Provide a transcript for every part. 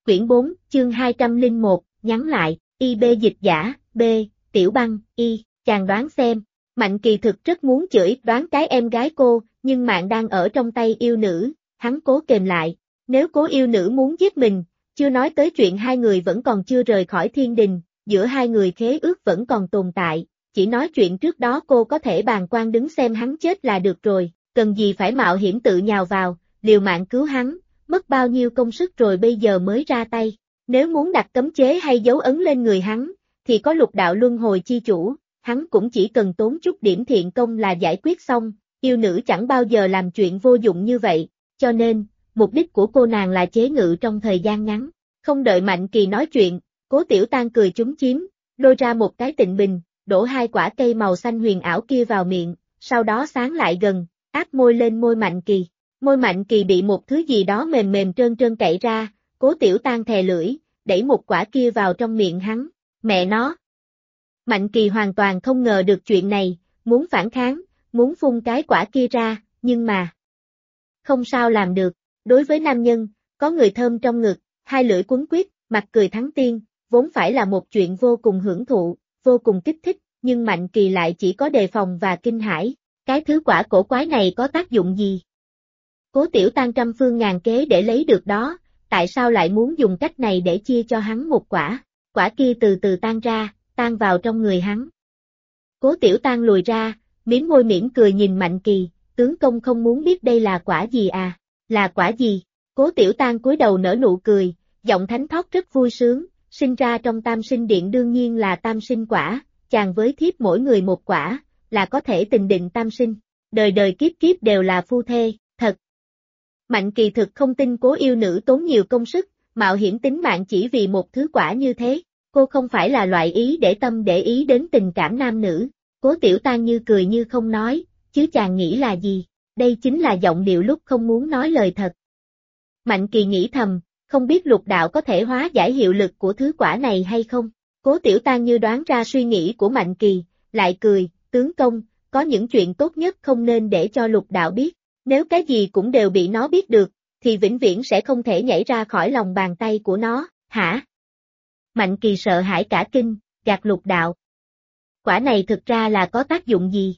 Quyển 4, chương 201, nhắn lại, IB dịch giả, B, Tiểu Băng, Y, chàng đoán xem. Mạnh Kỳ thực rất muốn chửi đoán cái em gái cô, nhưng mạng đang ở trong tay yêu nữ, hắn cố kềm lại. Nếu cố yêu nữ muốn giết mình, chưa nói tới chuyện hai người vẫn còn chưa rời khỏi thiên đình, giữa hai người khế ước vẫn còn tồn tại, chỉ nói chuyện trước đó cô có thể bàng quan đứng xem hắn chết là được rồi, cần gì phải mạo hiểm tự nhào vào, liều mạng cứu hắn, mất bao nhiêu công sức rồi bây giờ mới ra tay. Nếu muốn đặt cấm chế hay dấu ấn lên người hắn, thì có lục đạo luân hồi chi chủ, hắn cũng chỉ cần tốn chút điểm thiện công là giải quyết xong, yêu nữ chẳng bao giờ làm chuyện vô dụng như vậy, cho nên, mục đích của cô nàng là chế ngự trong thời gian ngắn. Không đợi Mạnh Kỳ nói chuyện, Cố Tiểu Tang cười chúm chím, lôi ra một cái tịnh bình, đổ hai quả cây màu xanh huyền ảo kia vào miệng, sau đó sáng lại gần, áp môi lên môi Mạnh Kỳ. Môi Mạnh Kỳ bị một thứ gì đó mềm mềm trơn trơn cậy ra, Cố Tiểu Tang thè lưỡi, đẩy một quả kia vào trong miệng hắn, mẹ nó. Mạnh Kỳ hoàn toàn không ngờ được chuyện này, muốn phản kháng, muốn phun cái quả kia ra, nhưng mà không sao làm được. Đối với nam nhân, có người thơm trong ngực, hai lưỡi quấn quýt, mặt cười thắng tiên, vốn phải là một chuyện vô cùng hưởng thụ, vô cùng kích thích, nhưng Mạnh Kỳ lại chỉ có đề phòng và kinh hãi. Cái thứ quả cổ quái này có tác dụng gì? Cố Tiểu Tang trăm phương ngàn kế để lấy được đó, tại sao lại muốn dùng cách này để chia cho hắn một quả? Quả kia từ từ tan ra, tan vào trong người hắn. Cố Tiểu Tang lùi ra, mím môi mỉm cười nhìn Mạnh Kỳ, tướng công không muốn biết đây là quả gì à? Là quả gì? Cố Tiểu Tang cúi đầu nở nụ cười, giọng thánh thót rất vui sướng, sinh ra trong Tam Sinh Điện đương nhiên là tam sinh quả, chàng với thiếp mỗi người một quả, là có thể tình định tam sinh, đời đời kiếp kiếp đều là phu thê, thật. Mạnh Kỳ thực không tin Cố yêu nữ tốn nhiều công sức, mạo hiểm tính mạng chỉ vì một thứ quả như thế, cô không phải là loại ý để tâm để ý đến tình cảm nam nữ. Cố Tiểu Tang như cười như không nói, chứ chàng nghĩ là gì? Đây chính là giọng điệu lúc không muốn nói lời thật. Mạnh Kỳ nghĩ thầm, không biết lục đạo có thể hóa giải hiệu lực của thứ quả này hay không? Cố Tiểu Tang như đoán ra suy nghĩ của Mạnh Kỳ, lại cười, tướng công, có những chuyện tốt nhất không nên để cho lục đạo biết, nếu cái gì cũng đều bị nó biết được, thì vĩnh viễn sẽ không thể nhảy ra khỏi lòng bàn tay của nó, hả? Mạnh Kỳ sợ hãi cả kinh, gạt lục đạo. Quả này thực ra là có tác dụng gì?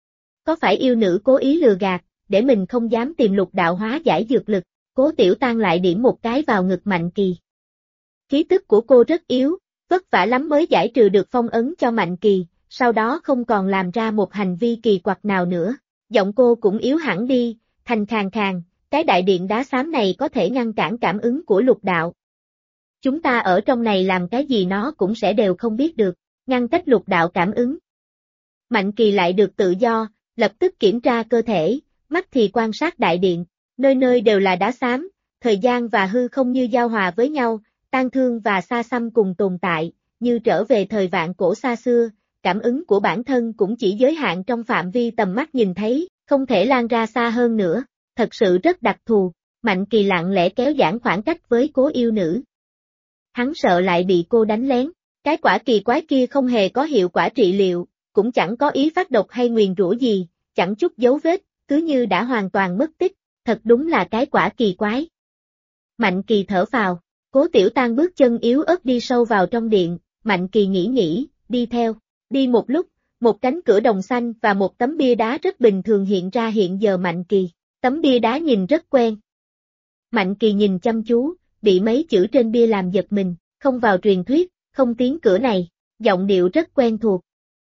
Có phải yêu nữ cố ý lừa gạt, để mình không dám tìm lục đạo hóa giải dược lực? Cố Tiểu Tang lại điểm một cái vào ngực Mạnh Kỳ. Khí tức của cô rất yếu, vất vả lắm mới giải trừ được phong ấn cho Mạnh Kỳ, sau đó không còn làm ra một hành vi kỳ quặc nào nữa. Giọng cô cũng yếu hẳn đi, thành khàn khàn, cái đại điện đá xám này có thể ngăn cản cảm ứng của lục đạo. Chúng ta ở trong này làm cái gì nó cũng sẽ đều không biết được, ngăn cách lục đạo cảm ứng. Mạnh Kỳ lại được tự do, lập tức kiểm tra cơ thể, mắt thì quan sát đại điện, nơi nơi đều là đá xám, thời gian và hư không như giao hòa với nhau, tang thương và xa xăm cùng tồn tại, như trở về thời vạn cổ xa xưa, cảm ứng của bản thân cũng chỉ giới hạn trong phạm vi tầm mắt nhìn thấy, không thể lan ra xa hơn nữa, thật sự rất đặc thù. Mạnh Kỳ lặng lẽ kéo giãn khoảng cách với Cố yêu nữ. Hắn sợ lại bị cô đánh lén, cái quả kỳ quái kia không hề có hiệu quả trị liệu, cũng chẳng có ý phát độc hay nguyền rủa gì, chẳng chút dấu vết, cứ như đã hoàn toàn mất tích, thật đúng là cái quả kỳ quái. Mạnh Kỳ thở phào, Cố Tiểu Tang bước chân yếu ớt đi sâu vào trong điện, Mạnh Kỳ nghĩ, đi theo, đi một lúc, một cánh cửa đồng xanh và một tấm bia đá rất bình thường hiện ra hiện giờ Mạnh Kỳ, tấm bia đá nhìn rất quen. Mạnh Kỳ nhìn chăm chú, bị mấy chữ trên bia làm giật mình, không vào truyền thuyết, không tiến cửa này, giọng điệu rất quen thuộc.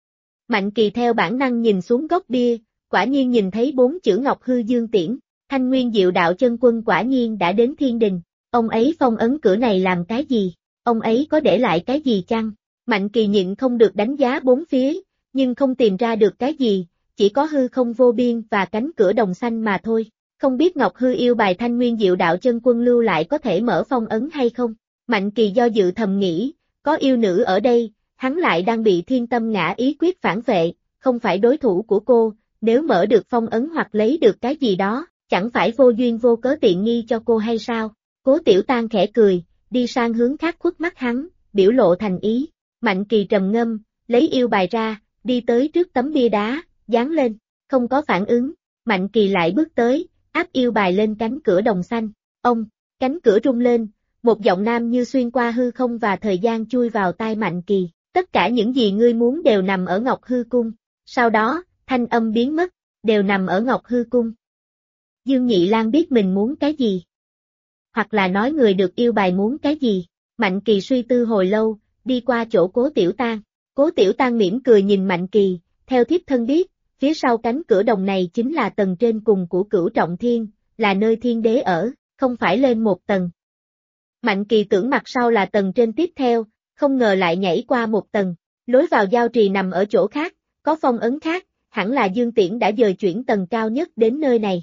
Mạnh Kỳ theo bản năng nhìn xuống góc bia, quả nhiên nhìn thấy 4 chữ Ngọc Hư Dương Tiễn, Thanh Nguyên Diệu Đạo Chân Quân quả nhiên đã đến thiên đình, ông ấy phong ấn cửa này làm cái gì, ông ấy có để lại cái gì chăng? Mạnh Kỳ nhịn không được đánh giá bốn phía, nhưng không tìm ra được cái gì, chỉ có hư không vô biên và cánh cửa đồng xanh mà thôi. Không biết Ngọc Hư yêu bài Thanh Nguyên Diệu Đạo Chân Quân lưu lại có thể mở phong ấn hay không? Mạnh Kỳ do dự thầm nghĩ, có yêu nữ ở đây, hắn lại đang bị thiên tâm ngã ý quyết phản vệ, không phải đối thủ của cô, nếu mở được phong ấn hoặc lấy được cái gì đó, chẳng phải vô duyên vô cớ tiện nghi cho cô hay sao? Cố Tiểu Tang khẽ cười, đi sang hướng khác khuất mắt hắn, biểu lộ thành ý. Mạnh Kỳ trầm ngâm, lấy yêu bài ra, đi tới trước tấm bia đá, dán lên, không có phản ứng. Mạnh Kỳ lại bước tới, áp yêu bài lên cánh cửa đồng xanh. Ông, cánh cửa rung lên, một giọng nam như xuyên qua hư không và thời gian chui vào tai Mạnh Kỳ. Tất cả những gì ngươi muốn đều nằm ở Ngọc Hư Cung. Sau đó, thanh âm biến mất, đều nằm ở Ngọc Hư Cung. Dương Nhị Lang biết mình muốn cái gì. Hoặc là nói người được yêu bài muốn cái gì. Mạnh Kỳ suy tư hồi lâu, đi qua chỗ Cố Tiểu Tang. Cố Tiểu Tang mỉm cười nhìn Mạnh Kỳ, theo thiếp thân biết, phía sau cánh cửa đồng này chính là tầng trên cùng của Cửu Trọng Thiên, là nơi thiên đế ở, không phải lên một tầng. Mạnh Kỳ tưởng mặt sau là tầng trên tiếp theo, không ngờ lại nhảy qua một tầng. Lối vào giao trì nằm ở chỗ khác, có phong ấn khác, hẳn là Dương Tiễn đã dời chuyển tầng cao nhất đến nơi này.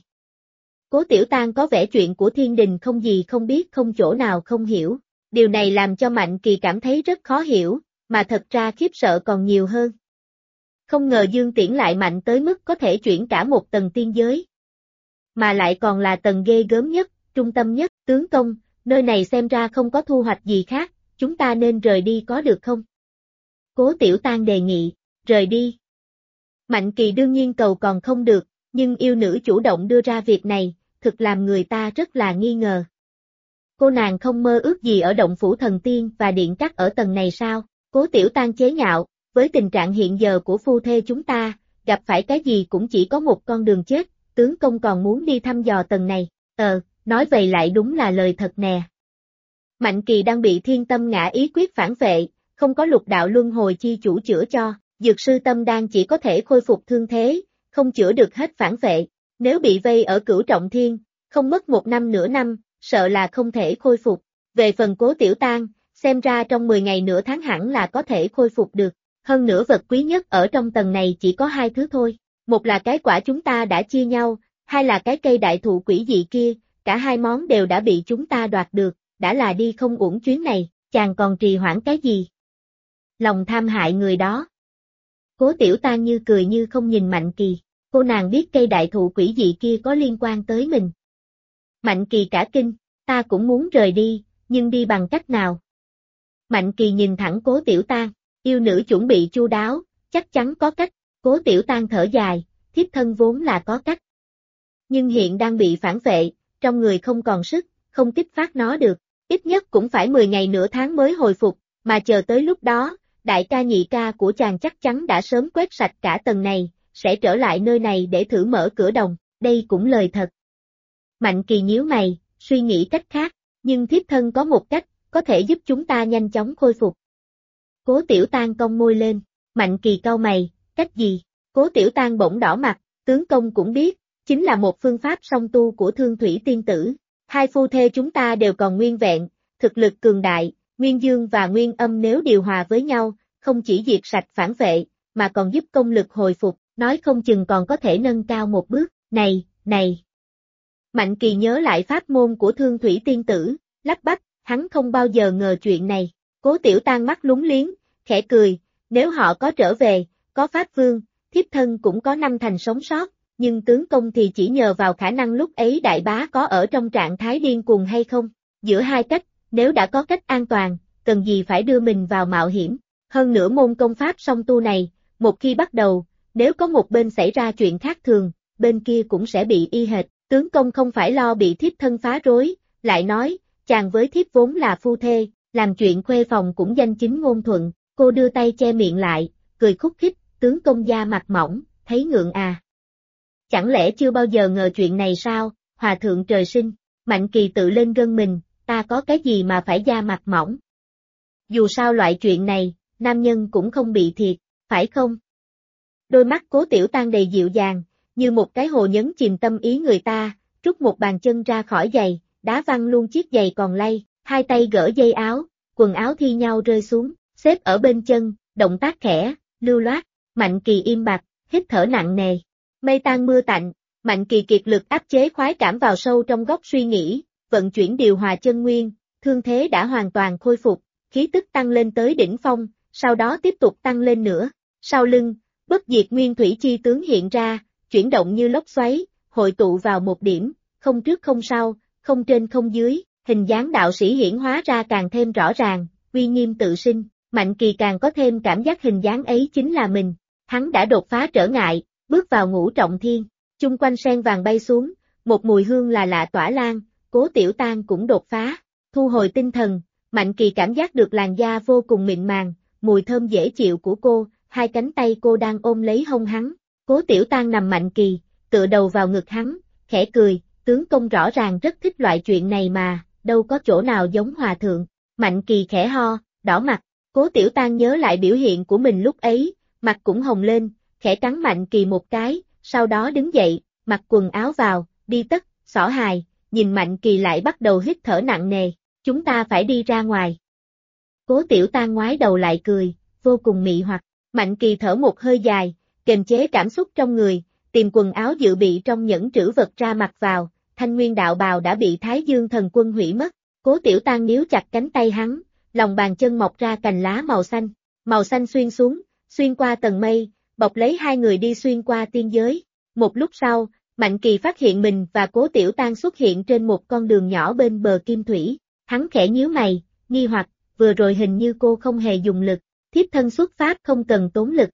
Cố Tiểu Tang có vẻ chuyện của thiên đình không gì không biết, không chỗ nào không hiểu. Điều này làm cho Mạnh Kỳ cảm thấy rất khó hiểu, mà thật ra khiếp sợ còn nhiều hơn. Không ngờ Dương Tiễn lại mạnh tới mức có thể chuyển cả một tầng tiên giới. Mà lại còn là tầng ghê gớm nhất, trung tâm nhất, tướng công, nơi này xem ra không có thu hoạch gì khác, chúng ta nên rời đi có được không? Cố Tiểu Tang đề nghị, rời đi. Mạnh Kỳ đương nhiên cầu còn không được, nhưng yêu nữ chủ động đưa ra việc này, thực làm người ta rất là nghi ngờ. Cô nàng không mơ ước gì ở động phủ thần tiên và điện cắt ở tầng này sao? Cố Tiểu Tang chế nhạo, với tình trạng hiện giờ của phu thê chúng ta, gặp phải cái gì cũng chỉ có một con đường chết, tướng công còn muốn đi thăm dò tầng này, nói vậy lại đúng là lời thật nè. Mạnh Kỳ đang bị thiên tâm ngã ý quyết phản vệ, không có lục đạo luân hồi chi chủ chữa cho, dược sư tâm đan chỉ có thể khôi phục thương thế, không chữa được hết phản vệ, nếu bị vây ở Cửu Trọng Thiên, không mất một năm nửa năm, sợ là không thể khôi phục. Về phần Cố Tiểu Tang, xem ra trong 10 ngày nửa tháng hẳn là có thể khôi phục được. Hơn nữa vật quý nhất ở trong tầng này chỉ có 2 thứ thôi. Một là cái quả chúng ta đã chia nhau, hai là cái cây đại thụ quỷ dị kia, cả hai món đều đã bị chúng ta đoạt được, đã là đi không uổng chuyến này, chàng còn trì hoãn cái gì? Lòng tham hại người đó. Cố Tiểu Tang như cười như không nhìn Mạnh Kỳ, cô nàng biết cây đại thụ quỷ dị kia có liên quan tới mình. Mạnh Kỳ cả kinh, ta cũng muốn rời đi, nhưng đi bằng cách nào? Mạnh Kỳ nhìn thẳng Cố Tiểu Tang, yêu nữ chuẩn bị chu đáo, chắc chắn có cách. Cố Tiểu Tang thở dài, thiếp thân vốn là có cách. Nhưng hiện đang bị phản vệ, trong người không còn sức, không kích phát nó được, ít nhất cũng phải 10 ngày nửa tháng mới hồi phục, mà chờ tới lúc đó, đại ca nhị ca của chàng chắc chắn đã sớm quét sạch cả tầng này, sẽ trở lại nơi này để thử mở cửa đồng, đây cũng lời thật. Mạnh Kỳ nhíu mày, suy nghĩ cách khác, nhưng thiếp thân có một cách, có thể giúp chúng ta nhanh chóng khôi phục. Cố Tiểu Tang cong môi lên, Mạnh Kỳ cau mày, cách gì? Cố Tiểu Tang bỗng đỏ mặt, tướng công cũng biết, chính là một phương pháp song tu của Thương Thủy Tiên Tử. Hai phu thê chúng ta đều còn nguyên vẹn, thực lực cường đại, nguyên dương và nguyên âm nếu điều hòa với nhau, không chỉ diệt sạch phản vệ, mà còn giúp công lực hồi phục, nói không chừng còn có thể nâng cao một bước, này. Mạnh Kỳ nhớ lại pháp môn của Thương Thủy Tiên Tử, lắp bắp, hắn không bao giờ ngờ chuyện này. Cố Tiểu Tang mắt lúng liếng, khẽ cười, nếu họ có trở về, có pháp vương, thiếp thân cũng có 5 thành sống sót, nhưng tướng công thì chỉ nhờ vào khả năng lúc ấy đại bá có ở trong trạng thái điên cuồng hay không. Giữa hai cách, nếu đã có cách an toàn, cần gì phải đưa mình vào mạo hiểm. Hơn nữa môn công pháp song tu này, một khi bắt đầu, nếu có một bên xảy ra chuyện khác thường, bên kia cũng sẽ bị y hệt. Tướng công không phải lo bị thiếp thân phá rối, lại nói, chàng với thiếp vốn là phu thê, làm chuyện khuê phòng cũng danh chính ngôn thuận. Cô đưa tay che miệng lại, cười khúc khích, tướng công da mặt mỏng, thấy ngượng à. Chẳng lẽ chưa bao giờ ngờ chuyện này sao, hòa thượng trời sinh. Mạnh Kỳ tự lên gân mình, ta có cái gì mà phải da mặt mỏng. Dù sao loại chuyện này, nam nhân cũng không bị thiệt, phải không? Đôi mắt Cố Tiểu Tang đầy dịu dàng, như một cái hồ nhấn chìm tâm ý người ta, rút một bàn chân ra khỏi giày, đá văng luôn chiếc giày còn lay, hai tay gỡ dây áo, quần áo thi nhau rơi xuống, xếp ở bên chân, động tác khẽ, lưu loát. Mạnh Kỳ im bặt, hít thở nặng nề. Mây tan mưa tạnh, Mạnh Kỳ kiệt lực áp chế khoái cảm vào sâu trong góc suy nghĩ, vận chuyển điều hòa chân nguyên, thương thế đã hoàn toàn khôi phục, khí tức tăng lên tới đỉnh phong, sau đó tiếp tục tăng lên nữa. Sau lưng, bất diệt nguyên thủy chi tướng hiện ra, chuyển động như lốc xoáy, hội tụ vào một điểm, không trước không sau, không trên không dưới, hình dáng đạo sĩ hiển hóa ra càng thêm rõ ràng, uy nghiêm tự sinh. Mạnh Kỳ càng có thêm cảm giác hình dáng ấy chính là mình. Hắn đã đột phá trở ngại, bước vào ngũ trọng thiên. Chung quanh sen vàng bay xuống, một mùi hương là lạ tỏa lan, Cố Tiểu Tang cũng đột phá. Thu hồi tinh thần, Mạnh Kỳ cảm giác được làn da vô cùng mịn màng, mùi thơm dễ chịu của cô, hai cánh tay cô đang ôm lấy hông hắn. Cố Tiểu Tang nằm Mạnh Kỳ, tựa đầu vào ngực hắn, khẽ cười, tướng công rõ ràng rất thích loại chuyện này mà, đâu có chỗ nào giống hòa thượng. Mạnh Kỳ khẽ ho, đỏ mặt, Cố Tiểu Tang nhớ lại biểu hiện của mình lúc ấy, mặt cũng hồng lên, khẽ cắn Mạnh Kỳ một cái, sau đó đứng dậy, mặc quần áo vào, đi tất, xỏ hài, nhìn Mạnh Kỳ lại bắt đầu hít thở nặng nề, chúng ta phải đi ra ngoài. Cố Tiểu Tang ngoái đầu lại cười, vô cùng mị hoặc, Mạnh Kỳ thở một hơi dài, kiềm chế cảm xúc trong người, tìm quần áo dự bị trong nhẫn trữ vật ra mặc vào, Thanh Nguyên đạo bào đã bị Thái Dương thần quân hủy mất, Cố Tiểu Tang níu chặt cánh tay hắn, lòng bàn chân mọc ra cành lá màu xanh xuyên xuống, xuyên qua tầng mây, bọc lấy hai người đi xuyên qua tiên giới. Một lúc sau, Mạnh Kỳ phát hiện mình và Cố Tiểu Tang xuất hiện trên một con đường nhỏ bên bờ Kim Thủy, hắn khẽ nhíu mày, nghi hoặc, vừa rồi hình như cô không hề dùng lực, thiếp thân xuất pháp không cần tốn lực.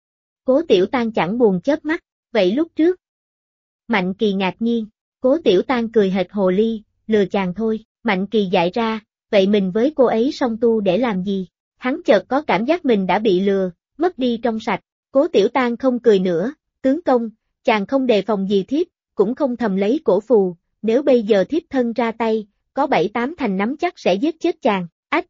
Cố Tiểu Tang chẳng buồn chớp mắt, vậy lúc trước? Mạnh Kỳ ngạc nhiên, Cố Tiểu Tang cười hệt hồ ly, lừa chàng thôi, Mạnh Kỳ dại ra, vậy mình với cô ấy song tu để làm gì? Hắn chợt có cảm giác mình đã bị lừa, mất đi trong sạch, Cố Tiểu Tang không cười nữa, tướng công, chàng không đề phòng gì thiếp, cũng không thầm lấy cổ phù, nếu bây giờ thiếp thân ra tay, có 7-8 thành nắm chắc sẽ giết chết chàng, ách.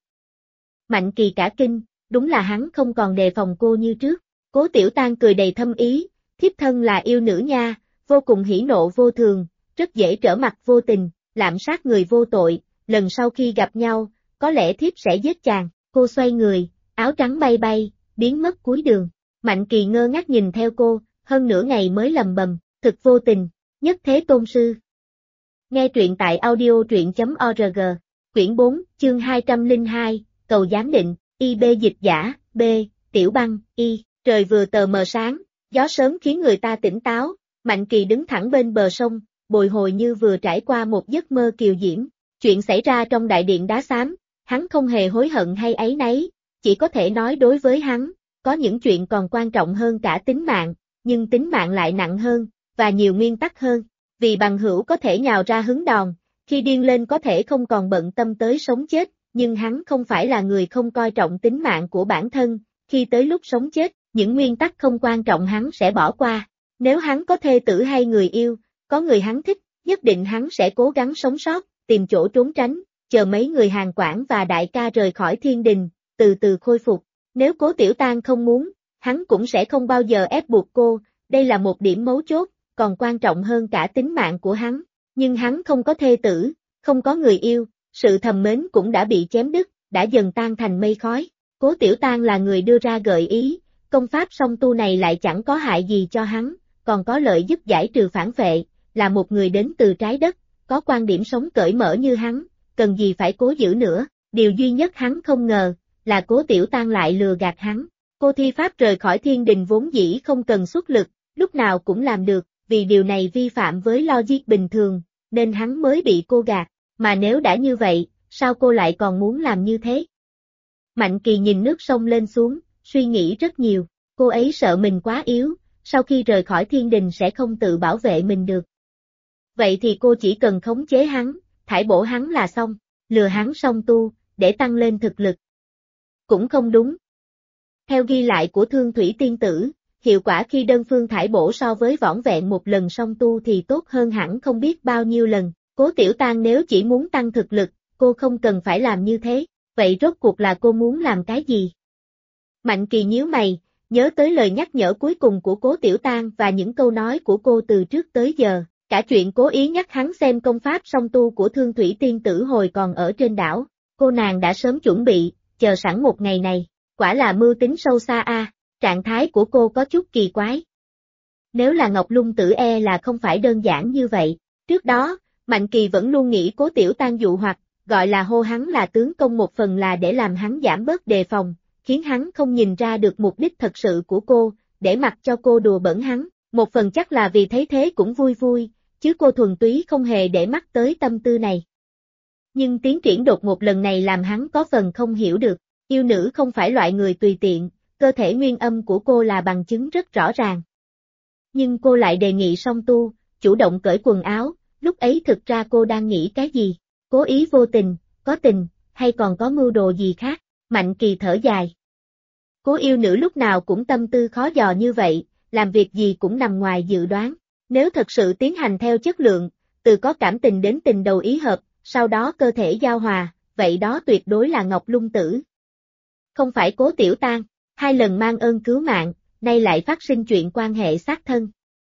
Mạnh Kỳ cả kinh, đúng là hắn không còn đề phòng cô như trước, Cố Tiểu Tang cười đầy thâm ý, thiếp thân là yêu nữ nha, vô cùng hỉ nộ vô thường, rất dễ trở mặt vô tình, lạm sát người vô tội, lần sau khi gặp nhau, có lẽ thiếp sẽ giết chàng, cô xoay người, áo trắng bay bay, biến mất cuối đường, Mạnh Kỳ ngơ ngác nhìn theo cô, hơn nửa ngày mới lầm bầm, thực vô tình, nhất thế tôn sư. Nghe truyện tại audio truyện.org, quyển 4, chương 202, cầu giám định, IB dịch giả, B, Tiểu Băng, Y, trời vừa tờ mờ sáng, gió sớm khiến người ta tỉnh táo, Mạnh Kỳ đứng thẳng bên bờ sông, bồi hồi như vừa trải qua một giấc mơ kiều diễm, chuyện xảy ra trong đại điện đá xám, hắn không hề hối hận hay áy náy, chỉ có thể nói đối với hắn, có những chuyện còn quan trọng hơn cả tính mạng, nhưng tính mạng lại nặng hơn, và nhiều nguyên tắc hơn, vì bằng hữu có thể nhào ra hứng đòn, khi điên lên có thể không còn bận tâm tới sống chết, nhưng hắn không phải là người không coi trọng tính mạng của bản thân, khi tới lúc sống chết, những nguyên tắc không quan trọng hắn sẽ bỏ qua, nếu hắn có thê tử hay người yêu, có người hắn thích, nhất định hắn sẽ cố gắng sống sót, tìm chỗ trốn tránh, chờ mấy người Hàn Quản và đại ca rời khỏi thiên đình, từ từ khôi phục, nếu Cố Tiểu Tang không muốn, hắn cũng sẽ không bao giờ ép buộc cô, đây là một điểm mấu chốt, còn quan trọng hơn cả tính mạng của hắn, nhưng hắn không có thê tử, không có người yêu, sự thầm mến cũng đã bị chém đứt, đã dần tan thành mây khói, Cố Tiểu Tang là người đưa ra gợi ý, công pháp song tu này lại chẳng có hại gì cho hắn, còn có lợi giúp giải trừ phản vệ, là một người đến từ trái đất, có quan điểm sống cởi mở như hắn, cần gì phải cố giữ nữa, điều duy nhất hắn không ngờ, là Cố Tiểu Tang lại lừa gạt hắn. Cô thi pháp rời khỏi thiên đình vốn dĩ không cần xuất lực, lúc nào cũng làm được, vì điều này vi phạm với logic bình thường, nên hắn mới bị cô gạt, mà nếu đã như vậy, sao cô lại còn muốn làm như thế? Mạnh Kỳ nhìn nước sông lên xuống, suy nghĩ rất nhiều, cô ấy sợ mình quá yếu, sau khi rời khỏi thiên đình sẽ không tự bảo vệ mình được. Vậy thì cô chỉ cần khống chế hắn, thải bổ hắn là xong, lừa hắn song tu, để tăng lên thực lực. Cũng không đúng. Theo ghi lại của Thương Thủy Tiên Tử, hiệu quả khi đơn phương thải bổ so với vỏn vẹn một lần song tu thì tốt hơn hẳn không biết bao nhiêu lần. Cố Tiểu Tang nếu chỉ muốn tăng thực lực, cô không cần phải làm như thế. Vậy rốt cuộc là cô muốn làm cái gì? Mạnh Kỳ nhíu mày, nhớ tới lời nhắc nhở cuối cùng của Cố Tiểu Tang và những câu nói của cô từ trước tới giờ. Cả chuyện cố ý nhắc hắn xem công pháp song tu của Thương Thủy Tiên Tử hồi còn ở trên đảo. Cô nàng đã sớm chuẩn bị, chờ sẵn một ngày này. Quả là mưu tính sâu xa a. Trạng thái của cô có chút kỳ quái. Nếu là Ngọc Lung Tử là không phải đơn giản như vậy. Trước đó, Mạnh Kỳ vẫn luôn nghĩ Cố Tiểu Tang dụ hoặc, gọi là hô hắn là tướng công một phần là để làm hắn giảm bớt đề phòng, khiến hắn không nhìn ra được mục đích thật sự của cô, để mặc cho cô đùa bỡn hắn. Một phần chắc là vì thấy thế cũng vui vui, chứ cô thuần túy không hề để mắt tới tâm tư này. Nhưng tiến triển đột ngột lần này làm hắn có phần không hiểu được, yêu nữ không phải loại người tùy tiện, cơ thể nguyên âm của cô là bằng chứng rất rõ ràng. Nhưng cô lại đề nghị song tu, chủ động cởi quần áo, lúc ấy thực ra cô đang nghĩ cái gì? Cố ý vô tình, có tình, hay còn có mưu đồ gì khác? Mạnh Kỳ thở dài. Cố yêu nữ lúc nào cũng tâm tư khó dò như vậy, làm việc gì cũng nằm ngoài dự đoán. Nếu thật sự tiến hành theo chất lượng, từ có cảm tình đến tình đầu ý hợp, sau đó cơ thể giao hòa, vậy đó tuyệt đối là Ngọc Lung Tử. Không phải Cố Tiểu Tang, 2 lần mang ơn cứu mạng, nay lại phát sinh chuyện quan hệ sát thân.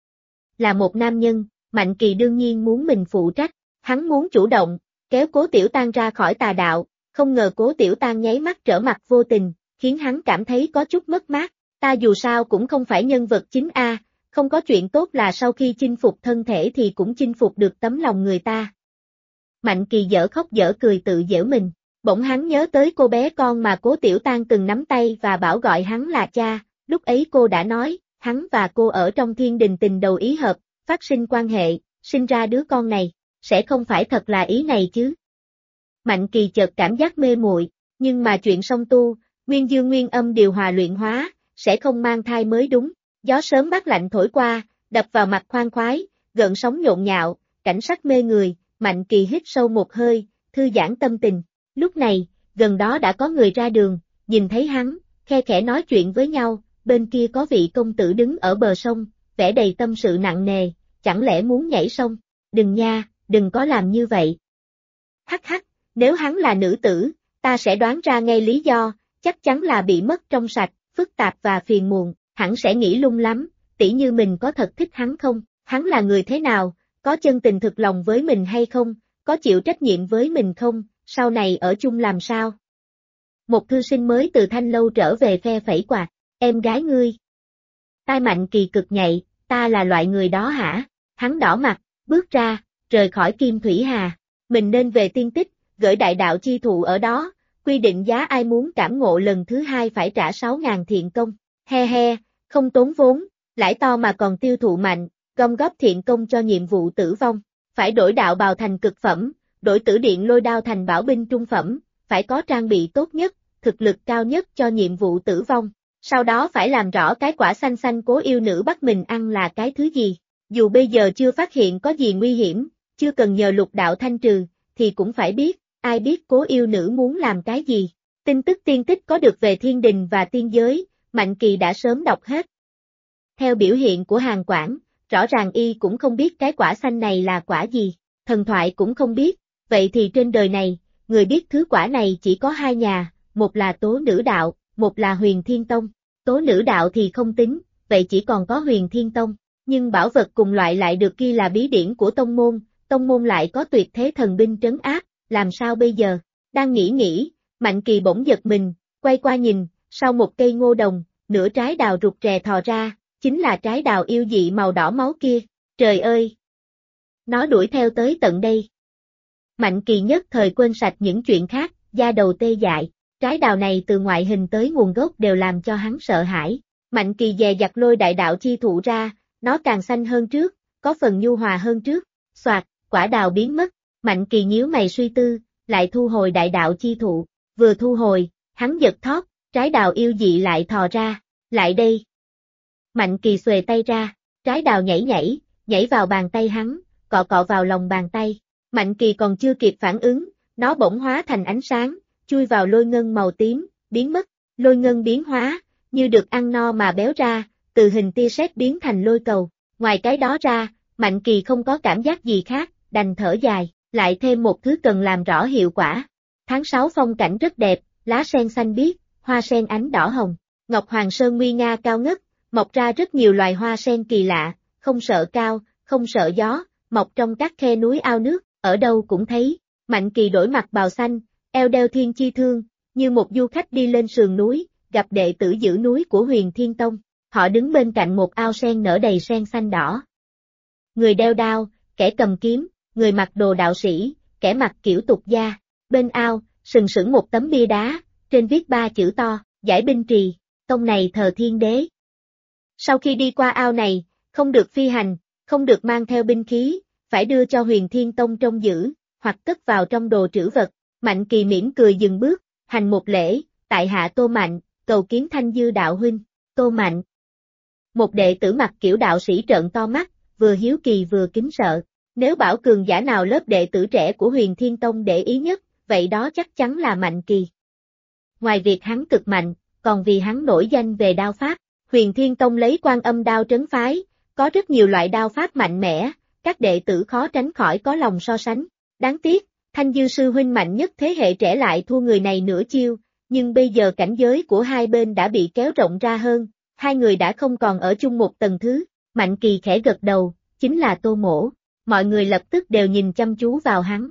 Là một nam nhân, Mạnh Kỳ đương nhiên muốn mình phụ trách, hắn muốn chủ động, kéo Cố Tiểu Tang ra khỏi tà đạo, không ngờ Cố Tiểu Tang nháy mắt trở mặt vô tình, khiến hắn cảm thấy có chút mất mát, ta dù sao cũng không phải nhân vật chính a, không có chuyện tốt là sau khi chinh phục thân thể thì cũng chinh phục được tấm lòng người ta. Mạnh Kỳ dở khóc dở cười tự giễu mình, bỗng hắn nhớ tới cô bé con mà Cố Tiểu Tang từng nắm tay và bảo gọi hắn là cha, lúc ấy cô đã nói, hắn và cô ở trong thiên đình tình đầu ý hợp, phát sinh quan hệ, sinh ra đứa con này, sẽ không phải thật là ý này chứ. Mạnh Kỳ chợt cảm giác mê muội, nhưng mà chuyện song tu, nguyên dương nguyên âm điều hòa luyện hóa, sẽ không mang thai mới đúng. Gió sớm mát lạnh thổi qua, đập vào mặt khoan khoái, gợn sóng nhộn nhạo, cảnh sắc mê người, Mạnh Kỳ hít sâu một hơi, thư giãn tâm tình. Lúc này, gần đó đã có người ra đường, nhìn thấy hắn, khe khẽ nói chuyện với nhau, bên kia có vị công tử đứng ở bờ sông, vẻ đầy tâm sự nặng nề, chẳng lẽ muốn nhảy sông? Đừng nha, đừng có làm như vậy. Hắc hắc, nếu hắn là nữ tử, ta sẽ đoán ra ngay lý do, chắc chắn là bị mất trong sạch, phức tạp và phiền muộn, hẳn sẽ nghĩ lung lắm, tỉ như mình có thật thích hắn không, hắn là người thế nào, có chân tình thực lòng với mình hay không, có chịu trách nhiệm với mình không, sau này ở chung làm sao. Một thư sinh mới từ Thanh Lâu trở về phe phẩy quạt, em gái ngươi. Tai Mạnh Kỳ cực nhạy, ta là loại người đó hả? Hắn đỏ mặt, bước ra, rời khỏi Kim Thủy Hà, mình nên về Tiên Tích, gửi đại đạo chi thụ ở đó, quy định giá ai muốn cảm ngộ lần thứ 2 phải trả 6.000 thiện công, he he, không tốn vốn, lãi to mà còn tiêu thụ mạnh, gom góp thiện công cho nhiệm vụ tử vong, phải đổi đạo bào thành cực phẩm, đổi tử điện lôi đao thành bảo binh trung phẩm, phải có trang bị tốt nhất, thực lực cao nhất cho nhiệm vụ tử vong, sau đó phải làm rõ cái quả xanh xanh Cố yêu nữ bắt mình ăn là cái thứ gì, dù bây giờ chưa phát hiện có gì nguy hiểm, chưa cần nhờ lục đạo thanh trừ, thì cũng phải biết, ai biết Cố yêu nữ muốn làm cái gì. Tin tức Tiên Tích có được về thiên đình và tiên giới, Mạnh Kỳ đã sớm đọc hết. Theo biểu hiện của Hàn Quảng, rõ ràng y cũng không biết cái quả xanh này là quả gì, thần thoại cũng không biết, vậy thì trên đời này, người biết thứ quả này chỉ có 2 nhà, một là Tố Nữ Đạo, một là Huyền Thiên Tông. Tố Nữ Đạo thì không tính, vậy chỉ còn có Huyền Thiên Tông, nhưng bảo vật cùng loại lại được ghi là bí điển của tông môn lại có tuyệt thế thần binh trấn áp, làm sao bây giờ? Đang nghĩ, Mạnh Kỳ bỗng giật mình, quay qua nhìn, sau một cây ngô đồng, nửa trái đào rụt rè thò ra, chính là trái đào yêu dị màu đỏ máu kia, trời ơi! Nó đuổi theo tới tận đây. Mạnh Kỳ nhất thời quên sạch những chuyện khác, da đầu tê dại, trái đào này từ ngoại hình tới nguồn gốc đều làm cho hắn sợ hãi. Mạnh Kỳ dè dặt lôi đại đạo chi thụ ra, nó càng xanh hơn trước, có phần nhu hòa hơn trước, xoạt, quả đào biến mất, Mạnh Kỳ nhíu mày suy tư, lại thu hồi đại đạo chi thụ, vừa thu hồi, hắn giật thót, trái đào yêu dị lại thò ra, lại đây. Mạnh Kỳ xuề tay ra, trái đào nhảy vào bàn tay hắn, cọ cọ vào lòng bàn tay, Mạnh Kỳ còn chưa kịp phản ứng, nó bỗng hóa thành ánh sáng, chui vào lôi ngân màu tím, biến mất, lôi ngân biến hóa, như được ăn no mà béo ra, từ hình tia sét biến thành lôi cầu, ngoài cái đó ra, Mạnh Kỳ không có cảm giác gì khác, đành thở dài, lại thêm một thứ cần làm rõ hiệu quả. Tháng 6 phong cảnh rất đẹp, lá sen xanh biếc, hoa sen ánh đỏ hồng, Ngọc Hoàng Sơn nguy nga cao ngất, mọc ra rất nhiều loài hoa sen kỳ lạ, không sợ cao, không sợ gió, mọc trong các khe núi ao nước, ở đâu cũng thấy. Mạnh Kỳ đổi mặc bào xanh, eo đeo thiên chi thương, như một du khách đi lên sườn núi, gặp đệ tử giữ núi của Huyền Thiên Tông. Họ đứng bên cạnh một ao sen nở đầy sen xanh đỏ. Người đeo đao, kẻ cầm kiếm, người mặc đồ đạo sĩ, kẻ mặc kiểu tục gia. Bên ao, sừng sững một tấm bia đá, trên viết 3 chữ to, Giải Binh Trì, tông này thờ thiên đế. Sau khi đi qua ao này, không được phi hành, không được mang theo binh khí, phải đưa cho Huyền Thiên Tông trông giữ, hoặc cất vào trong đồ trữ vật. Mạnh Kỳ mỉm cười dừng bước, hành một lễ, tại hạ Tô Mạnh, cầu kiến Thanh Dư đạo huynh. Tô Mạnh. Một đệ tử mặc kiểu đạo sĩ trợn to mắt, vừa hiếu kỳ vừa kính sợ. Nếu bảo cường giả nào lớp đệ tử trẻ của Huyền Thiên Tông để ý nhất, vậy đó chắc chắn là Mạnh Kỳ. Ngoài việc hắn cực mạnh, còn vì hắn nổi danh về đao pháp, Huyền Thiên Tông lấy Quan Âm đao trấn phái, có rất nhiều loại đao pháp mạnh mẽ, các đệ tử khó tránh khỏi có lòng so sánh. Đáng tiếc, Thanh Dư sư huynh mạnh nhất thế hệ trẻ lại thua người này nửa chiêu, nhưng bây giờ cảnh giới của hai bên đã bị kéo rộng ra hơn, hai người đã không còn ở chung một tầng thứ. Mạnh Kỳ khẽ gật đầu, chính là Tô Mỗ. Mọi người lập tức đều nhìn chăm chú vào hắn.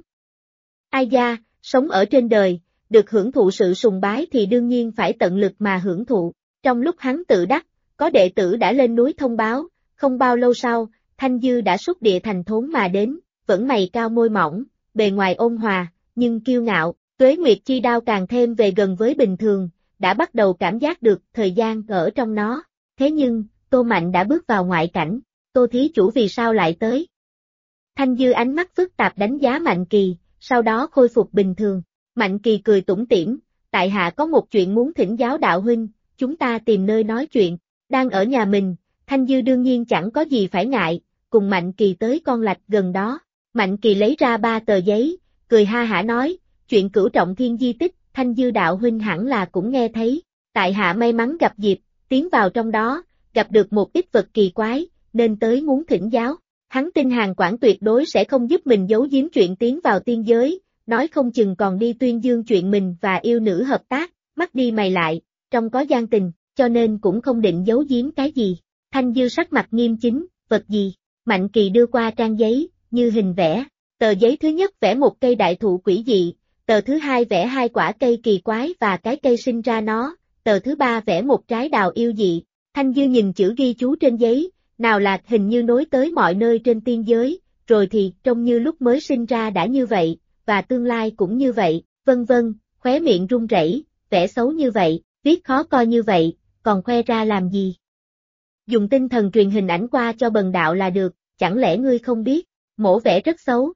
Ai da, sống ở trên đời, được hưởng thụ sự sùng bái thì đương nhiên phải tận lực mà hưởng thụ. Trong lúc hắn tự đắc, có đệ tử đã lên núi thông báo, không bao lâu sau, Thanh Dư đã xuất địa thành thốn mà đến, vẫn mày cao môi mỏng, bề ngoài ôn hòa, nhưng kiêu ngạo. Tuế Nguyệt chi đao càng thêm về gần với bình thường, đã bắt đầu cảm giác được thời gian ở trong nó. Thế nhưng, Tô Mạnh đã bước vào ngoại cảnh, Tô thí chủ vì sao lại tới? Thanh Dư ánh mắt phức tạp đánh giá Mạnh Kỳ, sau đó khôi phục bình thường. Mạnh Kỳ cười tủm tỉm, tại hạ có một chuyện muốn thỉnh giáo đạo huynh, chúng ta tìm nơi nói chuyện. Đang ở nhà mình, Thanh Dư đương nhiên chẳng có gì phải ngại, cùng Mạnh Kỳ tới con lạch gần đó. Mạnh Kỳ lấy ra 3 tờ giấy, cười ha hả nói, chuyện Cửu Trọng Thiên di tích, Thanh Dư đạo huynh hẳn là cũng nghe thấy. Tại hạ may mắn gặp dịp, tiến vào trong đó, gặp được một ít vật kỳ quái, nên tới muốn thỉnh giáo. Hắn tin Hàn Quản tuyệt đối sẽ không giúp mình giấu giếm chuyện tiến vào tiên giới, nói không chừng còn đi tuyên dương chuyện mình và yêu nữ hợp tác, mắt đi mày lại, trong có gian tình, cho nên cũng không định giấu giếm cái gì. Thanh Dư sắc mặt nghiêm chính, vật gì? Mạnh Kỳ đưa qua trang giấy, như hình vẽ. Tờ giấy thứ nhất vẽ một cây đại thụ quỷ dị, tờ thứ hai vẽ 2 quả cây kỳ quái và cái cây sinh ra nó, tờ thứ ba vẽ một trái đào yêu dị. Thanh Dư nhìn chữ ghi chú trên giấy, nào là hình như nối tới mọi nơi trên tiên giới, rồi thì trông như lúc mới sinh ra đã như vậy, và tương lai cũng như vậy, vân vân, khóe miệng run rẩy, vẽ xấu như vậy, viết khó coi như vậy, còn khoe ra làm gì? Dùng tinh thần truyền hình ảnh qua cho bần đạo là được, chẳng lẽ ngươi không biết, mổ vẽ rất xấu.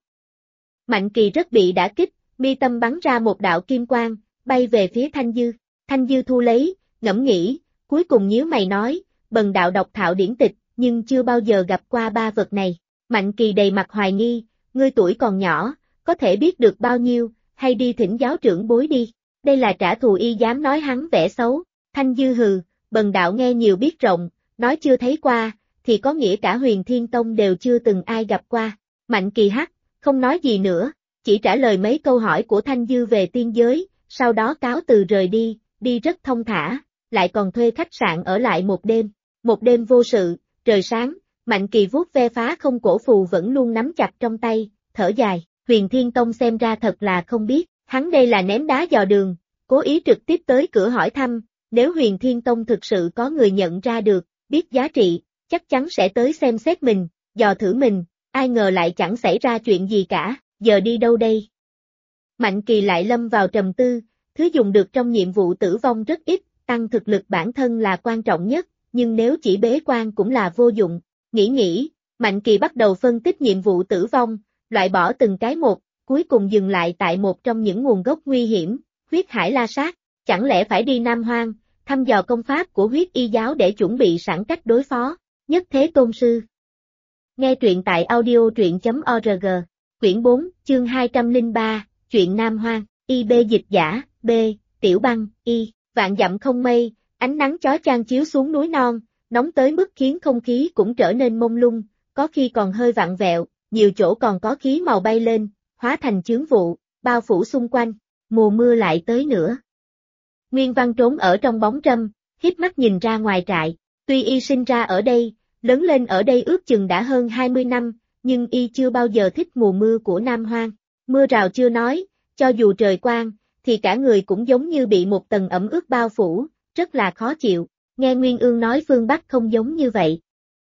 Mạnh Kỳ rất bị đả kích, mi tâm bắn ra một đạo kim quang, bay về phía Thanh Dư. Thanh Dư thu lấy, ngẫm nghĩ, cuối cùng nhíu mày nói, bần đạo đọc thạo điển tịch, nhưng chưa bao giờ gặp qua 3 vật này. Mạnh Kỳ đầy mặt hoài nghi, ngươi tuổi còn nhỏ, có thể biết được bao nhiêu, hay đi thỉnh giáo trưởng bối đi. Đây là trả thù y dám nói hắn vẽ xấu. Thanh Dư hừ, bần đạo nghe nhiều biết rộng, nói chưa thấy qua, thì có nghĩa cả Huyền Thiên Tông đều chưa từng ai gặp qua. Mạnh Kỳ hắc, không nói gì nữa, chỉ trả lời mấy câu hỏi của Thanh Dư về tiên giới, sau đó cáo từ rời đi, đi rất thông thả, lại còn thuê khách sạn ở lại một đêm. Một đêm vô sự, trời sáng, Mạnh Kỳ vuốt ve phá không cổ phù vẫn luôn nắm chặt trong tay, thở dài, Huyền Thiên Tông xem ra thật là không biết, hắn đây là ném đá dò đường, cố ý trực tiếp tới cửa hỏi thăm, nếu Huyền Thiên Tông thực sự có người nhận ra được, biết giá trị, chắc chắn sẽ tới xem xét mình, dò thử mình, ai ngờ lại chẳng xảy ra chuyện gì cả, giờ đi đâu đây? Mạnh Kỳ lại lâm vào trầm tư, thứ dùng được trong nhiệm vụ tử vong rất ít, tăng thực lực bản thân là quan trọng nhất, nhưng nếu chỉ bế quan cũng là vô dụng. Nghĩ, Mạnh Kỳ bắt đầu phân tích nhiệm vụ tử vong, loại bỏ từng cái một, cuối cùng dừng lại tại một trong những nguồn gốc nguy hiểm, huyết hải la sát, chẳng lẽ phải đi Nam Hoang, thăm dò công pháp của huyết y giáo để chuẩn bị sẵn cách đối phó, nhất thế tôn sư. Nghe truyện tại audio truyện.org, quyển 4, chương 203, chuyện Nam Hoang, IB dịch giả, B, Tiểu Băng, Y, vạn dặm không mây, ánh nắng chói chang chiếu xuống núi non, nóng tới mức khiến không khí cũng trở nên mông lung, có khi còn hơi vặn vẹo, nhiều chỗ còn có khí màu bay lên, hóa thành chướng vụ, bao phủ xung quanh, mùa mưa lại tới nữa. Nguyên Văn trốn ở trong bóng râm, híp mắt nhìn ra ngoài trại, tuy y sinh ra ở đây, lớn lên ở đây ước chừng đã hơn 20 năm, nhưng y chưa bao giờ thích mùa mưa của Nam Hoang. Mưa rào chưa nói, cho dù trời quang, thì cả người cũng giống như bị một tầng ẩm ướt bao phủ, rất là khó chịu. Nghe Nguyên Ương nói phương Bắc không giống như vậy.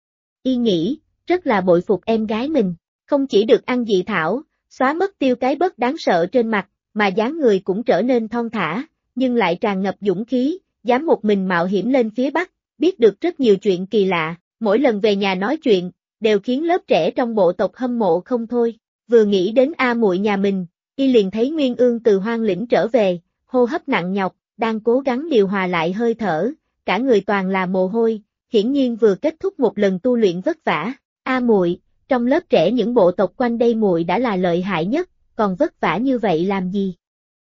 Y nghĩ, rất là bội phục em gái mình, không chỉ được ăn dị thảo, xóa mất tiêu cái bất đáng sợ trên mặt, mà dáng người cũng trở nên thon thả, nhưng lại tràn ngập dũng khí, dám một mình mạo hiểm lên phía Bắc, biết được rất nhiều chuyện kỳ lạ, mỗi lần về nhà nói chuyện, đều khiến lớp trẻ trong bộ tộc hâm mộ không thôi. Vừa nghĩ đến A muội nhà mình, y liền thấy Nguyên Ương từ hoang lĩnh trở về, hô hấp nặng nhọc, đang cố gắng điều hòa lại hơi thở, cả người toàn là mồ hôi, hiển nhiên vừa kết thúc một lần tu luyện vất vả. A muội, trong lớp trẻ những bộ tộc quanh đây muội đã là lợi hại nhất, còn vất vả như vậy làm gì?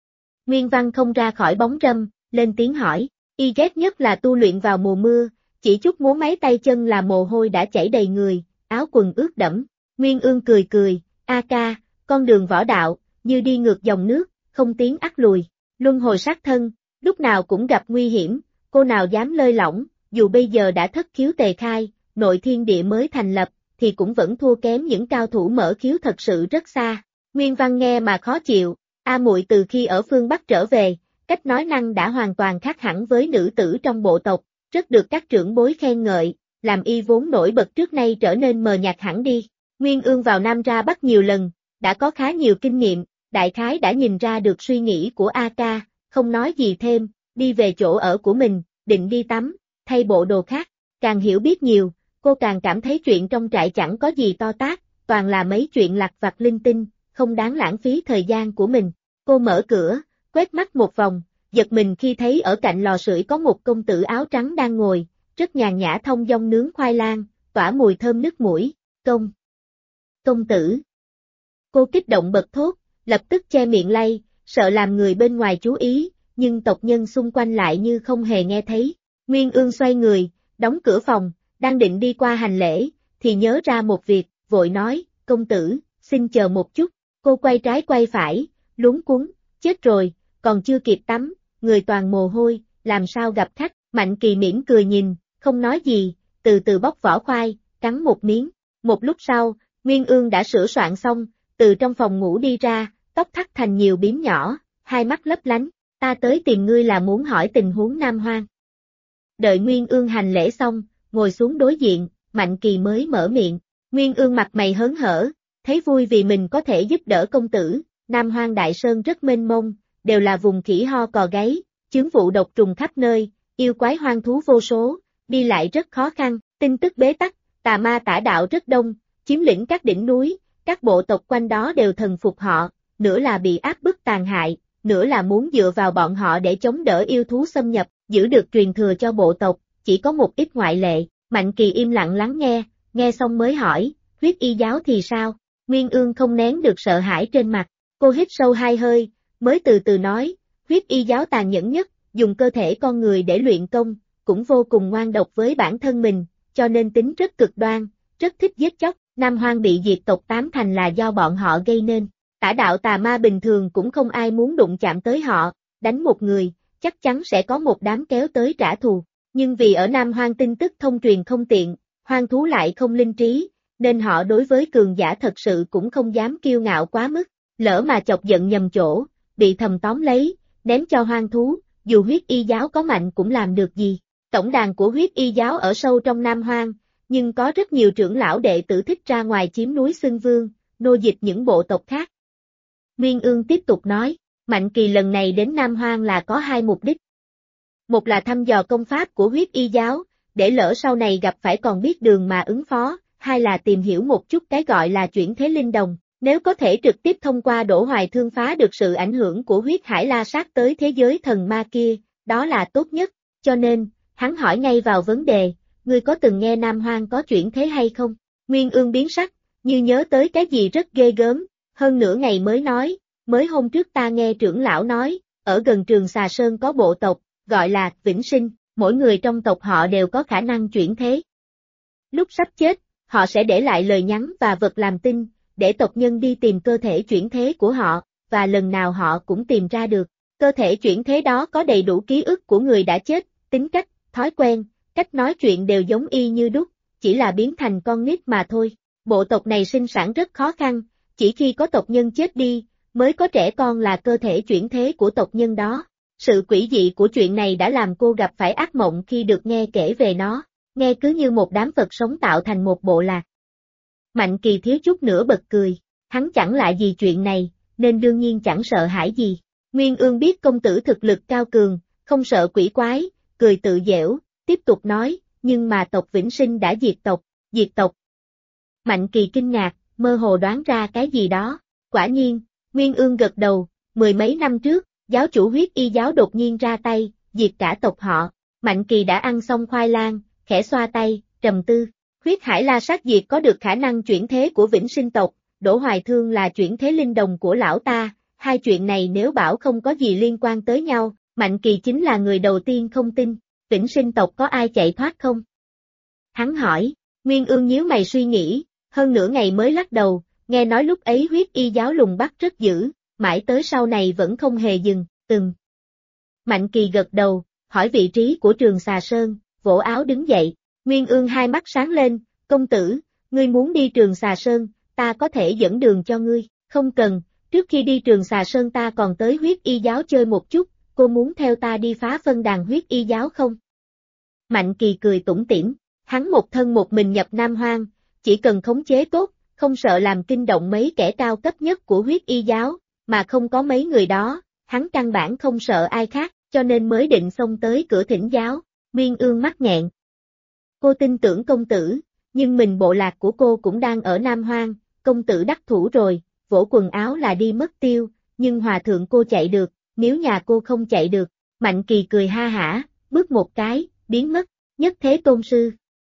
Nguyên Văn không ra khỏi bóng râm, lên tiếng hỏi, y ghét nhất là tu luyện vào mùa mưa, chỉ chút múa mấy tay chân là mồ hôi đã chảy đầy người, áo quần ướt đẫm. Nguyên Ương cười cười, a ca, con đường võ đạo, như đi ngược dòng nước, không tiến ắt lùi, luân hồi sát thân, lúc nào cũng gặp nguy hiểm, cô nào dám lơi lỏng, dù bây giờ đã thất khiếu tề khai, nội thiên địa mới thành lập, thì cũng vẫn thua kém những cao thủ mở khiếu thật sự rất xa. Nguyên Văn nghe mà khó chịu, A Muội từ khi ở phương Bắc trở về, cách nói năng đã hoàn toàn khác hẳn với nữ tử trong bộ tộc, rất được các trưởng bối khen ngợi, làm y vốn nổi bật trước nay trở nên mờ nhạt hẳn đi. Nguyên Ương vào Nam ra Bắc nhiều lần, đã có khá nhiều kinh nghiệm, đại khái đã nhìn ra được suy nghĩ của A Ca, không nói gì thêm, đi về chỗ ở của mình, định đi tắm, thay bộ đồ khác, càng hiểu biết nhiều, cô càng cảm thấy chuyện trong trại chẳng có gì to tát, toàn là mấy chuyện lặt vặt linh tinh, không đáng lãng phí thời gian của mình. Cô mở cửa, quét mắt một vòng, giật mình khi thấy ở cạnh lò sưởi có một công tử áo trắng đang ngồi, rất nhàn nhã thong dong nướng khoai lang, tỏa mùi thơm nức mũi. Công tử. Cô kích động bật thốt, lập tức che miệng lay, sợ làm người bên ngoài chú ý, nhưng tộc nhân xung quanh lại như không hề nghe thấy. Nguyên Ương xoay người, đóng cửa phòng, đang định đi qua hành lễ, thì nhớ ra một việc, vội nói, công tử, xin chờ một chút. Cô quay trái quay phải, luống cuống, chết rồi, còn chưa kịp tắm, người toàn mồ hôi, làm sao gặp khách. Mạnh Kỳ mỉm cười nhìn, không nói gì, từ từ bóc vỏ khoai, cắn một miếng. Một lúc sau, Nguyên Ương đã sửa soạn xong, từ trong phòng ngủ đi ra, tóc thắt thành nhiều bím nhỏ, hai mắt lấp lánh, ta tới tìm ngươi là muốn hỏi tình huống Nam Hoang. Đợi Nguyên Ương hành lễ xong, ngồi xuống đối diện, Mạnh Kỳ mới mở miệng. Nguyên Ương mặt mày hớn hở, thấy vui vì mình có thể giúp đỡ công tử. Nam Hoang Đại Sơn rất mênh mông, đều là vùng khỉ ho cò gáy, chướng vụ độc trùng khắp nơi, yêu quái hoang thú vô số, đi lại rất khó khăn, tin tức bế tắc, tà ma tả đạo rất đông, chiếm lĩnh các đỉnh núi, các bộ tộc quanh đó đều thần phục họ, nửa là bị áp bức tàn hại, nửa là muốn dựa vào bọn họ để chống đỡ yêu thú xâm nhập, giữ được truyền thừa cho bộ tộc, chỉ có một ít ngoại lệ. Mạnh Kỳ im lặng lắng nghe xong mới hỏi, huyết y giáo thì sao? Nguyên Ương không nén được sợ hãi trên mặt, cô hít sâu hai hơi, mới từ từ nói, huyết y giáo tàn nhẫn nhất, dùng cơ thể con người để luyện công, cũng vô cùng ngoan độc với bản thân mình, cho nên tính rất cực đoan, rất thích giết chóc. Nam Hoang bị diệt tộc tám thành là do bọn họ gây nên, tả đạo tà ma bình thường cũng không ai muốn đụng chạm tới họ, đánh một người, chắc chắn sẽ có một đám kéo tới trả thù, nhưng vì ở Nam Hoang tin tức thông truyền không tiện, hoang thú lại không linh trí, nên họ đối với cường giả thật sự cũng không dám kiêu ngạo quá mức, lỡ mà chọc giận nhầm chỗ, bị thầm tóm lấy, ném cho hoang thú, dù huyết y giáo có mạnh cũng làm được gì. Tổng đàn của huyết y giáo ở sâu trong Nam Hoang, nhưng có rất nhiều trưởng lão đệ tử thích ra ngoài chiếm núi xưng vương, nô dịch những bộ tộc khác. Nguyên Ương tiếp tục nói, Mạnh Kỳ lần này đến Nam Hoang là có hai mục đích. Một là thăm dò công pháp của huyết y giáo, để lỡ sau này gặp phải còn biết đường mà ứng phó, hai là tìm hiểu một chút cái gọi là chuyển thế linh đồng, nếu có thể trực tiếp thông qua Đỗ Hoài Thương phá được sự ảnh hưởng của huyết hải la sát tới thế giới thần ma kia, đó là tốt nhất, cho nên, hắn hỏi ngay vào vấn đề, ngươi có từng nghe Nam Hoang có chuyển thế hay không? Nguyên Ương biến sắc, như nhớ tới cái gì rất ghê gớm, hơn nửa ngày mới nói, mới hôm trước ta nghe trưởng lão nói, ở gần Trường Xà Sơn có bộ tộc, gọi là Vĩnh Sinh, mỗi người trong tộc họ đều có khả năng chuyển thế. Lúc sắp chết, họ sẽ để lại lời nhắn và vật làm tin, để tộc nhân đi tìm cơ thể chuyển thế của họ, và lần nào họ cũng tìm ra được. Cơ thể chuyển thế đó có đầy đủ ký ức của người đã chết, tính cách, thói quen, cách nói chuyện đều giống y như đúc, chỉ là biến thành con nít mà thôi. Bộ tộc này sinh sản rất khó khăn, chỉ khi có tộc nhân chết đi, mới có trẻ con là cơ thể chuyển thế của tộc nhân đó. Sự quỷ dị của chuyện này đã làm cô gặp phải ác mộng khi được nghe kể về nó, nghe cứ như một đám vật sống tạo thành một bộ lạc. Mạnh Kỳ thiếu chút nữa bật cười, hắn chẳng lạ gì chuyện này, nên đương nhiên chẳng sợ hãi gì. Nguyên Ương biết công tử thực lực cao cường, không sợ quỷ quái, cười tự giễu, tiếp tục nói, nhưng mà tộc Vĩnh Sinh đã diệt tộc. Mạnh Kỳ kinh ngạc, mơ hồ đoán ra cái gì đó, quả nhiên, Nguyên Ương gật đầu, mười mấy năm trước, giáo chủ huyết y giáo đột nhiên ra tay, diệt cả tộc họ. Mạnh Kỳ đã ăn xong khoai lang, khẽ xoa tay, trầm tư. Huyết hải la sát diệt có được khả năng chuyển thế của Vĩnh Sinh tộc, Đỗ Hoài Thương là chuyển thế linh đồng của lão ta, hai chuyện này nếu bảo không có gì liên quan tới nhau, Mạnh Kỳ chính là người đầu tiên không tin. Vĩnh Sinh tộc có ai chạy thoát không? Hắn hỏi, Nguyên Ương nhíu mày suy nghĩ, hơn nửa ngày mới lắc đầu, nghe nói lúc ấy huyết y giáo lùng bắt rất dữ, mãi tới sau này vẫn không hề dừng, Mạnh Kỳ gật đầu, hỏi vị trí của Trường Xà Sơn, vỗ áo đứng dậy, Nguyên Ương hai mắt sáng lên, công tử, ngươi muốn đi Trường Xà Sơn, ta có thể dẫn đường cho ngươi, không cần, trước khi đi Trường Xà Sơn ta còn tới huyết y giáo chơi một chút, cô muốn theo ta đi phá phân đàn huyết y giáo không? Mạnh Kỳ cười tủm tỉm, hắn một thân một mình nhập Nam Hoang, chỉ cần khống chế tốt, không sợ làm kinh động mấy kẻ cao cấp nhất của huyết y giáo, mà không có mấy người đó, hắn căn bản không sợ ai khác, cho nên mới định xông tới cửa thỉnh giáo. Nguyên Ương mắt nghẹn. Cô tin tưởng công tử, nhưng mình bộ lạc của cô cũng đang ở Nam Hoang, công tử đắc thủ rồi, vỗ quần áo là đi mất tiêu, nhưng hòa thượng cô chạy được, nếu nhà cô không chạy được. Mạnh Kỳ cười ha hả, bước một cái, biến mất, nhất thế tôn sư.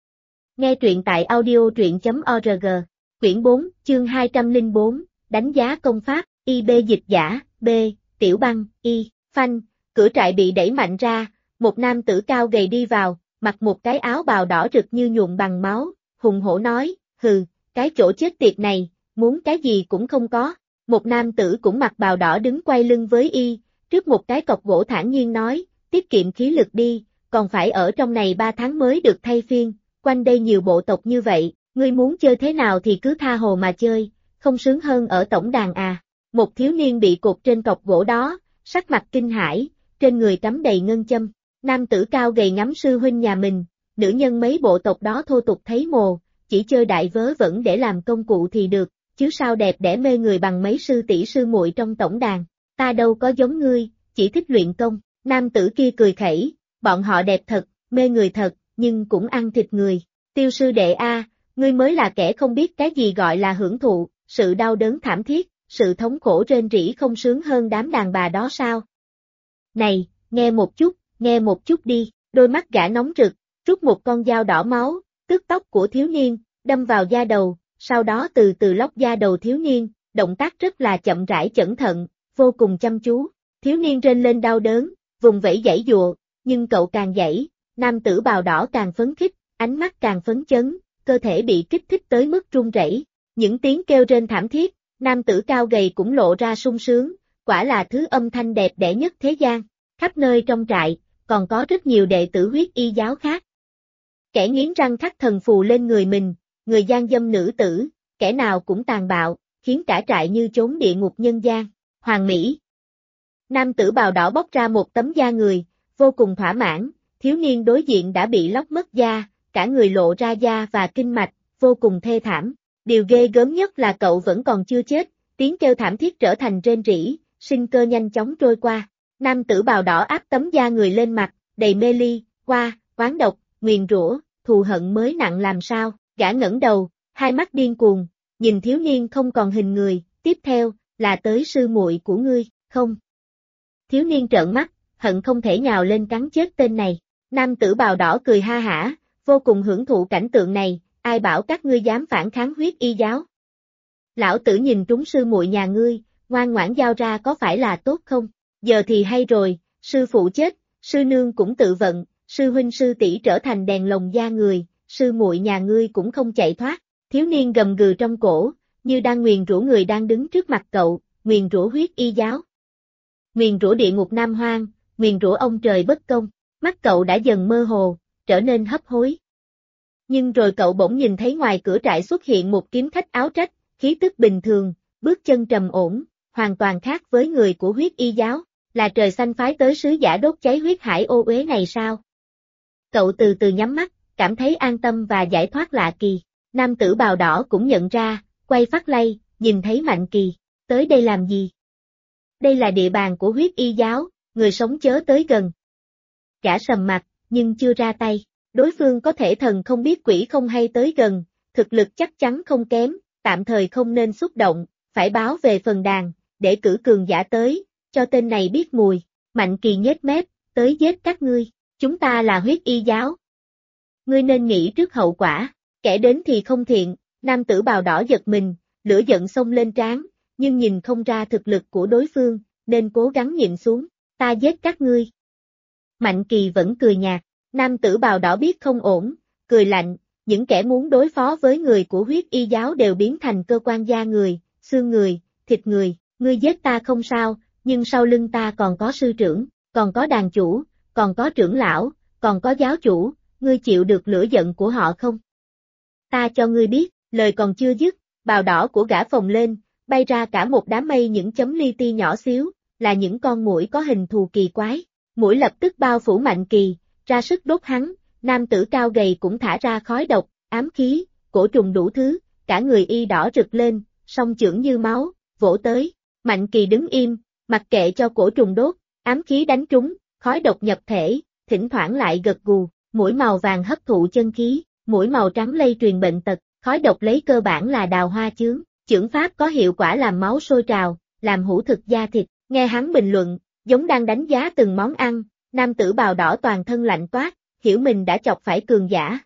Nghe truyện tại audio.org, quyển 4, chương 204, đánh giá công pháp, IB dịch giả, B, tiểu băng, Y, phanh, cửa trại bị đẩy mạnh ra, một nam tử cao gầy đi vào, mặc một cái áo bào đỏ rực như nhuộm bằng máu, hùng hổ nói, hừ, cái chỗ chết tiệt này, muốn cái gì cũng không có. Một nam tử cũng mặc bào đỏ đứng quay lưng với Y, trước một cái cọc gỗ thản nhiên nói, tiết kiệm khí lực đi, còn phải ở trong này 3 tháng mới được thay phiên, quanh đây nhiều bộ tộc như vậy, ngươi muốn chơi thế nào thì cứ tha hồ mà chơi, không sướng hơn ở tổng đàn à. Một thiếu niên bị cột trên cọc gỗ đó, sắc mặt kinh hãi, trên người cắm đầy ngân châm. Nam tử cao gầy ngắm sư huynh nhà mình, nữ nhân mấy bộ tộc đó thô tục thấy mồ, chỉ chơi đại vớ vẩn để làm công cụ thì được, chứ sao đẹp đẽ mê người bằng mấy sư tỷ sư muội trong tổng đàn. Ta đâu có giống ngươi, chỉ thích luyện công. Nam tử kia cười khẩy, bọn họ đẹp thật, mê người thật, nhưng cũng ăn thịt người. Tiêu sư đệ a, ngươi mới là kẻ không biết cái gì gọi là hưởng thụ, sự đau đớn thảm thiết, sự thống khổ rên rỉ không sướng hơn đám đàn bà đó sao? Này, nghe một chút đi, đôi mắt gã nóng rực, rút một con dao đỏ máu, tước tóc của thiếu niên, đâm vào da đầu, sau đó từ từ lóc da đầu thiếu niên, động tác rất là chậm rãi cẩn thận, vô cùng chăm chú. Thiếu niên rên lên đau đớn, vùng vẫy giãy giụa, nhưng cậu càng giãy, nam tử bào đỏ càng phấn khích, ánh mắt càng phấn chấn, cơ thể bị kích thích tới mức run rẩy. Những tiếng kêu rên thảm thiết, nam tử cao gầy cũng lộ ra sung sướng, quả là thứ âm thanh đẹp đẽ nhất thế gian. Khắp nơi trong trại, còn có rất nhiều đệ tử huyết y giáo khác. Kẻ nghiến răng khắc thần phù lên người mình, người gian dâm nữ tử, kẻ nào cũng tàn bạo, khiến cả trại như chốn địa ngục nhân gian. Hoàng Mỹ. Nam tử bào đỏ bóc ra một tấm da người, vô cùng thỏa mãn, thiếu niên đối diện đã bị lóc mất da, cả người lộ ra da và kinh mạch, vô cùng thê thảm. Điều ghê gớm nhất là cậu vẫn còn chưa chết, tiếng kêu thảm thiết trở thành rên rỉ, sinh cơ nhanh chóng trôi qua. Nam tử bào đỏ áp tấm da người lên mặt, đầy mê ly, oán độc, nguyền rủa, thù hận mới nặng làm sao, gã ngẩng đầu, hai mắt điên cuồng, nhìn thiếu niên không còn hình người, tiếp theo, là tới sư muội của ngươi, không. Thiếu niên trợn mắt, hận không thể nhào lên cắn chết tên này. Nam tử bào đỏ cười ha hả, vô cùng hưởng thụ cảnh tượng này, ai bảo các ngươi dám phản kháng huyết y giáo. Lão tử nhìn trúng sư muội nhà ngươi, ngoan ngoãn giao ra có phải là tốt không? Giờ thì hay rồi, sư phụ chết, sư nương cũng tự vận, sư huynh sư tỷ trở thành đèn lồng da người, sư muội nhà ngươi cũng không chạy thoát. Thiếu niên gầm gừ trong cổ, như đang nguyền rủa người đang đứng trước mặt cậu, nguyền rủa huyết y giáo. Nguyền rủa địa ngục Nam Hoang, nguyền rủa ông trời bất công. Mắt cậu đã dần mơ hồ, trở nên hấp hối. Nhưng rồi cậu bỗng nhìn thấy ngoài cửa trại xuất hiện một kiếm khách áo trách, khí tức bình thường, bước chân trầm ổn, hoàn toàn khác với người của huyết y giáo, là trời xanh phái tới sứ giả đốt cháy huyết hải ô uế này sao? Cậu từ từ nhắm mắt, cảm thấy an tâm và giải thoát lạ kỳ. Nam tử bào đỏ cũng nhận ra, quay phát lay, nhìn thấy Mạnh Kỳ, tới đây làm gì? Đây là địa bàn của huyết y giáo, người sống chớ tới gần. Gã sầm mặt, nhưng chưa ra tay, đối phương có thể thần không biết quỷ không hay tới gần, thực lực chắc chắn không kém, tạm thời không nên xúc động, phải báo về phần đàn, để cử cường giả tới, cho tên này biết mùi. Mạnh Kỳ nhếch mép, tới giết các ngươi, chúng ta là huyết y giáo. Ngươi nên nghĩ trước hậu quả, kẻ đến thì không thiện. Nam tử bào đỏ giật mình, lửa giận xông lên trán, nhưng nhìn không ra thực lực của đối phương, nên cố gắng nhịn xuống, ta giết các ngươi. Mạnh Kỳ vẫn cười nhạt, nam tử bào đỏ biết không ổn, cười lạnh, những kẻ muốn đối phó với người của huyết y giáo đều biến thành cơ quan da người, xương người, thịt người, ngươi giết ta không sao, nhưng sau lưng ta còn có sư trưởng, còn có đàn chủ, còn có trưởng lão, còn có giáo chủ, ngươi chịu được lửa giận của họ không? Ta cho ngươi biết, lời còn chưa dứt, bào đỏ của gã phồng lên, bay ra cả một đám mây những chấm li ti nhỏ xíu, là những con muỗi có hình thù kỳ quái. Muỗi lập tức bao phủ Mạnh Kỳ, ra sức đốt hắn, nam tử cao gầy cũng thả ra khói độc, ám khí, cổ trùng đủ thứ, cả người y đỏ rực lên, song chưởng như máu, vỗ tới. Mạnh Kỳ đứng im, mặc kệ cho cổ trùng đốt, ám khí đánh trúng, khói độc nhập thể, thỉnh thoảng lại gật gù, muỗi màu vàng hấp thụ chân khí, muỗi màu trắng lây truyền bệnh tật, khói độc lấy cơ bản là đào hoa chướng, chưởng pháp có hiệu quả làm máu sôi trào, làm hữu thực da thịt, nghe hắn bình luận, giống đang đánh giá từng món ăn, nam tử bào đỏ toàn thân lạnh toát, hiểu mình đã chọc phải cường giả.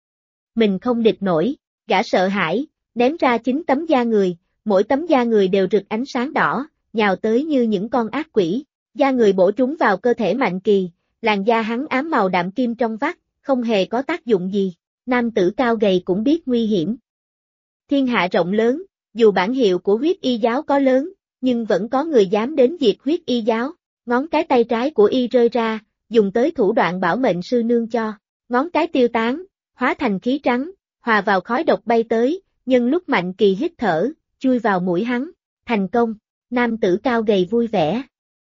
Mình không địch nổi, gã sợ hãi, ném ra 9 tấm da người, mỗi tấm da người đều rực ánh sáng đỏ, nhào tới như những con ác quỷ, da người bổ trúng vào cơ thể Mạnh Kỳ, làn da hắn ám màu đạm kim trong vắt, không hề có tác dụng gì, nam tử cao gầy cũng biết nguy hiểm. Thiên hạ rộng lớn, dù bản hiệu của huyết y giáo có lớn, nhưng vẫn có người dám đến diệt huyết y giáo, ngón cái tay trái của y rơi ra, dùng tới thủ đoạn bảo mệnh sư nương cho, ngón cái tiêu tán, hóa thành khí trắng, hòa vào khói độc bay tới, nhưng lúc Mạnh Kỳ hít thở, chui vào mũi hắn, thành công, nam tử cao gầy vui vẻ.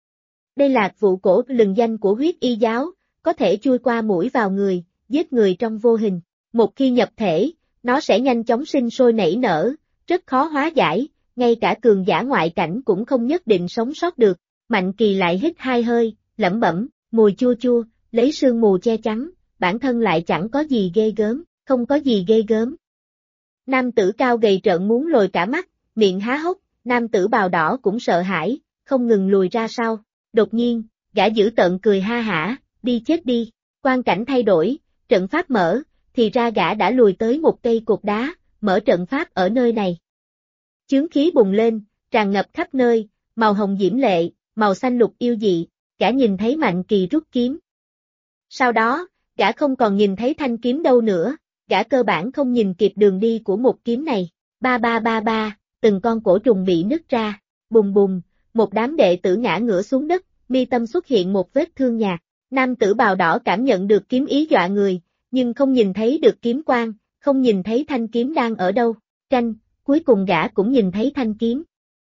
Đây là vụ cổ lừng danh của huyết y giáo, có thể chui qua mũi vào người, giết người trong vô hình, một khi nhập thể, nó sẽ nhanh chóng sinh sôi nảy nở, rất khó hóa giải, ngay cả cường giả ngoại cảnh cũng không nhất định sống sót được. Mạnh Kỳ lại hít 2 hơi, lẩm bẩm, mùi chua chua, lấy sương mù che chắn, bản thân lại chẳng có gì ghê gớm, không có gì ghê gớm. Nam tử cao gầy trợn muốn lồi cả mắt, miệng há hốc, nam tử bào đỏ cũng sợ hãi, không ngừng lùi ra sau. Đột nhiên, gã dữ tợn cười ha hả, đi chết đi, quang cảnh thay đổi, trận pháp mở, thì ra gã đã lùi tới một cây cột đá, mở trận pháp ở nơi này. Chướng khí bùng lên, tràn ngập khắp nơi, màu hồng diễm lệ, màu xanh lục yêu dị, gã nhìn thấy Mạnh Kỳ rút kiếm. Sau đó, gã không còn nhìn thấy thanh kiếm đâu nữa, gã cơ bản không nhìn kịp đường đi của một kiếm này. Ba ba ba ba, từng con cổ trùng bị nứt ra, bùng bùng, một đám đệ tử ngã ngửa xuống đất, mi tâm xuất hiện một vết thương nhạt. Nam tử bào đỏ cảm nhận được kiếm ý dọa người, nhưng không nhìn thấy được kiếm quang, không nhìn thấy thanh kiếm đang ở đâu. Tranh, cuối cùng gã cũng nhìn thấy thanh kiếm.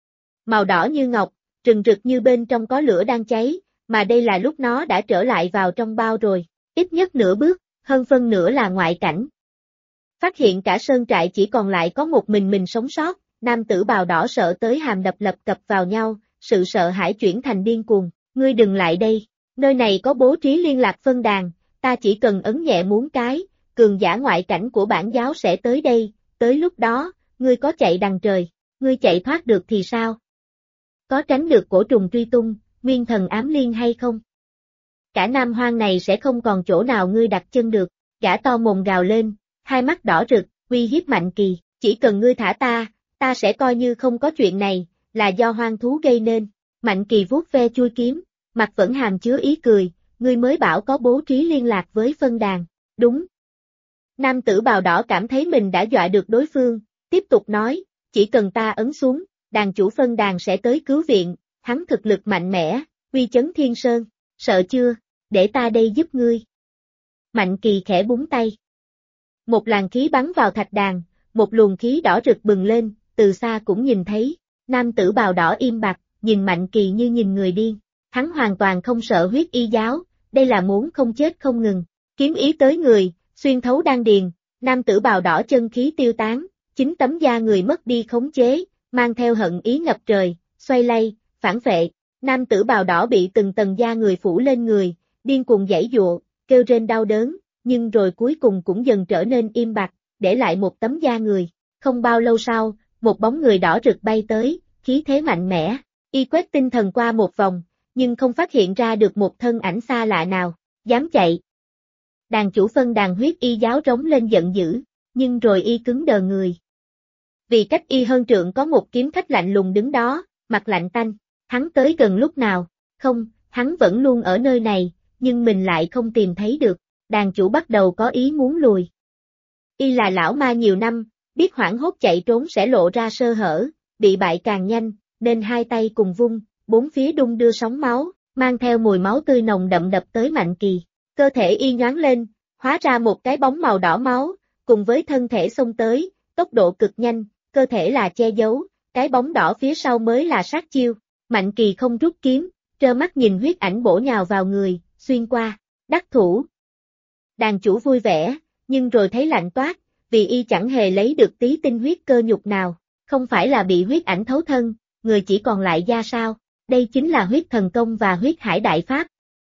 Màu đỏ như ngọc, rừng rực như bên trong có lửa đang cháy, mà đây là lúc nó đã trở lại vào trong bao rồi, ít nhất nửa bước, hơn phân nửa là ngoại cảnh. Phát hiện cả sơn trại chỉ còn lại có một mình sống sót, nam tử bào đỏ sợ tới hàm đập lập cập vào nhau, sự sợ hãi chuyển thành điên cuồng, ngươi đừng lại đây, nơi này có bố trí liên lạc phân đàn, ta chỉ cần ấn nhẹ muốn cái, cường giả ngoại cảnh của bản giáo sẽ tới đây, tới lúc đó, ngươi có chạy đằng trời, ngươi chạy thoát được thì sao? Có tránh được cổ trùng truy tung, nguyên thần ám liên hay không? Cả Nam Hoang này sẽ không còn chỗ nào ngươi đặt chân được, gã to mồm gào lên, hai mắt đỏ rực, uy hiếp Mạnh Kỳ, chỉ cần ngươi thả ta sẽ coi như không có chuyện này, là do hoang thú gây nên. Mạnh Kỳ vuốt ve chui kiếm, mặt vẫn hàm chứa ý cười, ngươi mới bảo có bố trí liên lạc với phân đàn, đúng. Nam tử bào đỏ cảm thấy mình đã dọa được đối phương, tiếp tục nói, chỉ cần ta ấn xuống, đàn chủ phân đàn sẽ tới cứu viện, hắn thực lực mạnh mẽ, uy chấn thiên sơn, sợ chưa, để ta đây giúp ngươi. Mạnh Kỳ khẽ búng tay. Một làn khí bắn vào thạch đàn, một luồng khí đỏ rực bừng lên, từ xa cũng nhìn thấy, nam tử bào đỏ im bặt, nhìn Mạnh Kỳ như nhìn người điên, hắn hoàn toàn không sợ huyết y giáo, đây là muốn không chết không ngừng, kiếm ý tới người, xuyên thấu đan điền, nam tử bào đỏ chân khí tiêu tán, 9 tấm da người mất đi khống chế, mang theo hận ý ngập trời, xoay lay, phản phệ, nam tử bào đỏ bị từng tầng da người phủ lên người, điên cuồng giãy giụa, kêu rên đau đớn, nhưng rồi cuối cùng cũng dần trở nên im bặt, để lại một tấm da người. Không bao lâu sau, một bóng người đỏ rực bay tới, khí thế mạnh mẽ, y quét tinh thần qua một vòng, nhưng không phát hiện ra được một thân ảnh xa lạ nào, dám chạy. Đàn chủ phân đàn huyết y giáo rống lên giận dữ, nhưng rồi y cứng đờ người. Vì cách y hơn trượng có một kiếm khách lạnh lùng đứng đó, mặt lạnh tanh. Hắn tới gần lúc nào? Không, hắn vẫn luôn ở nơi này, nhưng mình lại không tìm thấy được. Đàn chủ bắt đầu có ý muốn lùi. Y là lão ma nhiều năm, biết hoảng hốt chạy trốn sẽ lộ ra sơ hở, bị bại càng nhanh, nên hai tay cùng vung, bốn phía đung đưa sóng máu, mang theo mùi máu tươi nồng đậm đập tới Mạnh Kỳ. Cơ thể y nhoáng lên, hóa ra một cái bóng màu đỏ máu, cùng với thân thể xông tới, tốc độ cực nhanh, cơ thể là che giấu, cái bóng đỏ phía sau mới là sát chiêu. Mạnh Kỳ không rút kiếm, trơ mắt nhìn huyết ảnh bổ nhào vào người, xuyên qua, đắc thủ. Đàn chủ vui vẻ, nhưng rồi thấy lạnh toát, vì y chẳng hề lấy được tí tinh huyết cơ nhục nào, không phải là bị huyết ảnh thấu thân, người chỉ còn lại da sao, đây chính là huyết thần công và huyết hải đại pháp.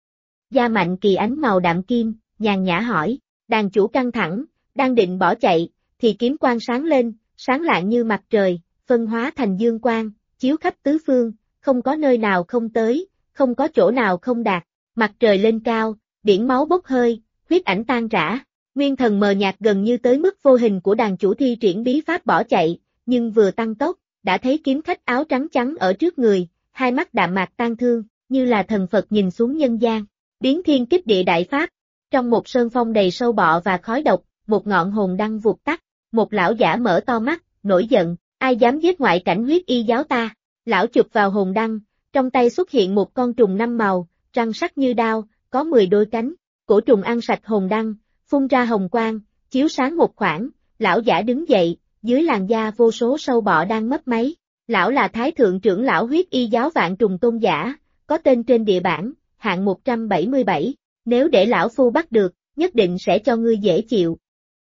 Da Mạnh Kỳ ánh màu đạm kim, nhàn nhã hỏi, đàn chủ căng thẳng, đang định bỏ chạy, thì kiếm quang sáng lên, sáng lạng như mặt trời, phân hóa thành dương quang, chiếu khắp tứ phương, không có nơi nào không tới, không có chỗ nào không đạt, mặt trời lên cao, biển máu bốc hơi, huyết ảnh tan rã, nguyên thần mờ nhạt gần như tới mức vô hình của đàn chủ thi triển bí pháp bỏ chạy, nhưng vừa tăng tốc, đã thấy kiếm khách áo trắng trắng ở trước người, hai mắt đạm mạc tang thương, như là thần Phật nhìn xuống nhân gian, biến thiên kích địa đại pháp. Trong một sơn phong đầy sâu bọ và khói độc, một ngọn hồn đăng vụt tắt, một lão giả mở to mắt, nổi giận, ai dám giết ngoại cảnh huyết y giáo ta. Lão chụp vào hồn đăng, trong tay xuất hiện một con trùng năm màu, răng sắc như đao, có 10 đôi cánh, cổ trùng ăn sạch hồn đăng, phun ra hồng quang, chiếu sáng một khoảng, lão giả đứng dậy, dưới làn da vô số sâu bọ đang mấp máy. Lão là Thái Thượng trưởng lão huyết y giáo Vạn Trùng Tôn giả, có tên trên địa bản, hạng 177, nếu để lão phu bắt được, nhất định sẽ cho ngươi dễ chịu.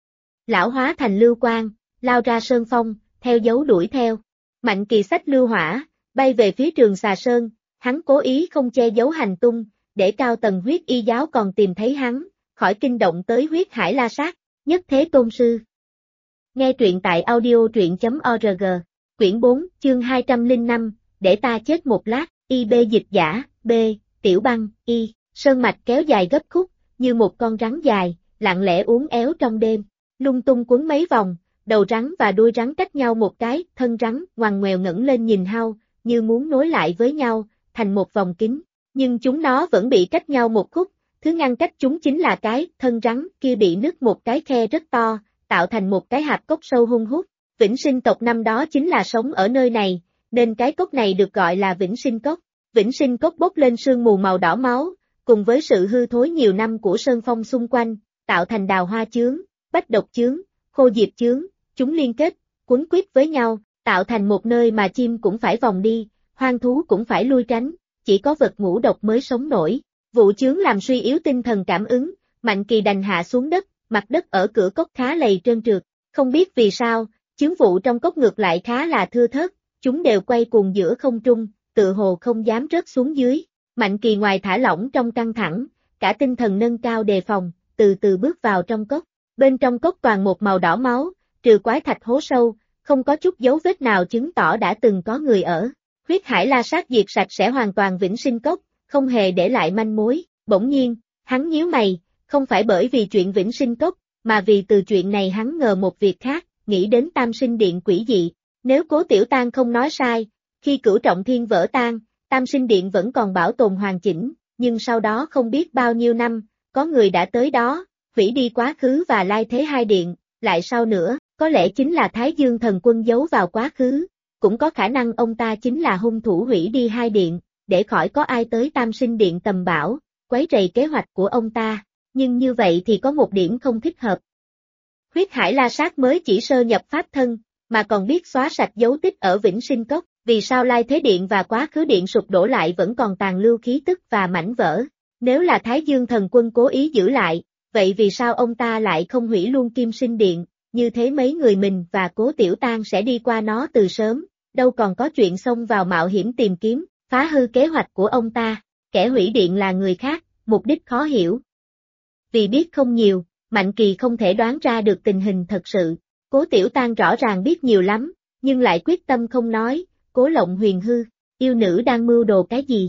Lão hóa thành lưu quang, lao ra sơn phong, theo dấu đuổi theo. Mạnh Kỳ xách lưu hỏa, bay về phía Trường Xà Sơn, hắn cố ý không che giấu hành tung, để cao tầng huyết y giáo còn tìm thấy hắn, khỏi kinh động tới huyết hải la sát, nhất thế tôn sư. Nghe truyện tại audio truyện.org, quyển 4, chương 205, để ta chết một lát, IB dịch giả, B, Tiểu Băng, Y, sơn mạch kéo dài gấp khúc, như một con rắn dài, lặng lẽ uốn éo trong đêm, lung tung quấn mấy vòng, đầu rắn và đuôi rắn cách nhau một cái, thân rắn ngoằn ngoèo ngẩng lên nhìn hao, như muốn nối lại với nhau, thành một vòng kính, nhưng chúng nó vẫn bị cách nhau một khúc, thứ ngăn cách chúng chính là cái thân rắn kia bị nứt một cái khe rất to, tạo thành một cái hạp cốc sâu hun hút. Vĩnh Sinh tộc năm đó chính là sống ở nơi này, nên cái cốc này được gọi là Vĩnh Sinh cốc. Vĩnh Sinh cốc bốc lên sương mù màu đỏ máu, cùng với sự hư thối nhiều năm của sơn phong xung quanh, tạo thành đào hoa chướng, bách độc chướng, khô diệp chướng, chúng liên kết, quấn quýt với nhau, tạo thành một nơi mà chim cũng phải vòng đi, hoang thú cũng phải lui tránh, chỉ có vật ngũ độc mới sống nổi. Vụ chướng làm suy yếu tinh thần cảm ứng, Mạnh Kỳ đành hạ xuống đất, mặt đất ở cửa cốc khá lầy trơn trượt, không biết vì sao, chướng vụ trong cốc ngược lại khá là thưa thớt, chúng đều quay cuồng giữa không trung, tự hồ không dám rớt xuống dưới. Mạnh Kỳ ngoài thả lỏng trong căng thẳng, cả tinh thần nâng cao đề phòng, từ từ bước vào trong cốc. Bên trong cốc toàn một màu đỏ máu, trừ quái thạch hố sâu, không có chút dấu vết nào chứng tỏ đã từng có người ở. Huyết hải la sát diệt sạch sẽ hoàn toàn Vĩnh Sinh cốc, không hề để lại manh mối. Bỗng nhiên, hắn nhíu mày, không phải bởi vì chuyện Vĩnh Sinh cốc, mà vì từ chuyện này hắn ngờ một việc khác, nghĩ đến Tam Sinh Điện quỷ dị. Nếu Cố Tiểu Tang không nói sai, khi Cửu Trọng Thiên vỡ tan, Tam Sinh Điện vẫn còn bảo tồn hoàn chỉnh, nhưng sau đó không biết bao nhiêu năm, có người đã tới đó, hủy đi quá khứ và lai thế hai điện, lại sau nữa, có lẽ chính là Thái Dương Thần Quân giấu vào quá khứ, cũng có khả năng ông ta chính là hung thủ hủy đi hai điện, để khỏi có ai tới Tam Sinh Điện tầm bảo, quấy rầy kế hoạch của ông ta, nhưng như vậy thì có một điểm không thích hợp. Huyết hải la sát mới chỉ sơ nhập pháp thân, mà còn biết xóa sạch dấu tích ở Vĩnh Sinh cốc, vì sao lai thế điện và quá khứ điện sụp đổ lại vẫn còn tàn lưu khí tức và mảnh vỡ. Nếu là Thái Dương Thần Quân cố ý giữ lại, vậy vì sao ông ta lại không hủy luôn Kim Sinh Điện, như thế mấy người mình và Cố Tiểu Tang sẽ đi qua nó từ sớm, đâu còn có chuyện xông vào mạo hiểm tìm kiếm, phá hư kế hoạch của ông ta, kẻ hủy điện là người khác, mục đích khó hiểu. Vì biết không nhiều, Mạnh Kỳ không thể đoán ra được tình hình thật sự, Cố Tiểu Tang rõ ràng biết nhiều lắm, nhưng lại quyết tâm không nói, Cố Lộng Huyền hư, yêu nữ đang mưu đồ cái gì?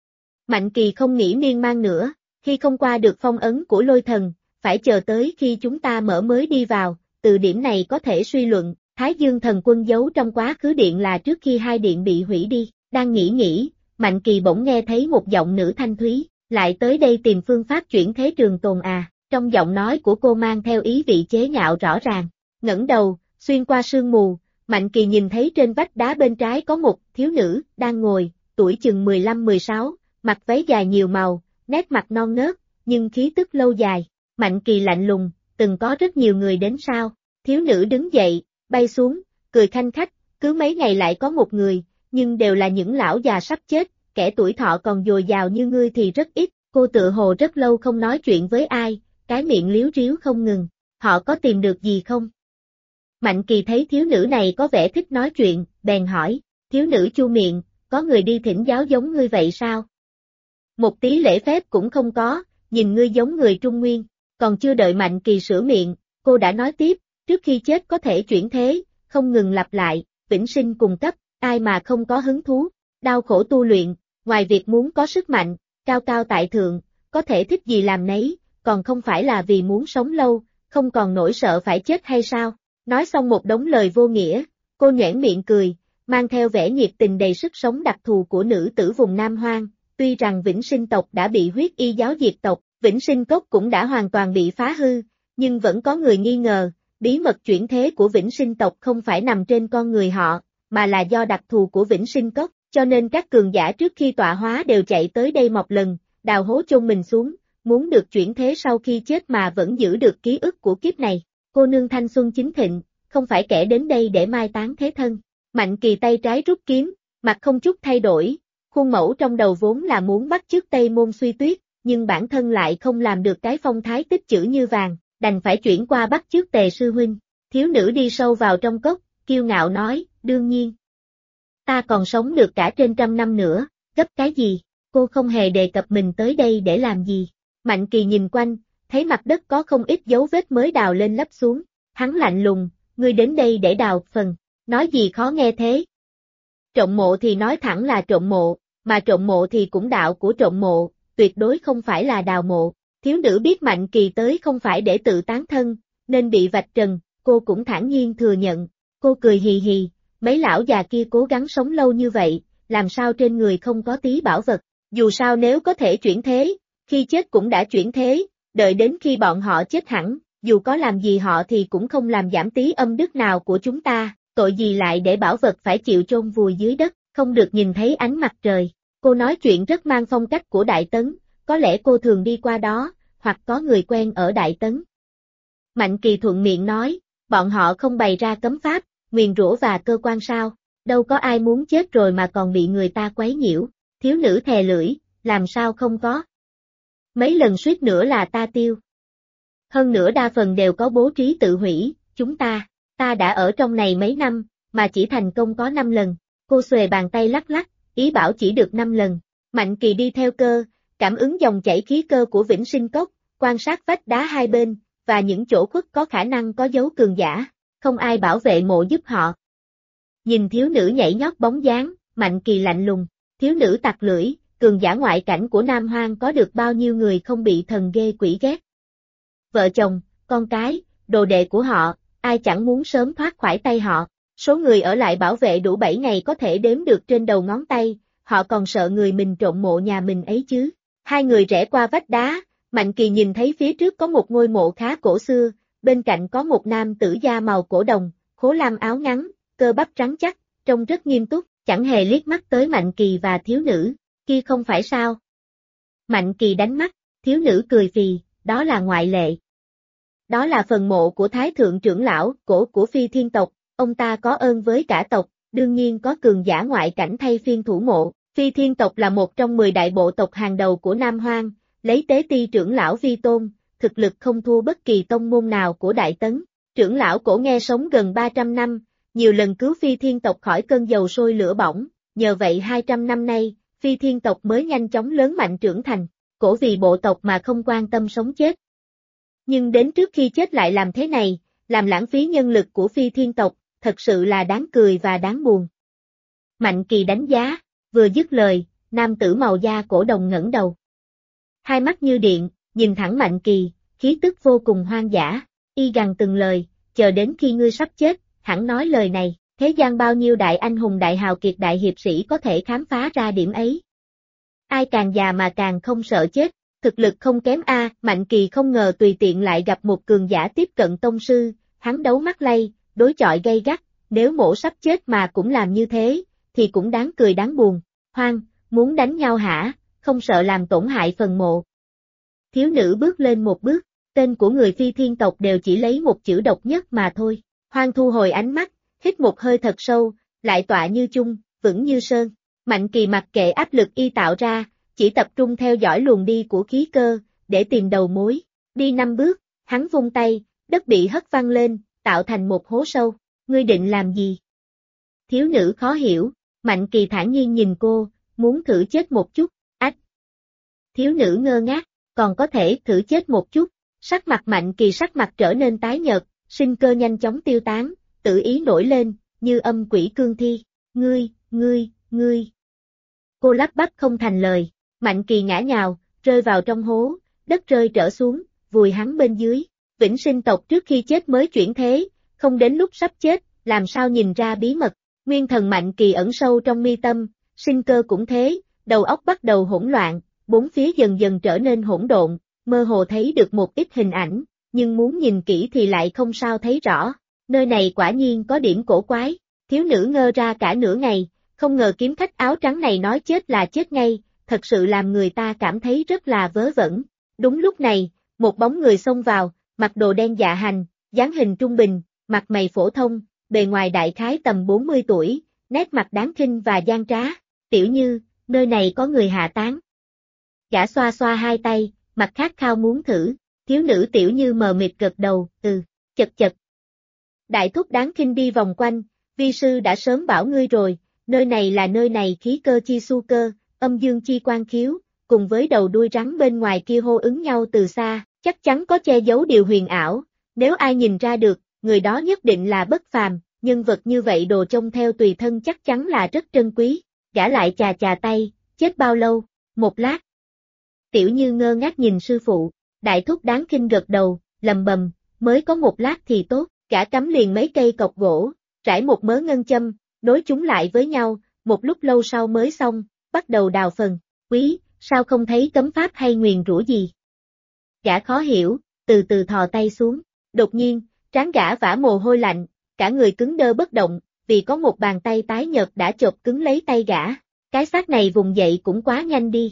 Mạnh Kỳ không nghĩ miên man nữa, khi không qua được phong ấn của lôi thần, phải chờ tới khi chúng ta mở mới đi vào, từ điểm này có thể suy luận, Thái Dương thần quân giấu trong quá khứ điện là trước khi hai điện bị hủy đi, đang nghĩ, Mạnh Kỳ bỗng nghe thấy một giọng nữ thanh thúy, lại tới đây tìm phương pháp chuyển thế trường tồn à, trong giọng nói của cô mang theo ý vị chế nhạo rõ ràng, ngẩng đầu, xuyên qua sương mù, Mạnh Kỳ nhìn thấy trên vách đá bên trái có một thiếu nữ, đang ngồi, tuổi chừng 15-16, mặc váy dài nhiều màu, nét mặt non nớt, nhưng khí tức lâu dài, Mạnh Kỳ lạnh lùng, từng có rất nhiều người đến sao, thiếu nữ đứng dậy, bay xuống, cười khanh khách, cứ mấy ngày lại có một người, nhưng đều là những lão già sắp chết, kẻ tuổi thọ còn dồi dào như ngươi thì rất ít, cô tựa hồ rất lâu không nói chuyện với ai, cái miệng líu ríu không ngừng, họ có tìm được gì không? Mạnh Kỳ thấy thiếu nữ này có vẻ thích nói chuyện, bèn hỏi, thiếu nữ chu miệng, có người đi thỉnh giáo giống ngươi vậy sao? Một tí lễ phép cũng không có, nhìn ngươi giống người Trung Nguyên, còn chưa đợi Mạnh Kỳ sửa miệng, cô đã nói tiếp, trước khi chết có thể chuyển thế, không ngừng lặp lại, vĩnh sinh cùng cấp, ai mà không có hứng thú, đau khổ tu luyện, ngoài việc muốn có sức mạnh, cao cao tại thượng, có thể thích gì làm nấy, còn không phải là vì muốn sống lâu, không còn nỗi sợ phải chết hay sao? Nói xong một đống lời vô nghĩa, cô nhoẻn miệng cười, mang theo vẻ nhiệt tình đầy sức sống đặc thù của nữ tử vùng Nam Hoang, tuy rằng Vĩnh Sinh tộc đã bị huyết y giáo diệt tộc, Vĩnh Sinh cốc cũng đã hoàn toàn bị phá hư, nhưng vẫn có người nghi ngờ, bí mật chuyển thế của Vĩnh Sinh tộc không phải nằm trên con người họ, mà là do đặc thù của Vĩnh Sinh cốc, cho nên các cường giả trước khi tọa hóa đều chạy tới đây một lần, đào hố chôn mình xuống, muốn được chuyển thế sau khi chết mà vẫn giữ được ký ức của kiếp này. Cô nương thanh xuân chính thịnh, không phải kẻ đến đây để mai táng thế thân. Mạnh Kỳ tay trái rút kiếm, mặt không chút thay đổi, khuôn mẫu trong đầu vốn là muốn bắt chước Tây Môn Suy Tuyết, nhưng bản thân lại không làm được cái phong thái tích chữ như vàng, đành phải chuyển qua bắt chước Tề sư huynh. Thiếu nữ đi sâu vào trong cốc, kiêu ngạo nói, đương nhiên. Ta còn sống được cả trên 100 năm nữa, gấp cái gì, cô không hề đề cập mình tới đây để làm gì. Mạnh Kỳ nhìn quanh, thấy mặt đất có không ít dấu vết mới đào lên lấp xuống, hắn lạnh lùng, ngươi đến đây để đào phần, nói gì khó nghe thế. Trộm mộ thì nói thẳng là trộm mộ, mà trộm mộ thì cũng đạo của trộm mộ, tuyệt đối không phải là đào mộ. Thiếu nữ biết Mạnh Kỳ tới không phải để tự tán thân, nên bị vạch trần, cô cũng thản nhiên thừa nhận. Cô cười hì hì, mấy lão già kia cố gắng sống lâu như vậy, làm sao trên người không có tí bảo vật, dù sao nếu có thể chuyển thế, khi chết cũng đã chuyển thế, đợi đến khi bọn họ chết hẳn, dù có làm gì họ thì cũng không làm giảm tí âm đức nào của chúng ta, tội gì lại để bảo vật phải chịu chôn vùi dưới đất, không được nhìn thấy ánh mặt trời. Cô nói chuyện rất mang phong cách của Đại Tấn, có lẽ cô thường đi qua đó, hoặc có người quen ở Đại Tấn. Mạnh Kỳ thuận miệng nói, bọn họ không bày ra cấm pháp, nguyền rủa và cơ quan sao, đâu có ai muốn chết rồi mà còn bị người ta quấy nhiễu. Thiếu nữ thè lưỡi, làm sao không có. Mấy lần suýt nữa là ta tiêu. Hơn nữa đa phần đều có bố trí tự hủy, ta đã ở trong này mấy năm, mà chỉ thành công có 5 lần. Cô xuề bàn tay lắc lắc, ý bảo chỉ được 5 lần. Mạnh Kỳ đi theo cơ, cảm ứng dòng chảy khí cơ của Vĩnh Sinh cốc, quan sát vách đá hai bên, và những chỗ khuất có khả năng có dấu cường giả, không ai bảo vệ mộ giúp họ. Nhìn thiếu nữ nhảy nhót bóng dáng, Mạnh Kỳ lạnh lùng, thiếu nữ tặc lưỡi, cường giả ngoại cảnh của Nam Hoang có được bao nhiêu người không bị thần ghê quỷ ghét. Vợ chồng, con cái, đồ đệ của họ, ai chẳng muốn sớm thoát khỏi tay họ, số người ở lại bảo vệ đủ 7 ngày có thể đếm được trên đầu ngón tay, họ còn sợ người mình trộm mộ nhà mình ấy chứ. Hai người rẽ qua vách đá, Mạnh Kỳ nhìn thấy phía trước có một ngôi mộ khá cổ xưa, bên cạnh có một nam tử da màu cổ đồng, khố lam áo ngắn, cơ bắp trắng chắc, trông rất nghiêm túc, chẳng hề liếc mắt tới Mạnh Kỳ và thiếu nữ, kia không phải sao. Mạnh Kỳ đánh mắt, thiếu nữ cười phì, đó là ngoại lệ. Đó là phần mộ của Thái Thượng trưởng lão, cổ của Phi Thiên tộc, ông ta có ơn với cả tộc, đương nhiên có cường giả ngoại cảnh thay phiên thủ mộ. Phi Thiên tộc là một trong 10 đại bộ tộc hàng đầu của Nam Hoang, lấy Tế Ti trưởng lão vi tôn, thực lực không thua bất kỳ tông môn nào của Đại Tấn. Trưởng lão cổ nghe sống gần 300 năm, nhiều lần cứu Phi Thiên tộc khỏi cơn dầu sôi lửa bỏng, nhờ vậy 200 năm nay, Phi Thiên tộc mới nhanh chóng lớn mạnh trưởng thành, cổ vì bộ tộc mà không quan tâm sống chết. Nhưng đến trước khi chết lại làm thế này, làm lãng phí nhân lực của Phi Thiên tộc, thật sự là đáng cười và đáng buồn. Mạnh Kỳ đánh giá, vừa dứt lời, nam tử màu da cổ đồng ngẩng đầu. Hai mắt như điện, nhìn thẳng Mạnh Kỳ, khí tức vô cùng hoang dã, y gằn từng lời, chờ đến khi ngươi sắp chết, hẳn nói lời này, thế gian bao nhiêu đại anh hùng đại hào kiệt đại hiệp sĩ có thể khám phá ra điểm ấy. Ai càng già mà càng không sợ chết, thực lực không kém a. Mạnh Kỳ không ngờ tùy tiện lại gặp một cường giả tiếp cận tông sư, hắn đấu mắt lay, đối chọi gay gắt, nếu mổ sắp chết mà cũng làm như thế, thì cũng đáng cười đáng buồn. Hoang, muốn đánh nhau hả, không sợ làm tổn hại phần mộ. Thiếu nữ bước lên một bước, tên của người Phi Thiên tộc đều chỉ lấy một chữ độc nhất mà thôi. Hoang thu hồi ánh mắt, hít một hơi thật sâu, lại tọa như chung, vững như sơn. Mạnh Kỳ mặc kệ áp lực y tạo ra, chỉ tập trung theo dõi luồng đi của khí cơ, để tìm đầu mối. Đi 5 bước, hắn vung tay, đất bị hất văng lên, tạo thành một hố sâu. Ngươi định làm gì? Thiếu nữ khó hiểu, Mạnh Kỳ thản nhiên nhìn cô, muốn thử chết một chút, ách. Thiếu nữ ngơ ngác, còn có thể thử chết một chút. Sắc mặt Mạnh Kỳ sắc mặt trở nên tái nhợt, sinh cơ nhanh chóng tiêu tán, tự ý nổi lên, như âm quỷ cương thi. Ngươi. Cô lắp bắp không thành lời, Mạnh Kỳ ngã nhào, rơi vào trong hố, đất rơi trở xuống, vùi hắn bên dưới. Vĩnh Sinh tộc trước khi chết mới chuyển thế, không đến lúc sắp chết, làm sao nhìn ra bí mật. Nguyên thần Mạnh Kỳ ẩn sâu trong mi tâm, sinh cơ cũng thế, đầu óc bắt đầu hỗn loạn, bốn phía dần dần trở nên hỗn độn, mơ hồ thấy được một ít hình ảnh, nhưng muốn nhìn kỹ thì lại không sao thấy rõ. Nơi này quả nhiên có điểm cổ quái, thiếu nữ ngơ ra cả nửa ngày, không ngờ kiếm khách áo trắng này nói chết là chết ngay, thật sự làm người ta cảm thấy rất là vớ vẩn. Đúng lúc này, một bóng người xông vào, mặc đồ đen dạ hành, dáng hình trung bình, mặt mày phổ thông, bề ngoài đại khái tầm 40 tuổi, nét mặt đáng khinh và gian trá. Tiểu Như, nơi này có người hạ táng. Gã xoa xoa hai tay, mặt khát khao muốn thử, thiếu nữ Tiểu Như mờ mịt gật đầu, chật. Đại thúc đáng khinh đi vòng quanh, vi sư đã sớm bảo ngươi rồi, nơi này là nơi này khí cơ chi su cơ, âm dương chi quan khiếu, cùng với đầu đuôi rắn bên ngoài kia hô ứng nhau từ xa, chắc chắn có che giấu điều huyền ảo, nếu ai nhìn ra được, người đó nhất định là bất phàm, nhân vật như vậy đồ trông theo tùy thân chắc chắn là rất trân quý. Gã lại chà tay, chết bao lâu? Một lát. Tiểu Như ngơ ngác nhìn sư phụ, đại thúc đáng khinh gật đầu, lầm bầm, mới có một lát thì tốt. Gã cắm liền mấy cây cọc gỗ, trải một mớ ngân châm, nối chúng lại với nhau, một lúc lâu sau mới xong, bắt đầu đào phần. Quý, sao không thấy cấm pháp hay nguyền rủa gì? Gã khó hiểu, từ từ thò tay xuống, đột nhiên, trán gã vã mồ hôi lạnh, cả người cứng đơ bất động, vì có một bàn tay tái nhợt đã chộp cứng lấy tay gã. Cái xác này vùng dậy cũng quá nhanh đi.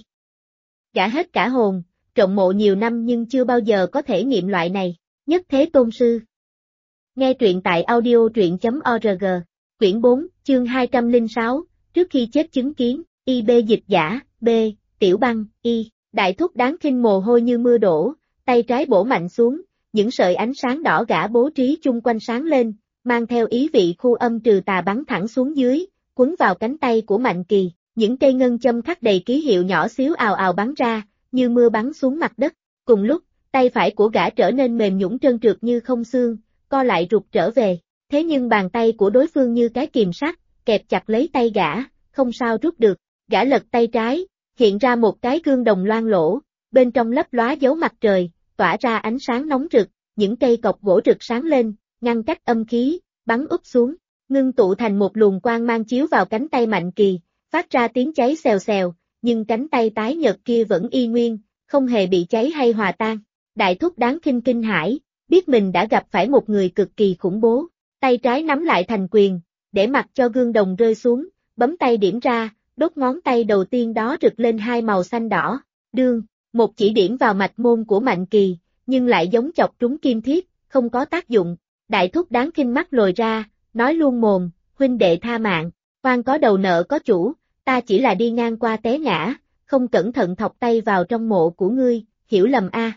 Gã hết cả hồn, trộm mộ nhiều năm nhưng chưa bao giờ có thể nghiệm loại này. Nhất Thế Tôn Sư. Nghe truyện tại audio.org, quyển 4, chương 206, trước khi chết chứng kiến, IB dịch giả, B, Tiểu Băng, Y, đại thúc đáng khinh mồ hôi như mưa đổ, tay trái bổ mạnh xuống, những sợi ánh sáng đỏ gã bố trí chung quanh sáng lên, mang theo ý vị khu âm trừ tà bắn thẳng xuống dưới, quấn vào cánh tay của Mạnh Kỳ, những cây ngân châm khắc đầy ký hiệu nhỏ xíu ào ào bắn ra, như mưa bắn xuống mặt đất. Cùng lúc, tay phải của gã trở nên mềm nhũn trơn trượt như không xương, co lại rụt trở về, thế nhưng bàn tay của đối phương như cái kìm sắt, kẹp chặt lấy tay gã, không sao rút được. Gã lật tay trái, hiện ra một cái gương đồng loang lỗ, bên trong lấp lóa dấu mặt trời, tỏa ra ánh sáng nóng rực, những cây cọc gỗ rực sáng lên, ngăn cách âm khí, bắn úp xuống, ngưng tụ thành một luồng quang mang chiếu vào cánh tay Mạnh Kỳ, phát ra tiếng cháy xèo xèo, nhưng cánh tay tái nhợt kia vẫn y nguyên, không hề bị cháy hay hòa tan. Đại thúc đáng kinh hãi, biết mình đã gặp phải một người cực kỳ khủng bố, tay trái nắm lại thành quyền, để mặc cho gương đồng rơi xuống, bấm tay điểm ra, đốt ngón tay đầu tiên đó rực lên hai màu xanh đỏ, đương, một chỉ điểm vào mạch môn của Mạnh Kỳ, nhưng lại giống chọc trúng kim thiết, không có tác dụng. Đại thúc đáng khinh mắt lồi ra, nói luôn mồm, huynh đệ tha mạng, oan có đầu nợ có chủ, ta chỉ là đi ngang qua té ngã, không cẩn thận thọc tay vào trong mộ của ngươi, hiểu lầm a.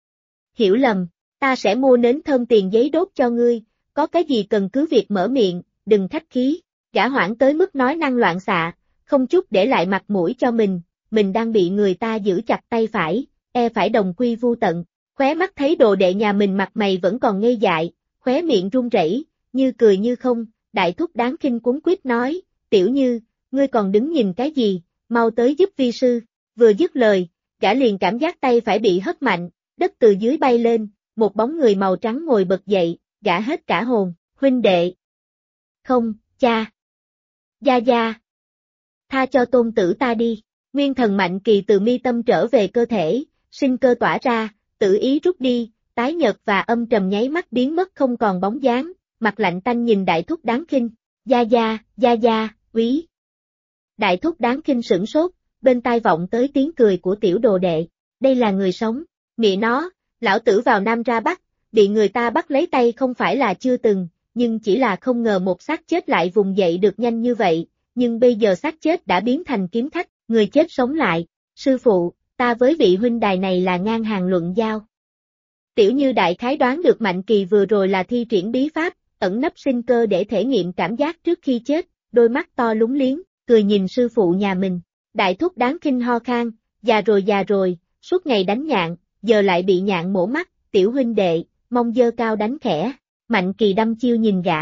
Hiểu lầm, ta sẽ mua nến thơm tiền giấy đốt cho ngươi, có cái gì cần cứ việc mở miệng, đừng khách khí. Gã hoảng tới mức nói năng loạn xạ, không chút để lại mặt mũi cho mình đang bị người ta giữ chặt tay phải, phải đồng quy vu tận. Khóe mắt thấy đồ đệ nhà mình mặt mày vẫn còn ngây dại, khóe miệng run rẩy, như cười như không. Đại thúc đáng khinh cuống quýt nói, Tiểu Như, ngươi còn đứng nhìn cái gì, mau tới giúp vi sư. Vừa dứt lời, gã liền cảm giác tay phải bị hất mạnh, đất từ dưới bay lên, một bóng người màu trắng ngồi bật dậy, gã hết cả hồn, huynh đệ. Không, cha. Gia Gia. Tha cho tôn tử ta đi. Nguyên thần Mạnh Kỳ từ mi tâm trở về cơ thể, sinh cơ tỏa ra, tử ý rút đi, tái nhợt và âm trầm nháy mắt biến mất không còn bóng dáng, mặt lạnh tanh nhìn đại thúc đáng khinh. Gia Gia, úy. Đại thúc đáng khinh sửng sốt, bên tai vọng tới tiếng cười của tiểu đồ đệ. Đây là người sống, mẹ nó, lão tử vào Nam ra Bắc, bị người ta bắt lấy tay không phải là chưa từng, nhưng chỉ là không ngờ một xác chết lại vùng dậy được nhanh như vậy, nhưng bây giờ xác chết đã biến thành kiếm khách, người chết sống lại. Sư phụ, ta với vị huynh đài này là ngang hàng luận giao. Tiểu Như đại khái đoán được Mạnh Kỳ vừa rồi là thi triển bí pháp, ẩn nấp sinh cơ để thể nghiệm cảm giác trước khi chết, đôi mắt to lúng liếng, cười nhìn sư phụ nhà mình. Đại thúc đáng khinh ho khan, già rồi, suốt ngày đánh nhạn, giờ lại bị nhạn mổ mắt, tiểu huynh đệ, mong dơ cao đánh khẽ. Mạnh Kỳ đăm chiêu nhìn gã.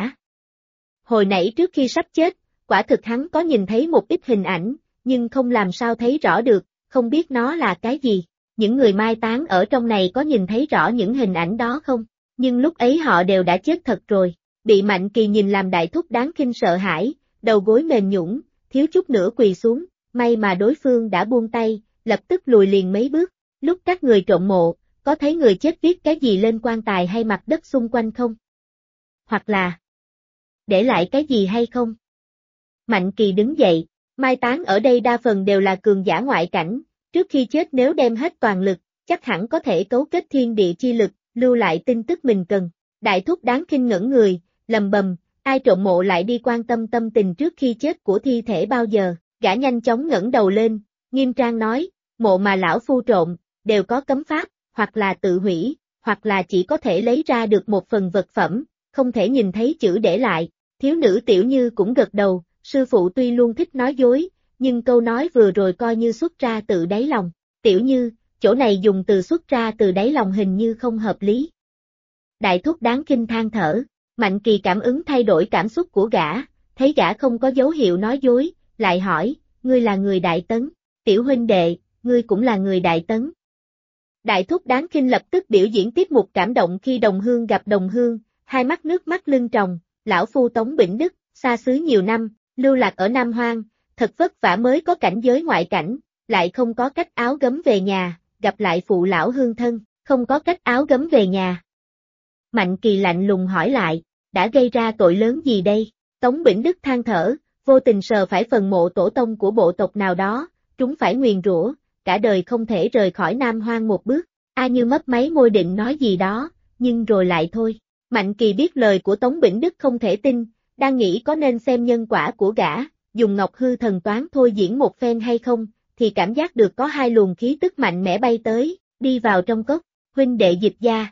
Hồi nãy trước khi sắp chết, quả thực hắn có nhìn thấy một ít hình ảnh, nhưng không làm sao thấy rõ được, không biết nó là cái gì. Những người mai táng ở trong này có nhìn thấy rõ những hình ảnh đó không? Nhưng lúc ấy họ đều đã chết thật rồi. Bị Mạnh Kỳ nhìn làm đại thúc đáng khinh sợ hãi, đầu gối mềm nhũn, thiếu chút nữa quỳ xuống, may mà đối phương đã buông tay, lập tức lùi liền mấy bước. Lúc các người trộm mộ, có thấy người chết viết cái gì lên quan tài hay mặt đất xung quanh không? Hoặc là để lại cái gì hay không? Mạnh Kỳ đứng dậy, mai táng ở đây đa phần đều là cường giả ngoại cảnh, trước khi chết nếu đem hết toàn lực, chắc hẳn có thể cấu kết thiên địa chi lực, lưu lại tin tức mình cần. Đại thúc đáng khinh ngẩn người, lầm bầm, ai trộm mộ lại đi quan tâm tâm tình trước khi chết của thi thể bao giờ, gã nhanh chóng ngẩng đầu lên, nghiêm trang nói, mộ mà lão phu trộm, đều có cấm pháp, hoặc là tự hủy, hoặc là chỉ có thể lấy ra được một phần vật phẩm, không thể nhìn thấy chữ để lại. Thiếu nữ Tiểu Như cũng gật đầu, sư phụ tuy luôn thích nói dối, nhưng câu nói vừa rồi coi như xuất ra từ đáy lòng. Tiểu Như, chỗ này dùng từ xuất ra từ đáy lòng hình như không hợp lý. Đại thúc đáng khinh than thở, Mạnh Kỳ cảm ứng thay đổi cảm xúc của gã, thấy gã không có dấu hiệu nói dối, lại hỏi, ngươi là người Đại Tấn, tiểu huynh đệ, ngươi cũng là người Đại Tấn. Đại thúc đáng khinh lập tức biểu diễn tiết mục cảm động khi đồng hương gặp đồng hương, hai mắt nước mắt lưng tròng, lão phu Tống Bỉnh Đức, xa xứ nhiều năm, lưu lạc ở Nam Hoang, thật vất vả mới có cảnh giới ngoại cảnh, lại không có cách áo gấm về nhà, gặp lại phụ lão hương thân, không có cách áo gấm về nhà. Mạnh Kỳ lạnh lùng hỏi lại, đã gây ra tội lớn gì đây? Tống Bỉnh Đức than thở, vô tình sờ phải phần mộ tổ tông của bộ tộc nào đó, chúng phải nguyền rủa, cả đời không thể rời khỏi Nam Hoang một bước. A Như mấp máy môi định nói gì đó, nhưng rồi lại thôi. Mạnh Kỳ biết lời của Tống Bỉnh Đức không thể tin, đang nghĩ có nên xem nhân quả của gã, dùng Ngọc Hư thần toán thôi diễn một phen hay không, thì cảm giác được có hai luồng khí tức mạnh mẽ bay tới, đi vào trong cốc, huynh đệ Dịch Gia.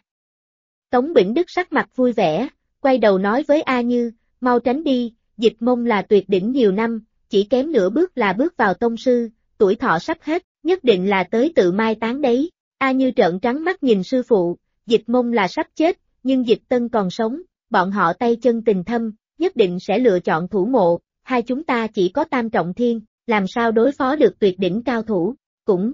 Tống Bỉnh Đức sắc mặt vui vẻ, quay đầu nói với A Như, mau tránh đi, Dịch Mông là tuyệt đỉnh nhiều năm, chỉ kém nửa bước là bước vào tông sư, tuổi thọ sắp hết, nhất định là tới tự mai táng đấy. A Như trợn trắng mắt nhìn sư phụ, Dịch Mông là sắp chết, nhưng Dịch Tân còn sống, bọn họ tay chân tình thâm, nhất định sẽ lựa chọn thủ mộ, hai chúng ta chỉ có tam trọng thiên, làm sao đối phó được tuyệt đỉnh cao thủ, cũng.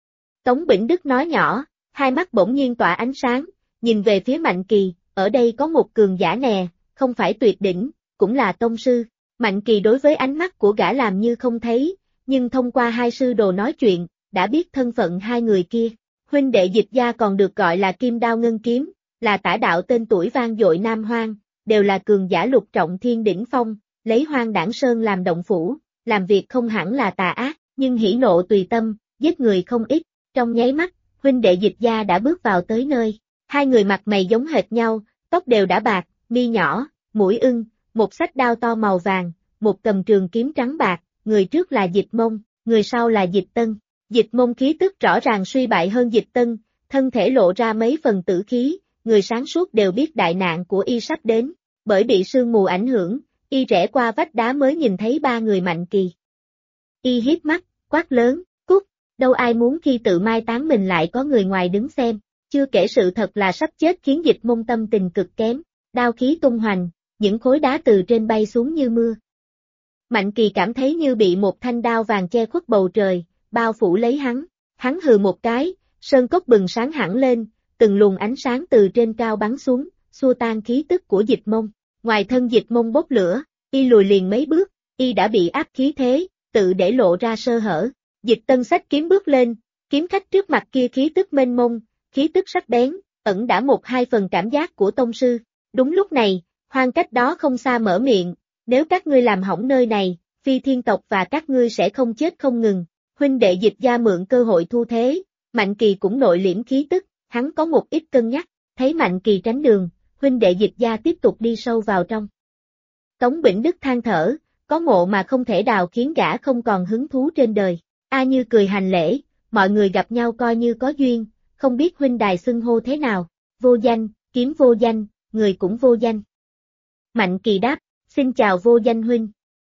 Tống Bỉnh Đức nói nhỏ, hai mắt bỗng nhiên tỏa ánh sáng, nhìn về phía Mạnh Kỳ, ở đây có một cường giả nè, không phải tuyệt đỉnh, cũng là tông sư. Mạnh Kỳ đối với ánh mắt của gã làm như không thấy, nhưng thông qua hai sư đồ nói chuyện, đã biết thân phận hai người kia. Huynh đệ Dịch Gia còn được gọi là Kim Đao Ngân Kiếm, là tả đạo tên tuổi vang dội Nam Hoang, đều là cường giả lục trọng thiên đỉnh phong, lấy Hoang Đảng Sơn làm động phủ, làm việc không hẳn là tà ác, nhưng hỉ nộ tùy tâm, giết người không ít. Trong nháy mắt, huynh đệ Dịch Gia đã bước vào tới nơi. Hai người mặt mày giống hệt nhau, tóc đều đã bạc, mi nhỏ, mũi ưng, một xách đao to màu vàng, một cầm trường kiếm trắng bạc, người trước là Dịch Mông, người sau là Dịch Tân. Dịch Mông khí tức rõ ràng suy bại hơn Dịch Tân, thân thể lộ ra mấy phần tử khí, người sáng suốt đều biết đại nạn của y sắp đến, bởi bị sương mù ảnh hưởng, y rẽ qua vách đá mới nhìn thấy ba người Mạnh Kỳ. Y hiếp mắt, quát lớn, cút, đâu ai muốn khi tự mai táng mình lại có người ngoài đứng xem, chưa kể sự thật là sắp chết khiến Dịch Mông tâm tình cực kém, đao khí tung hoành, những khối đá từ trên bay xuống như mưa. Mạnh Kỳ cảm thấy như bị một thanh đao vàng che khuất bầu trời, bao phủ lấy hắn hừ một cái, sơn cốc bừng sáng hẳn lên, từng luồng ánh sáng từ trên cao bắn xuống, xua tan khí tức của Dịch Mông. Ngoài thân Dịch Mông bốc lửa, y lùi liền mấy bước, y đã bị áp khí thế, tự để lộ ra sơ hở. Dịch Tân xách kiếm bước lên, kiếm khách trước mặt kia khí tức mênh mông, khí tức sắc bén, ẩn đã một hai phần cảm giác của tông sư. Đúng lúc này, Hoang cách đó không xa mở miệng, nếu các ngươi làm hỏng nơi này, Phi Thiên tộc và các ngươi sẽ không chết không ngừng. Huynh đệ Dịch gia mượn cơ hội thu thế, Mạnh Kỳ cũng nội liễm khí tức, hắn có một ít cân nhắc, thấy Mạnh Kỳ tránh đường, huynh đệ Dịch gia tiếp tục đi sâu vào trong. Tống Bỉnh Đức than thở, có mộ mà không thể đào khiến gã không còn hứng thú trên đời. A Như cười hành lễ, mọi người gặp nhau coi như có duyên, không biết huynh đài xưng hô thế nào, vô danh, kiếm vô danh, người cũng vô danh. Mạnh Kỳ đáp, xin chào vô danh huynh.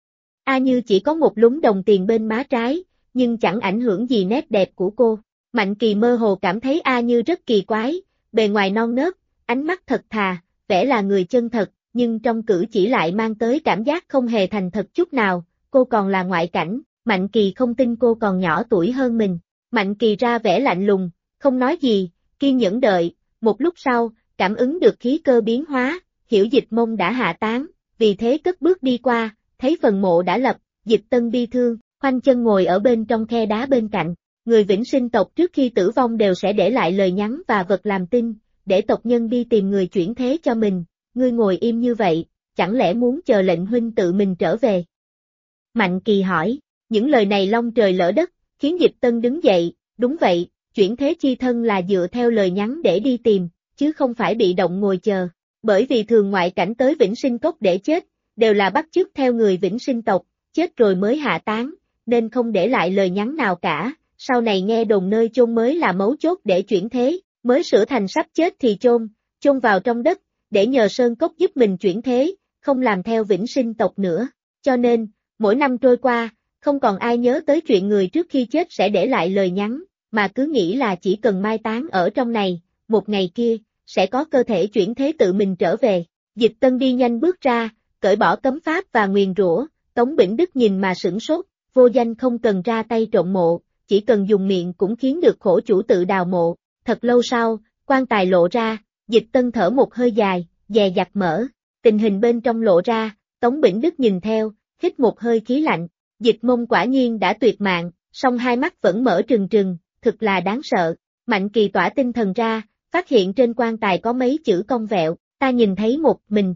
A Như chỉ có một lúm đồng tiền bên má trái, nhưng chẳng ảnh hưởng gì nét đẹp của cô. Mạnh Kỳ mơ hồ cảm thấy A Như rất kỳ quái, bề ngoài non nớt, ánh mắt thật thà, vẻ là người chân thật, nhưng trong cử chỉ lại mang tới cảm giác không hề thành thật chút nào, cô còn là ngoại cảnh, Mạnh Kỳ không tin cô còn nhỏ tuổi hơn mình. Mạnh Kỳ ra vẻ lạnh lùng, không nói gì, kiên nhẫn đợi, một lúc sau, cảm ứng được khí cơ biến hóa, hiểu Dịch Mông đã hạ tán, vì thế cất bước đi qua, thấy phần mộ đã lập, Dịch Tân bi thương, khoanh chân ngồi ở bên trong khe đá bên cạnh. Người Vĩnh Sinh tộc trước khi tử vong đều sẽ để lại lời nhắn và vật làm tin, để tộc nhân đi tìm người chuyển thế cho mình, ngươi ngồi im như vậy, chẳng lẽ muốn chờ lệnh huynh tự mình trở về? Mạnh Kỳ hỏi, những lời này long trời lỡ đất, khiến Dịch Tân đứng dậy, đúng vậy, chuyển thế chi thân là dựa theo lời nhắn để đi tìm, chứ không phải bị động ngồi chờ, bởi vì thường ngoại cảnh tới Vĩnh Sinh cốc để chết, đều là bắt chước theo người Vĩnh Sinh tộc, chết rồi mới hạ tán, nên không để lại lời nhắn nào cả, sau này nghe đồn nơi chôn mới là mấu chốt để chuyển thế, mới sửa thành sắp chết thì chôn vào trong đất, để nhờ Sơn Cốc giúp mình chuyển thế, không làm theo Vĩnh Sinh tộc nữa, cho nên, mỗi năm trôi qua, không còn ai nhớ tới chuyện người trước khi chết sẽ để lại lời nhắn, mà cứ nghĩ là chỉ cần mai táng ở trong này, một ngày kia, sẽ có cơ thể chuyển thế tự mình trở về. Dịch Tân đi nhanh bước ra, cởi bỏ cấm pháp và nguyền rủa, Tống Bỉnh Đức nhìn mà sửng sốt, vô danh không cần ra tay trộn mộ, chỉ cần dùng miệng cũng khiến được khổ chủ tự đào mộ. Thật lâu sau, quan tài lộ ra, Dịch Tân thở một hơi dài, dè dặt mở, tình hình bên trong lộ ra, Tống Bỉnh Đức nhìn theo, hít một hơi khí lạnh, Dịch Mông quả nhiên đã tuyệt mạng, song hai mắt vẫn mở trừng trừng, thực là đáng sợ. Mạnh Kỳ tỏa tinh thần ra, phát hiện trên quan tài có mấy chữ cong vẹo, ta nhìn thấy một mình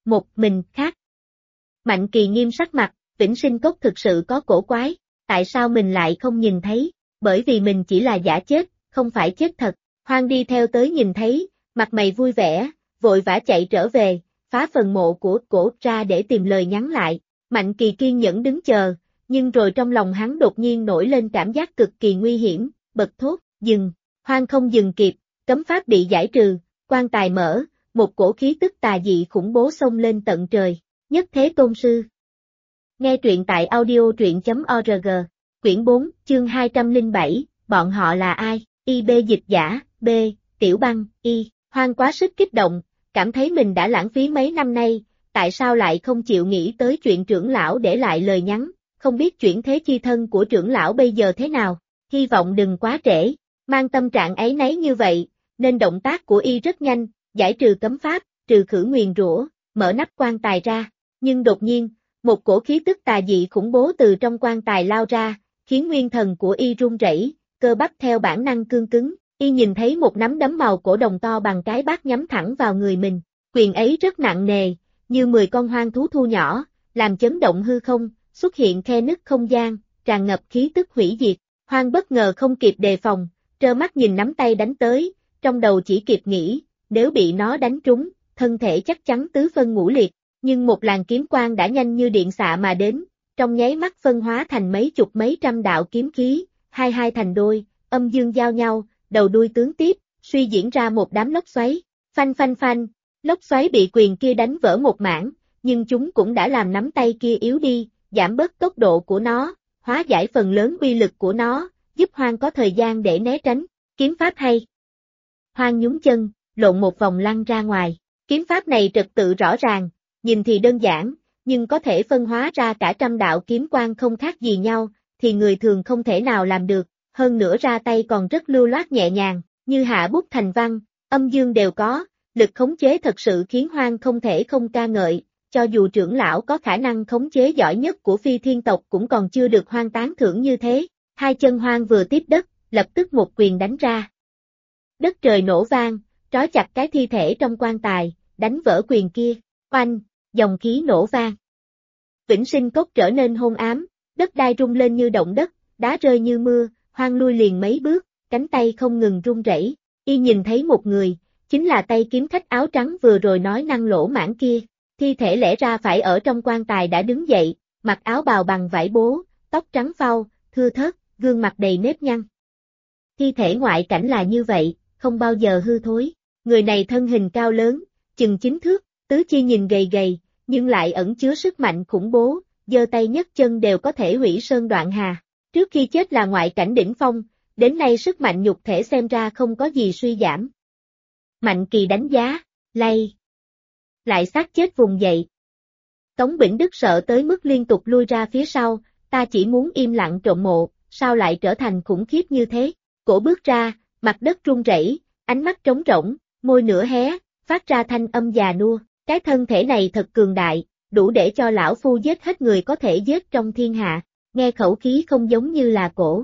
khác. Mạnh Kỳ nghiêm sắc mặt, Vĩnh Sinh cốc thực sự có cổ quái, tại sao mình lại không nhìn thấy, bởi vì mình chỉ là giả chết, không phải chết thật. Hoang đi theo tới nhìn thấy, mặt mày vui vẻ, vội vã chạy trở về, phá phần mộ của cổ ra để tìm lời nhắn lại. Mạnh Kỳ kiên nhẫn đứng chờ, nhưng rồi trong lòng hắn đột nhiên nổi lên cảm giác cực kỳ nguy hiểm, bật thốt, dừng. Hoang không dừng kịp, cấm pháp bị giải trừ, quan tài mở, một cổ khí tức tà dị khủng bố xông lên tận trời. Nhất thế tôn sư. Nghe truyện tại audio truyện.org, quyển 4, chương 207, bọn họ là ai? IB dịch giả, B, Tiểu Băng, Y. Hoang quá sức kích động, cảm thấy mình đã lãng phí mấy năm nay, tại sao lại không chịu nghĩ tới chuyện trưởng lão để lại lời nhắn, không biết chuyển thế chi thân của trưởng lão bây giờ thế nào, hy vọng đừng quá trễ. Mang tâm trạng áy náy như vậy, nên động tác của Y rất nhanh, giải trừ cấm pháp, trừ khử nguyền rủa, mở nắp quan tài ra, nhưng đột nhiên, một cổ khí tức tà dị khủng bố từ trong quan tài lao ra, khiến nguyên thần của Y run rẩy, cơ bắp theo bản năng cương cứng. Y nhìn thấy một nắm đấm màu cổ đồng to bằng cái bát nhắm thẳng vào người mình, quyền ấy rất nặng nề, như 10 con hoang thú thu nhỏ, làm chấn động hư không, xuất hiện khe nứt không gian, tràn ngập khí tức hủy diệt. Hoang bất ngờ không kịp đề phòng, trơ mắt nhìn nắm tay đánh tới, trong đầu chỉ kịp nghĩ, nếu bị nó đánh trúng, thân thể chắc chắn tứ phân ngũ liệt, nhưng một làn kiếm quang đã nhanh như điện xạ mà đến, trong nháy mắt phân hóa thành mấy chục mấy trăm đạo kiếm khí, hai thành đôi, âm dương giao nhau, đầu đuôi tướng tiếp, suy diễn ra một đám lốc xoáy, phanh, lốc xoáy bị quyền kia đánh vỡ một mảng, nhưng chúng cũng đã làm nắm tay kia yếu đi, giảm bớt tốc độ của nó, hóa giải phần lớn uy lực của nó, giúp Hoang có thời gian để né tránh, kiếm pháp hay. Hoang nhún chân, lộn một vòng lăn ra ngoài, kiếm pháp này trật tự rõ ràng, nhìn thì đơn giản, nhưng có thể phân hóa ra cả trăm đạo kiếm quang không khác gì nhau, thì người thường không thể nào làm được, hơn nữa ra tay còn rất lưu loát nhẹ nhàng, như hạ bút thành văn, âm dương đều có, lực khống chế thật sự khiến Hoang không thể không ca ngợi, cho dù trưởng lão có khả năng khống chế giỏi nhất của phi thiên tộc cũng còn chưa được Hoang tán thưởng như thế. Hai chân Hoang vừa tiếp đất, lập tức một quyền đánh ra. Đất trời nổ vang, trói chặt cái thi thể trong quan tài, đánh vỡ quyền kia, oanh, dòng khí nổ vang. Vĩnh Sinh Cốc trở nên hôn ám, đất đai rung lên như động đất, đá rơi như mưa, Hoang lui liền mấy bước, cánh tay không ngừng run rẩy. Y nhìn thấy một người, chính là tay kiếm khách áo trắng vừa rồi nói năng lỗ mãng kia. Thi thể lẽ ra phải ở trong quan tài đã đứng dậy, mặc áo bào bằng vải bố, tóc trắng phau, thưa thớt, gương mặt đầy nếp nhăn. Thi thể ngoại cảnh là như vậy, không bao giờ hư thối. Người này thân hình cao lớn, chừng 9 thước, tứ chi nhìn gầy gầy, nhưng lại ẩn chứa sức mạnh khủng bố, giơ tay nhấc chân đều có thể hủy sơn đoạn hà. Trước khi chết là ngoại cảnh đỉnh phong, đến nay sức mạnh nhục thể xem ra không có gì suy giảm. Mạnh Kỳ đánh giá, lay. Lại xác chết vùng dậy. Tống Bỉnh Đức sợ tới mức liên tục lui ra phía sau, ta chỉ muốn im lặng trộm mộ, sao lại trở thành khủng khiếp như thế. Cổ bước ra, mặt đất rung rẩy, ánh mắt trống rỗng, môi nửa hé, phát ra thanh âm già nua. Cái thân thể này thật cường đại, đủ để cho lão phu giết hết người có thể giết trong thiên hạ. Nghe khẩu khí không giống như là cổ.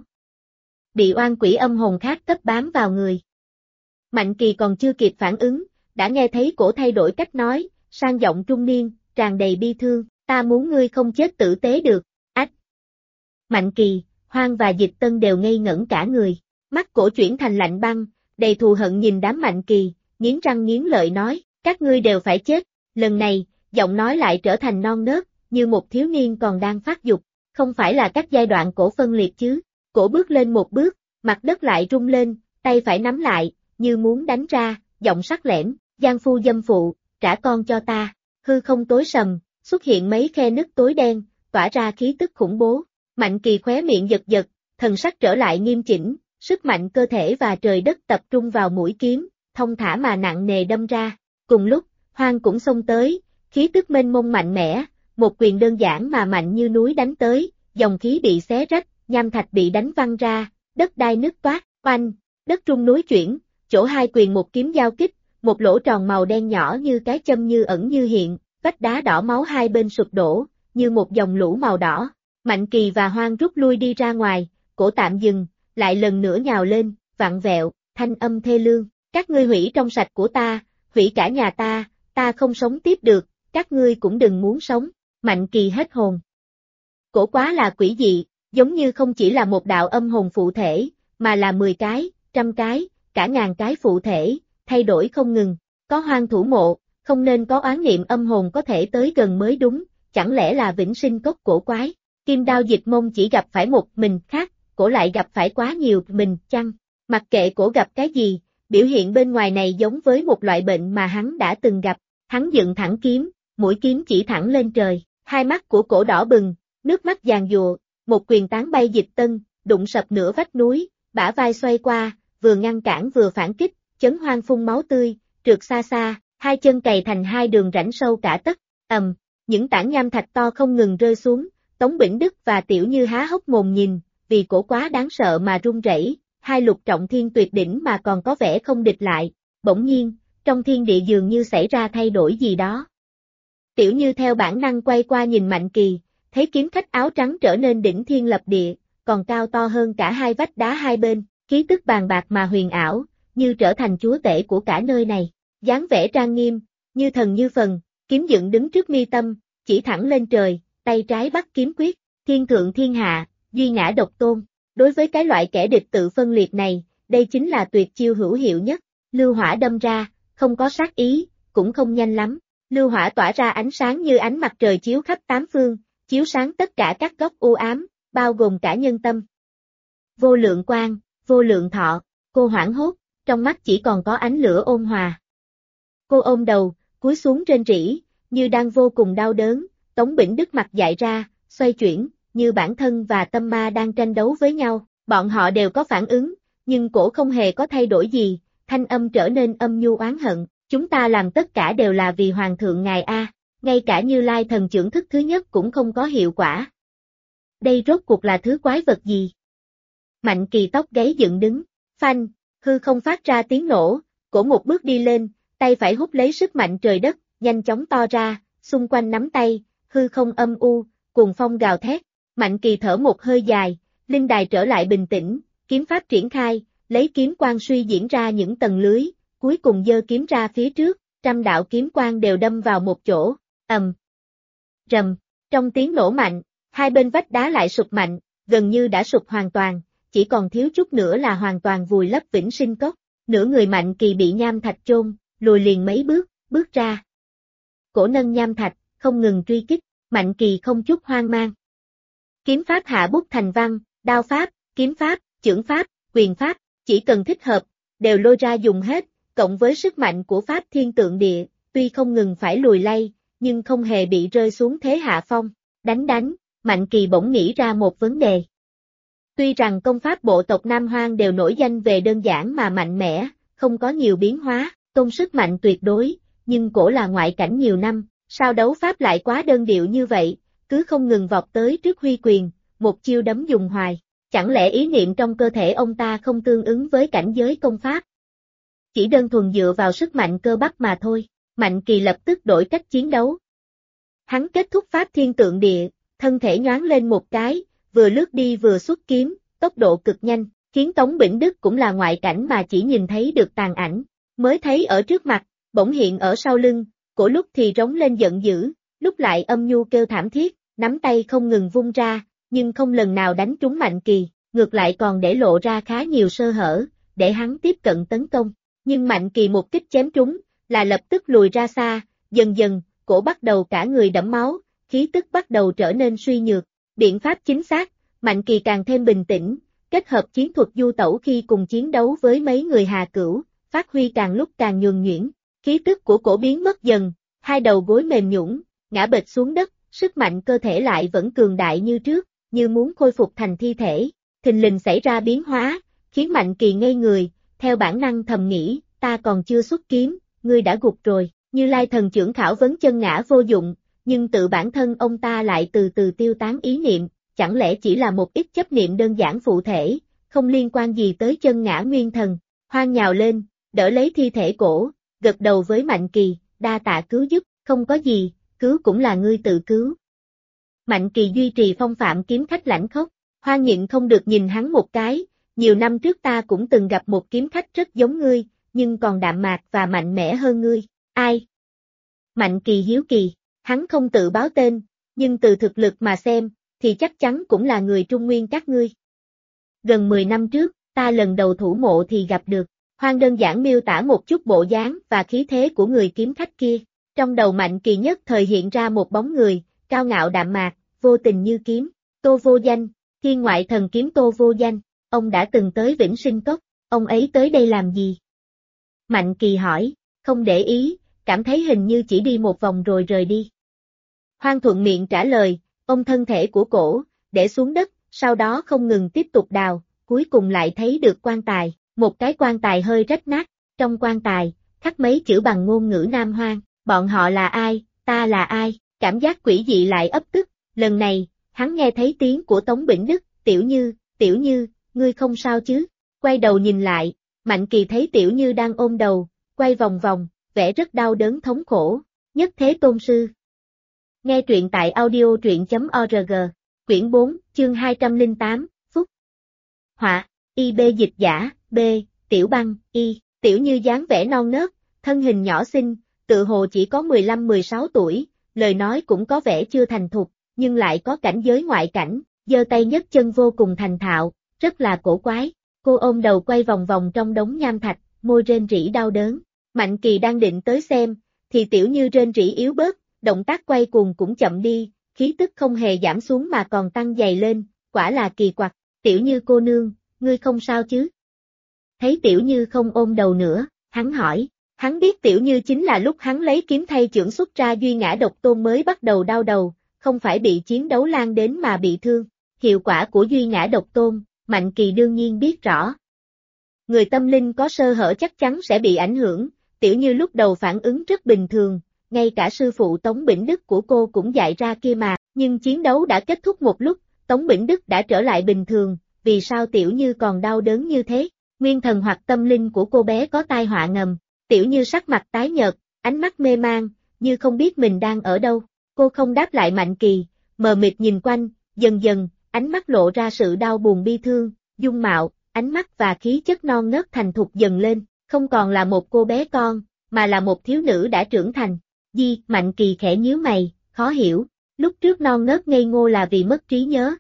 Bị oan quỷ âm hồn khác cấp bám vào người. Mạnh Kỳ còn chưa kịp phản ứng, đã nghe thấy cổ thay đổi cách nói, sang giọng trung niên, tràn đầy bi thương, ta muốn ngươi không chết tử tế được, ách. Mạnh Kỳ, Hoang và Dịch Tân đều ngây ngẩn cả người, mắt cổ chuyển thành lạnh băng, đầy thù hận nhìn đám Mạnh Kỳ, nghiến răng nghiến lợi nói, các ngươi đều phải chết, lần này, giọng nói lại trở thành non nớt, như một thiếu niên còn đang phát dục, không phải là các giai đoạn cổ phân liệt chứ. Cổ bước lên một bước, mặt đất lại rung lên, tay phải nắm lại, như muốn đánh ra, giọng sắc lẻm, giang phu dâm phụ, trả con cho ta. Hư không tối sầm, xuất hiện mấy khe nứt tối đen, tỏa ra khí tức khủng bố. Mạnh Kỳ khóe miệng giật giật, thần sắc trở lại nghiêm chỉnh, sức mạnh cơ thể và trời đất tập trung vào mũi kiếm, thông thả mà nặng nề đâm ra. Cùng lúc, Hoang cũng xông tới, khí tức mênh mông mạnh mẽ, một quyền đơn giản mà mạnh như núi đánh tới, dòng khí bị xé rách, nham thạch bị đánh văng ra, đất đai nứt toát, oanh, đất rung núi chuyển, chỗ hai quyền một kiếm giao kích, một lỗ tròn màu đen nhỏ như cái châm như ẩn như hiện, vách đá đỏ máu hai bên sụp đổ, như một dòng lũ màu đỏ. Mạnh Kỳ và Hoang rút lui đi ra ngoài, cổ tạm dừng, lại lần nữa nhào lên, vặn vẹo, thanh âm thê lương, các ngươi hủy trong sạch của ta, hủy cả nhà ta không sống tiếp được, các ngươi cũng đừng muốn sống. Mạnh Kỳ hết hồn. Cổ quá là quỷ dị, giống như không chỉ là một đạo âm hồn phụ thể, mà là 10 cái, 100 cái, cả ngàn cái phụ thể, thay đổi không ngừng. Có Hoang thủ mộ, không nên có oán niệm âm hồn có thể tới gần mới đúng, chẳng lẽ là Vĩnh Sinh Cốc cổ quái. Kim Đao Dịch Mông chỉ gặp phải một mình khác, cổ lại gặp phải quá nhiều mình chăng? Mặc kệ cổ gặp cái gì, biểu hiện bên ngoài này giống với một loại bệnh mà hắn đã từng gặp. Hắn dựng thẳng kiếm, mũi kiếm chỉ thẳng lên trời, hai mắt của cổ đỏ bừng, nước mắt giàn giụa, một quyền tán bay Dịch Tân, đụng sập nửa vách núi, bả vai xoay qua, vừa ngăn cản vừa phản kích, chấn Hoang phun máu tươi, trượt xa xa, hai chân cày thành hai đường rãnh sâu cả tấc, những tảng nham thạch to không ngừng rơi xuống, Tống Bỉnh Đức và Tiểu Như há hốc mồm nhìn, vì cổ quá đáng sợ mà run rẩy, hai lục trọng thiên tuyệt đỉnh mà còn có vẻ không địch lại, bỗng nhiên, trong thiên địa dường như xảy ra thay đổi gì đó. Tiểu Như theo bản năng quay qua nhìn Mạnh Kỳ, thấy kiếm khách áo trắng trở nên đỉnh thiên lập địa, còn cao to hơn cả hai vách đá hai bên, khí tức bàn bạc mà huyền ảo, như trở thành chúa tể của cả nơi này, dáng vẻ trang nghiêm, như thần như phần, kiếm dựng đứng trước mi tâm, chỉ thẳng lên trời, tay trái bắt kiếm quyết, thiên thượng thiên hạ, duy ngã độc tôn. Đối với cái loại kẻ địch tự phân liệt này, đây chính là tuyệt chiêu hữu hiệu nhất. Lưu hỏa đâm ra, không có sát ý, cũng không nhanh lắm. Lưu hỏa tỏa ra ánh sáng như ánh mặt trời chiếu khắp tám phương, chiếu sáng tất cả các góc u ám, bao gồm cả nhân tâm. Vô lượng quang, vô lượng thọ, cô hoảng hốt, trong mắt chỉ còn có ánh lửa ôn hòa. Cô ôm đầu, cúi xuống rên rỉ, như đang vô cùng đau đớn. Tống Bỉnh Đức mặt dại ra, xoay chuyển, như bản thân và tâm ma đang tranh đấu với nhau. Bọn họ đều có phản ứng, nhưng cổ không hề có thay đổi gì, thanh âm trở nên âm nhu oán hận. Chúng ta làm tất cả đều là vì Hoàng thượng ngài A, ngay cả Như Lai thần chưởng thức thứ nhất cũng không có hiệu quả. Đây rốt cuộc là thứ quái vật gì? Mạnh Kỳ tóc gáy dựng đứng, phanh, hư không phát ra tiếng nổ, cổ một bước đi lên, tay phải hút lấy sức mạnh trời đất, nhanh chóng to ra, xung quanh nắm tay, hư không âm u, cuồng phong gào thét. Mạnh Kỳ thở một hơi dài, linh đài trở lại bình tĩnh, kiếm pháp triển khai, lấy kiếm quang suy diễn ra những tầng lưới, cuối cùng giơ kiếm ra phía trước, trăm đạo kiếm quang đều đâm vào một chỗ, rầm, trong tiếng nổ mạnh, hai bên vách đá lại sụp mạnh, gần như đã sụp hoàn toàn, chỉ còn thiếu chút nữa là hoàn toàn vùi lấp Vĩnh Sinh Cốc. Nửa người Mạnh Kỳ bị nham thạch chôn, lùi liền mấy bước ra. Cổ nâng nham thạch, không ngừng truy kích, Mạnh Kỳ không chút hoang mang. Kiếm pháp hạ bút thành văn, đao pháp, kiếm pháp, chưởng pháp, quyền pháp, chỉ cần thích hợp, đều lôi ra dùng hết, cộng với sức mạnh của pháp thiên tượng địa, tuy không ngừng phải lùi lay, nhưng không hề bị rơi xuống thế hạ phong. Đánh, Mạnh Kỳ bỗng nghĩ ra một vấn đề. Tuy rằng công pháp bộ tộc Nam Hoang đều nổi danh về đơn giản mà mạnh mẽ, không có nhiều biến hóa, tôn sức mạnh tuyệt đối, nhưng cổ là ngoại cảnh nhiều năm, sao đấu pháp lại quá đơn điệu như vậy, cứ không ngừng vọt tới trước huy quyền, một chiêu đấm dùng hoài, chẳng lẽ ý niệm trong cơ thể ông ta không tương ứng với cảnh giới công pháp? Chỉ đơn thuần dựa vào sức mạnh cơ bắp mà thôi, Mạnh Kỳ lập tức đổi cách chiến đấu. Hắn kết thúc pháp thiên tượng địa, thân thể nhoáng lên một cái, vừa lướt đi vừa xuất kiếm, tốc độ cực nhanh, khiến Tống Bỉnh Đức cũng là ngoại cảnh mà chỉ nhìn thấy được tàn ảnh, mới thấy ở trước mặt, bỗng hiện ở sau lưng, cổ lúc thì rống lên giận dữ, lúc lại âm nhu kêu thảm thiết, nắm tay không ngừng vung ra, nhưng không lần nào đánh trúng Mạnh Kỳ, ngược lại còn để lộ ra khá nhiều sơ hở, để hắn tiếp cận tấn công. Nhưng Mạnh Kỳ một kích chém trúng, là lập tức lùi ra xa, dần dần, cổ bắt đầu cả người đẫm máu, khí tức bắt đầu trở nên suy nhược. Biện pháp chính xác, Mạnh Kỳ càng thêm bình tĩnh, kết hợp chiến thuật du tẩu khi cùng chiến đấu với mấy người Hà Cửu, phát huy càng lúc càng nhuần nhuyễn, khí tức của cổ biến mất dần, hai đầu gối mềm nhũn, ngã bệt xuống đất, sức mạnh cơ thể lại vẫn cường đại như trước, như muốn khôi phục thành thi thể. Thình lình xảy ra biến hóa, khiến Mạnh Kỳ ngây người, theo bản năng thầm nghĩ, ta còn chưa xuất kiếm, ngươi đã gục rồi. Như Lai thần chưởng khảo vấn chân ngã vô dụng, nhưng tự bản thân ông ta lại từ từ tiêu tán ý niệm, chẳng lẽ chỉ là một ít chấp niệm đơn giản phụ thể, không liên quan gì tới chân ngã nguyên thần. Hoang nhào lên, đỡ lấy thi thể cổ, gật đầu với Mạnh Kỳ, đa tạ cứu giúp, không có gì, cứu cũng là ngươi tự cứu. Mạnh Kỳ duy trì phong phạm kiếm khách lãnh khốc, Hoang nhịn không được nhìn hắn một cái, nhiều năm trước ta cũng từng gặp một kiếm khách rất giống ngươi, nhưng còn đạm mạc và mạnh mẽ hơn ngươi. Ai? Mạnh Kỳ hiếu kỳ, hắn không tự báo tên, nhưng từ thực lực mà xem, thì chắc chắn cũng là người Trung Nguyên các ngươi. Gần 10 năm trước, ta lần đầu thủ mộ thì gặp được. Hoang đơn giản miêu tả một chút bộ dáng và khí thế của người kiếm khách kia. Trong đầu Mạnh Kỳ nhất thời hiện ra một bóng người, cao ngạo đạm mạc, vô tình như kiếm. Tô Vô Danh, thiên ngoại thần kiếm Tô Vô Danh, ông đã từng tới Vĩnh Sinh Cốc, ông ấy tới đây làm gì? Mạnh Kỳ hỏi, không để ý, cảm thấy hình như chỉ đi một vòng rồi rời đi. Hoang thuận miệng trả lời, ông thân thể của cổ, để xuống đất, sau đó không ngừng tiếp tục đào, cuối cùng lại thấy được quan tài, một cái quan tài hơi rách nát, trong quan tài, khắc mấy chữ bằng ngôn ngữ Nam Hoang, bọn họ là ai, ta là ai, cảm giác quỷ dị lại ấp tức, lần này, hắn nghe thấy tiếng của Tống Bỉnh Đức, Tiểu Như, ngươi không sao chứ, quay đầu nhìn lại, Mạnh Kỳ thấy Tiểu Như đang ôm đầu, quay vòng vòng, vẻ rất đau đớn thống khổ, nhất thế tôn sư. Nghe truyện tại audio.truyện.org, quyển 4, chương 208, Phúc. Họa, IB dịch giả, B, Tiểu Băng, Y, Tiểu Như dáng vẻ non nớt, thân hình nhỏ xinh, tự hồ chỉ có 15-16 tuổi, lời nói cũng có vẻ chưa thành thục, nhưng lại có cảnh giới ngoại cảnh, giơ tay nhấc chân vô cùng thành thạo, rất là cổ quái. Cô ôm đầu quay vòng vòng trong đống nham thạch, môi rên rỉ đau đớn. Mạnh Kỳ đang định tới xem, thì Tiểu Như rên rỉ yếu bớt, động tác quay cuồng cũng chậm đi, khí tức không hề giảm xuống mà còn tăng dày lên, quả là kỳ quặc. Tiểu Như cô nương, ngươi không sao chứ? Thấy Tiểu Như không ôm đầu nữa, hắn hỏi, hắn biết Tiểu Như chính là lúc hắn lấy kiếm thay chưởng xuất ra duy ngã độc tôn mới bắt đầu đau đầu, không phải bị chiến đấu lan đến mà bị thương. Hiệu quả của duy ngã độc tôn, Mạnh Kỳ đương nhiên biết rõ. Người tâm linh có sơ hở chắc chắn sẽ bị ảnh hưởng, Tiểu Như lúc đầu phản ứng rất bình thường, ngay cả sư phụ Tống Bỉnh Đức của cô cũng dạy ra kia mà, nhưng chiến đấu đã kết thúc một lúc, Tống Bỉnh Đức đã trở lại bình thường, vì sao Tiểu Như còn đau đớn như thế? Nguyên thần hoặc tâm linh của cô bé có tai họa ngầm. Tiểu Như sắc mặt tái nhợt, ánh mắt mê mang, như không biết mình đang ở đâu. Cô không đáp lại Mạnh Kỳ, mờ mịt nhìn quanh, dần dần, ánh mắt lộ ra sự đau buồn bi thương, dung mạo, ánh mắt và khí chất non nớt thành thục dần lên, không còn là một cô bé con, mà là một thiếu nữ đã trưởng thành. Mạnh Kỳ khẽ nhíu mày, khó hiểu, lúc trước non nớt ngây ngô là vì mất trí nhớ.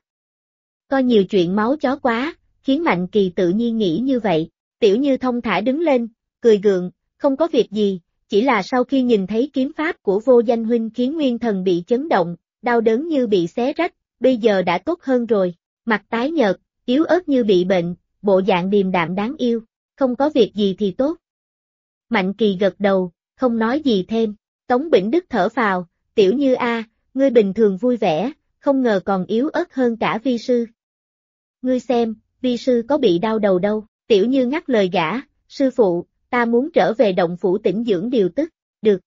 Có nhiều chuyện máu chó quá, khiến Mạnh Kỳ tự nhiên nghĩ như vậy. Tiểu Như thông thả đứng lên, cười gượng, không có việc gì, chỉ là sau khi nhìn thấy kiếm pháp của Vô Danh huynh khiến nguyên thần bị chấn động, đau đớn như bị xé rách, bây giờ đã tốt hơn rồi, mặt tái nhợt, yếu ớt như bị bệnh, bộ dạng điềm đạm đáng yêu, không có việc gì thì tốt. Mạnh Kỳ gật đầu, không nói gì thêm, Tống Bỉnh Đức thở phào, Tiểu Như a, ngươi bình thường vui vẻ, không ngờ còn yếu ớt hơn cả vi sư. Ngươi xem, vi sư có bị đau đầu đâu, Tiểu Như ngắt lời gã, sư phụ, ta muốn trở về động phủ tĩnh dưỡng điều tức, được.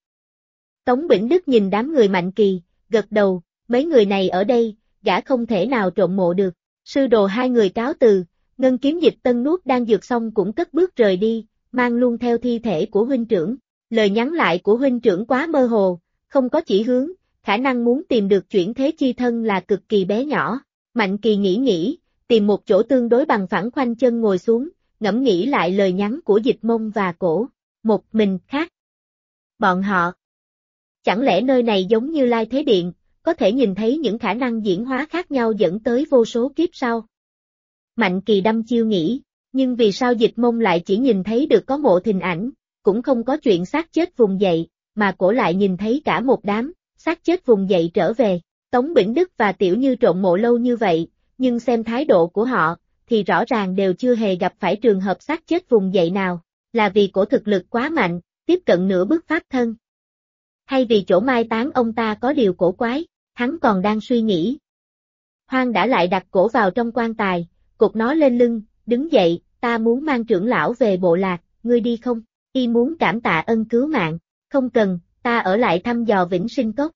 Tống Bỉnh Đức nhìn đám người Mạnh Kỳ, gật đầu, mấy người này ở đây, gã không thể nào trộm mộ được. Sư đồ hai người cáo từ, Ngân Kiếm Dịch Tân nuốt đang dược xong cũng cất bước rời đi, mang luôn theo thi thể của huynh trưởng. Lời nhắn lại của huynh trưởng quá mơ hồ, không có chỉ hướng, khả năng muốn tìm được chuyển thế chi thân là cực kỳ bé nhỏ. Mạnh Kỳ nghĩ, tìm một chỗ tương đối bằng phẳng khoanh chân ngồi xuống, ngẫm nghĩ lại lời nhắn của Dịch Mông và Cổ. Một mình khác. Bọn họ. Chẳng lẽ nơi này giống như Lai Thế Điện, có thể nhìn thấy những khả năng diễn hóa khác nhau dẫn tới vô số kiếp sau? Mạnh Kỳ đăm chiêu nghĩ, nhưng vì sao Dịch Mông lại chỉ nhìn thấy được có mộ thình ảnh, cũng không có chuyện xác chết vùng dậy, mà Cổ lại nhìn thấy cả một đám, xác chết vùng dậy trở về. Tống Bỉnh Đức và Tiểu Như trộn mộ lâu như vậy, nhưng xem thái độ của họ, thì rõ ràng đều chưa hề gặp phải trường hợp xác chết vùng dậy nào, là vì Cổ thực lực quá mạnh, tiếp cận nửa bước pháp thân. Hay vì chỗ mai táng ông ta có điều cổ quái, hắn còn đang suy nghĩ. Hoang đã lại đặt Cổ vào trong quan tài, cột nó lên lưng, đứng dậy, ta muốn mang trưởng lão về bộ lạc, ngươi đi không? Y muốn cảm tạ ân cứu mạng, không cần, ta ở lại thăm dò Vĩnh Sinh Cốc.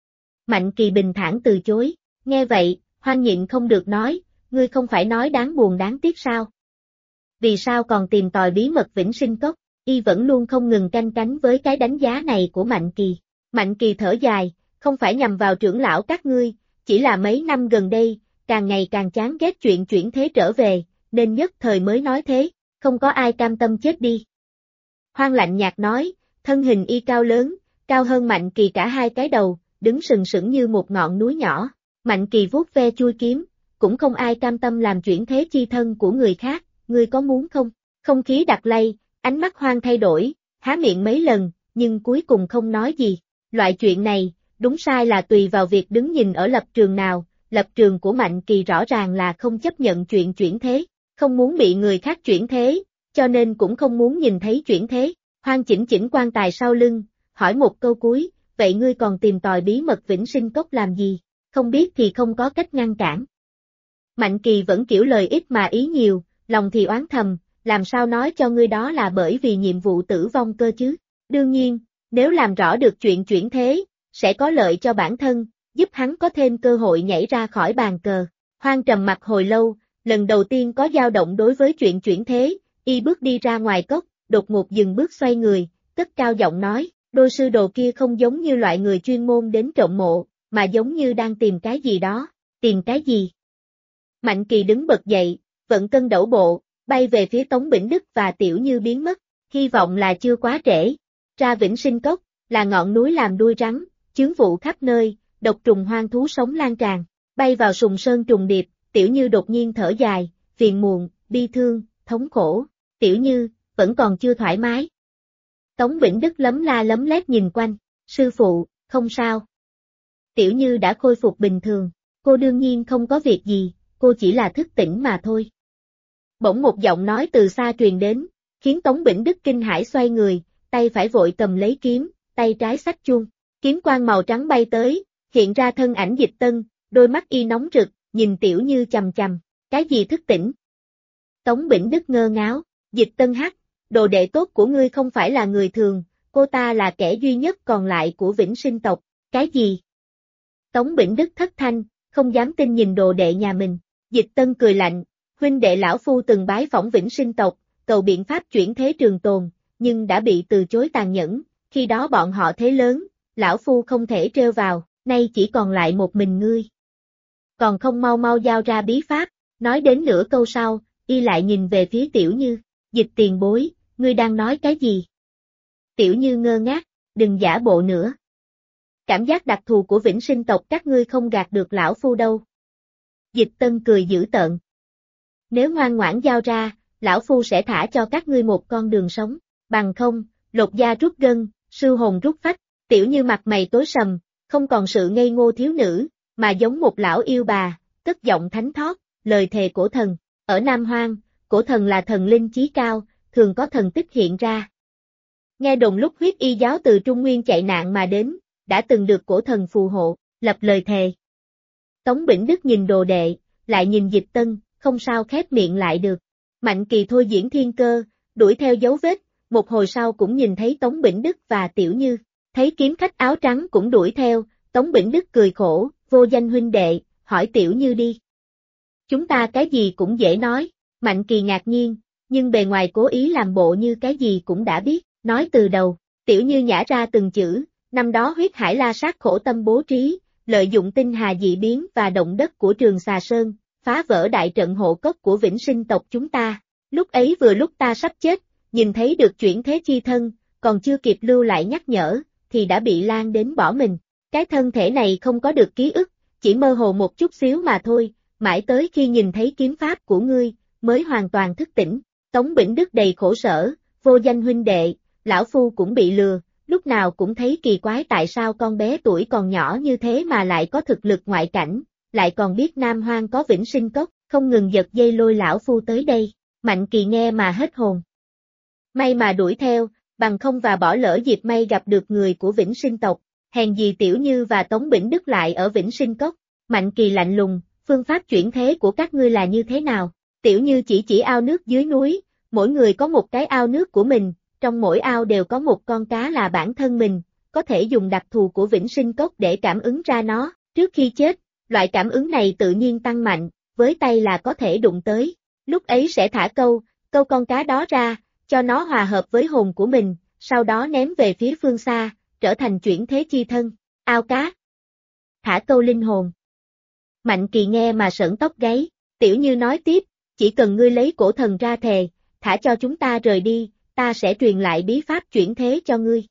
Mạnh Kỳ bình thản từ chối, nghe vậy, Hoang nhịn không được nói, ngươi không phải nói đáng buồn đáng tiếc sao? Vì sao còn tìm tòi bí mật Vĩnh Sinh Cốc? Y vẫn luôn không ngừng canh cánh với cái đánh giá này của Mạnh Kỳ. Mạnh Kỳ thở dài, không phải nhằm vào trưởng lão các ngươi, chỉ là mấy năm gần đây, càng ngày càng chán ghét chuyện chuyển thế trở về, nên nhất thời mới nói thế, không có ai cam tâm chết đi. Hoang lạnh nhạt nói, thân hình y cao lớn, cao hơn Mạnh Kỳ cả hai cái đầu, đứng sừng sững như một ngọn núi nhỏ. Mạnh Kỳ vuốt ve chui kiếm, cũng không ai cam tâm làm chuyển thế chi thân của người khác, ngươi có muốn không? Không khí đặc lay, ánh mắt Hoang thay đổi, há miệng mấy lần, nhưng cuối cùng không nói gì. Loại chuyện này, đúng sai là tùy vào việc đứng nhìn ở lập trường nào, lập trường của Mạnh Kỳ rõ ràng là không chấp nhận chuyện chuyển thế, không muốn bị người khác chuyển thế, cho nên cũng không muốn nhìn thấy chuyển thế. Hoang chỉnh chỉnh quan tài sau lưng, hỏi một câu cuối, vậy ngươi còn tìm tòi bí mật Vĩnh Sinh Cốc làm gì? Không biết thì không có cách ngăn cản. Mạnh Kỳ vẫn kiểu lời ít mà ý nhiều, lòng thì oán thầm, làm sao nói cho ngươi đó là bởi vì nhiệm vụ tử vong cơ chứ? Đương nhiên, nếu làm rõ được chuyện chuyển thế, sẽ có lợi cho bản thân, giúp hắn có thêm cơ hội nhảy ra khỏi bàn cờ. Hoang trầm mặt hồi lâu, lần đầu tiên có dao động đối với chuyện chuyển thế, y bước đi ra ngoài cốc, đột ngột dừng bước xoay người, cất cao giọng nói, đôi sư đồ kia không giống như loại người chuyên môn đến trộm mộ, mà giống như đang tìm cái gì đó. Tìm cái gì? Mạnh Kỳ đứng bật dậy, vận cân đẩu bộ, bay về phía Tống Bỉnh Đức và Tiểu Như biến mất, hy vọng là chưa quá trễ. Ra Vĩnh Sinh Cốc, là ngọn núi làm đuôi rắn, chướng vụ khắp nơi, độc trùng hoang thú sống lan tràn, bay vào sùng sơn trùng điệp, Tiểu Như đột nhiên thở dài, phiền muộn, bi thương, thống khổ. Tiểu Như, vẫn còn chưa thoải mái. Tống Bỉnh Đức lấm la lấm lét nhìn quanh, sư phụ, không sao. Tiểu Như đã khôi phục bình thường, cô đương nhiên không có việc gì, cô chỉ là thức tỉnh mà thôi. Bỗng một giọng nói từ xa truyền đến, khiến Tống Bỉnh Đức kinh hãi xoay người, tay phải vội cầm lấy kiếm, tay trái xách chuông, kiếm quang màu trắng bay tới, hiện ra thân ảnh Dịch Tân, đôi mắt y nóng rực, nhìn Tiểu Như chằm chằm, cái gì thức tỉnh? Tống Bỉnh Đức ngơ ngáo, Dịch Tân hắc, đồ đệ tốt của ngươi không phải là người thường, cô ta là kẻ duy nhất còn lại của Vĩnh Sinh tộc, cái gì? Tống Bỉnh Đức thất thanh, không dám tin nhìn đồ đệ nhà mình, Dịch Tân cười lạnh, huynh đệ lão phu từng bái phỏng Vĩnh Sinh tộc, cầu biện pháp chuyển thế trường tồn, nhưng đã bị từ chối tàn nhẫn, khi đó bọn họ thế lớn, lão phu không thể trêu vào, nay chỉ còn lại một mình ngươi. Còn không mau mau giao ra bí pháp, nói đến nửa câu sau, y lại nhìn về phía Tiểu Như, Dịch tiền bối, ngươi đang nói cái gì? Tiểu Như ngơ ngác, đừng giả bộ nữa. Cảm giác đặc thù của vĩnh sinh tộc các ngươi không gạt được lão phu đâu. Dịch Tân cười dữ tợn. Nếu ngoan ngoãn giao ra, lão phu sẽ thả cho các ngươi một con đường sống, bằng không, lột da rút gân, sư hồn rút phách. Tiểu Như mặt mày tối sầm, không còn sự ngây ngô thiếu nữ, mà giống một lão yêu bà, cất giọng thánh thót, lời thề cổ thần. Ở Nam Hoang, cổ thần là thần linh chí cao, thường có thần tích hiện ra. Nghe đồn lúc huyết y giáo từ Trung Nguyên chạy nạn mà đến, đã từng được cổ thần phù hộ, lập lời thề. Tống Bỉnh Đức nhìn đồ đệ, lại nhìn Dịch Tân, không sao khép miệng lại được. Mạnh Kỳ thôi diễn thiên cơ, đuổi theo dấu vết, một hồi sau cũng nhìn thấy Tống Bỉnh Đức và Tiểu Như, thấy kiếm khách áo trắng cũng đuổi theo, Tống Bỉnh Đức cười khổ, vô danh huynh đệ, hỏi Tiểu Như đi. Chúng ta cái gì cũng dễ nói, Mạnh Kỳ ngạc nhiên, nhưng bề ngoài cố ý làm bộ như cái gì cũng đã biết, nói từ đầu, Tiểu Như nhả ra từng chữ, năm đó huyết hải la sát khổ tâm bố trí, lợi dụng tinh hà dị biến và động đất của Trường Xà Sơn, phá vỡ đại trận hộ cốc của vĩnh sinh tộc chúng ta. Lúc ấy vừa lúc ta sắp chết, nhìn thấy được chuyển thế chi thân, còn chưa kịp lưu lại nhắc nhở, thì đã bị lan đến bỏ mình. Cái thân thể này không có được ký ức, chỉ mơ hồ một chút xíu mà thôi, mãi tới khi nhìn thấy kiếm pháp của ngươi, mới hoàn toàn thức tỉnh. Tống Bỉnh Đức đầy khổ sở, vô danh huynh đệ, lão phu cũng bị lừa, lúc nào cũng thấy kỳ quái tại sao con bé tuổi còn nhỏ như thế mà lại có thực lực ngoại cảnh, lại còn biết Nam Hoang có vĩnh sinh cốc, không ngừng giật dây lôi lão phu tới đây. Mạnh Kỳ nghe mà hết hồn. May mà đuổi theo, bằng không và bỏ lỡ dịp may gặp được người của vĩnh sinh tộc, hèn gì Tiểu Như và Tống Bỉnh Đức lại ở vĩnh sinh cốc. Mạnh Kỳ lạnh lùng, phương pháp chuyển thế của các ngươi là như thế nào? Tiểu Như chỉ ao nước dưới núi, mỗi người có một cái ao nước của mình, trong mỗi ao đều có một con cá là bản thân mình, có thể dùng đặc thù của vĩnh sinh cốc để cảm ứng ra nó, trước khi chết, loại cảm ứng này tự nhiên tăng mạnh, với tay là có thể đụng tới, lúc ấy sẽ thả câu con cá đó ra, cho nó hòa hợp với hồn của mình, sau đó ném về phía phương xa, trở thành chuyển thế chi thân, ao cá. Thả câu linh hồn. Mạnh Kỳ nghe mà sởn tóc gáy, Tiểu Như nói tiếp, chỉ cần ngươi lấy cổ thần ra thề, thả cho chúng ta rời đi, ta sẽ truyền lại bí pháp chuyển thế cho ngươi.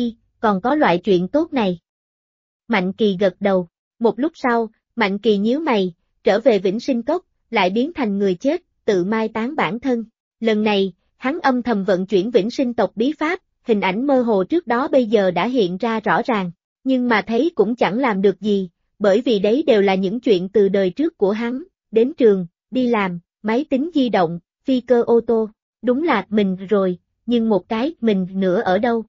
Còn có loại chuyện tốt này. Mạnh Kỳ gật đầu, một lúc sau, Mạnh Kỳ nhíu mày, trở về vĩnh sinh cốc, lại biến thành người chết, tự mai táng bản thân. Lần này, hắn âm thầm vận chuyển vĩnh sinh tộc bí pháp, hình ảnh mơ hồ trước đó bây giờ đã hiện ra rõ ràng, nhưng mà thấy cũng chẳng làm được gì, bởi vì đấy đều là những chuyện từ đời trước của hắn, đến trường, đi làm, máy tính di động, phi cơ ô tô, đúng là mình rồi, nhưng một cái mình nữa ở đâu?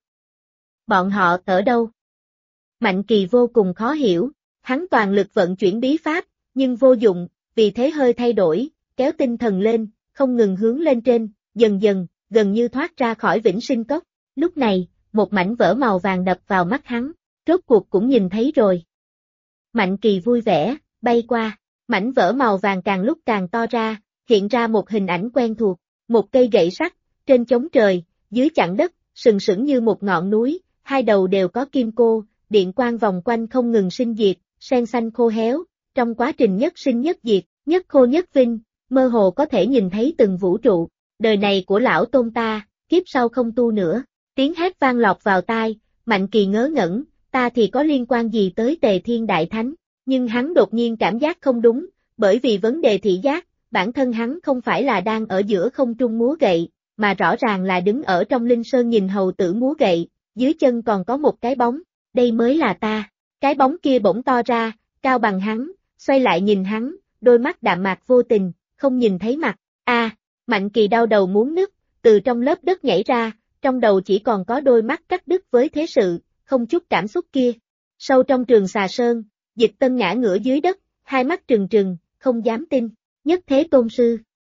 Bọn họ ở đâu? Mạnh Kỳ vô cùng khó hiểu, hắn toàn lực vận chuyển bí pháp, nhưng vô dụng, vì thế hơi thay đổi, kéo tinh thần lên, không ngừng hướng lên trên, dần dần, gần như thoát ra khỏi vĩnh sinh cốc. Lúc này, một mảnh vỡ màu vàng đập vào mắt hắn, rốt cuộc cũng nhìn thấy rồi. Mạnh Kỳ vui vẻ, bay qua, mảnh vỡ màu vàng càng lúc càng to ra, hiện ra một hình ảnh quen thuộc, một cây gậy sắt, trên chóng trời, dưới chặn đất, sừng sững như một ngọn núi, hai đầu đều có kim cô, điện quang vòng quanh không ngừng sinh diệt, sen xanh khô héo, trong quá trình nhất sinh nhất diệt, nhất khô nhất vinh, mơ hồ có thể nhìn thấy từng vũ trụ, đời này của lão tôn ta, kiếp sau không tu nữa, tiếng hét vang lọt vào tai, Mạnh Kỳ ngớ ngẩn, ta thì có liên quan gì tới Tề Thiên Đại Thánh, nhưng hắn đột nhiên cảm giác không đúng, bởi vì vấn đề thị giác, bản thân hắn không phải là đang ở giữa không trung múa gậy, mà rõ ràng là đứng ở trong linh sơn nhìn hầu tử múa gậy, dưới chân còn có một cái bóng, đây mới là ta, cái bóng kia bỗng to ra, cao bằng hắn, xoay lại nhìn hắn, đôi mắt đạm mạc vô tình, không nhìn thấy mặt, Mạnh Kỳ đau đầu muốn nứt, từ trong lớp đất nhảy ra, trong đầu chỉ còn có đôi mắt cắt đứt với thế sự, không chút cảm xúc kia. Sâu trong Trường Xà Sơn, Dịch Tân ngã ngửa dưới đất, hai mắt trừng trừng, không dám tin, Nhất Thế Tôn Sư.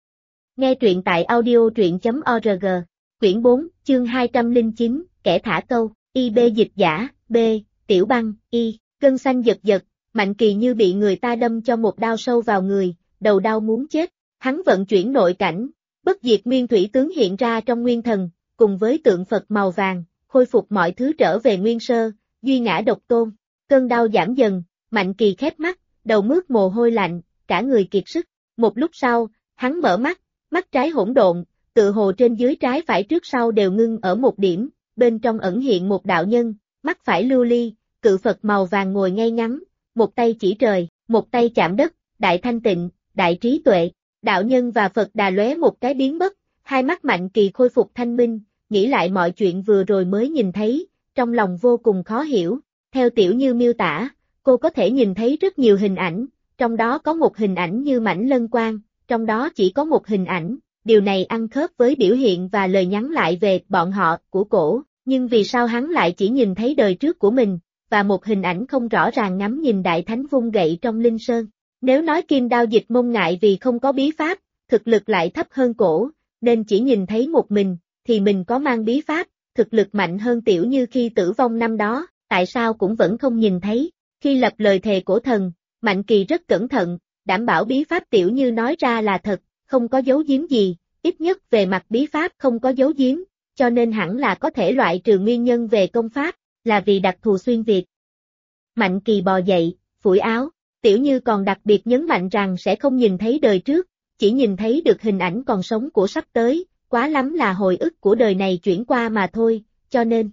Nghe truyện tại audio.org, quyển 4, chương 209, kẻ thả câu, IB dịch giả, B, Tiểu Băng, Y, gân xanh giật giật, Mạnh Kỳ như bị người ta đâm cho một đao sâu vào người, đầu đau muốn chết, hắn vận chuyển nội cảnh, bất diệt nguyên thủy tướng hiện ra trong nguyên thần, cùng với tượng Phật màu vàng, khôi phục mọi thứ trở về nguyên sơ, duy ngã độc tôn. Cơn đau giảm dần, Mạnh Kỳ khép mắt, đầu mướt mồ hôi lạnh, cả người kiệt sức. Một lúc sau, hắn mở mắt, mắt trái hỗn độn, tự hồ trên dưới trái phải trước sau đều ngưng ở một điểm, bên trong ẩn hiện một đạo nhân, mắt phải lưu ly, cự Phật màu vàng ngồi ngay ngắn, một tay chỉ trời, một tay chạm đất, đại thanh tịnh, đại trí tuệ. Đạo nhân và Phật Đà lóe một cái biến mất, hai mắt Mạnh Kỳ khôi phục thanh minh, nghĩ lại mọi chuyện vừa rồi mới nhìn thấy, trong lòng vô cùng khó hiểu. Theo Tiểu Như miêu tả, cô có thể nhìn thấy rất nhiều hình ảnh, trong đó có một hình ảnh như mảnh lân quang, trong đó chỉ có một hình ảnh, điều này ăn khớp với biểu hiện và lời nhắn lại về bọn họ của cổ, nhưng vì sao hắn lại chỉ nhìn thấy đời trước của mình, và một hình ảnh không rõ ràng ngắm nhìn đại thánh vung gậy trong linh sơn. Nếu nói Kim Đao Dịch Môn ngại vì không có bí pháp, thực lực lại thấp hơn cổ, nên chỉ nhìn thấy một mình, thì mình có mang bí pháp, thực lực mạnh hơn Tiểu Như khi tử vong năm đó, tại sao cũng vẫn không nhìn thấy. Khi lập lời thề cổ thần, Mạnh Kỳ rất cẩn thận, đảm bảo bí pháp Tiểu Như nói ra là thật, không có giấu giếm gì, ít nhất về mặt bí pháp không có giấu giếm, cho nên hẳn là có thể loại trừ nguyên nhân về công pháp, là vì đặc thù xuyên Việt. Mạnh Kỳ bò dậy, phủi áo, Tiểu Như còn đặc biệt nhấn mạnh rằng sẽ không nhìn thấy đời trước, chỉ nhìn thấy được hình ảnh còn sống của sắp tới, quá lắm là hồi ức của đời này chuyển qua mà thôi, cho nên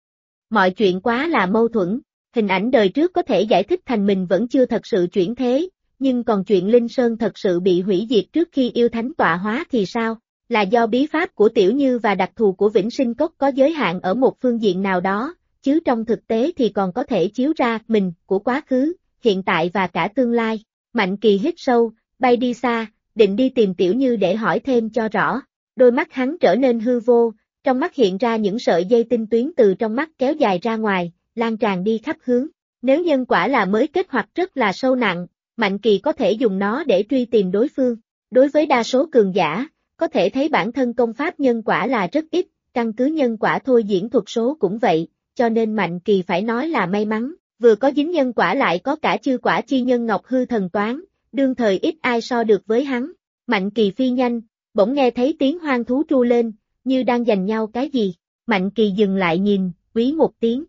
mọi chuyện quá là mâu thuẫn. Hình ảnh đời trước có thể giải thích thành mình vẫn chưa thật sự chuyển thế, nhưng còn chuyện Linh Sơn thật sự bị hủy diệt trước khi yêu thánh tọa hóa thì sao? Là do bí pháp của Tiểu Như và đặc thù của Vĩnh Sinh Cốc có giới hạn ở một phương diện nào đó, chứ trong thực tế thì còn có thể chiếu ra mình của quá khứ, hiện tại và cả tương lai. Mạnh Kỳ hít sâu, bay đi xa, định đi tìm Tiểu Như để hỏi thêm cho rõ. Đôi mắt hắn trở nên hư vô, trong mắt hiện ra những sợi dây tinh tuyến từ trong mắt kéo dài ra ngoài, lan tràn đi khắp hướng. Nếu nhân quả là mới kết hoặc rất là sâu nặng, Mạnh Kỳ có thể dùng nó để truy tìm đối phương. Đối với đa số cường giả, có thể thấy bản thân công pháp nhân quả là rất ít, căn cứ nhân quả thôi diễn thuật số cũng vậy, cho nên Mạnh Kỳ phải nói là may mắn, vừa có dính nhân quả lại có cả chư quả chi nhân ngọc hư thần toán, đương thời ít ai so được với hắn. Mạnh Kỳ phi nhanh, bỗng nghe thấy tiếng hoang thú tru lên, như đang giành nhau cái gì. Mạnh Kỳ dừng lại nhìn, úy một tiếng.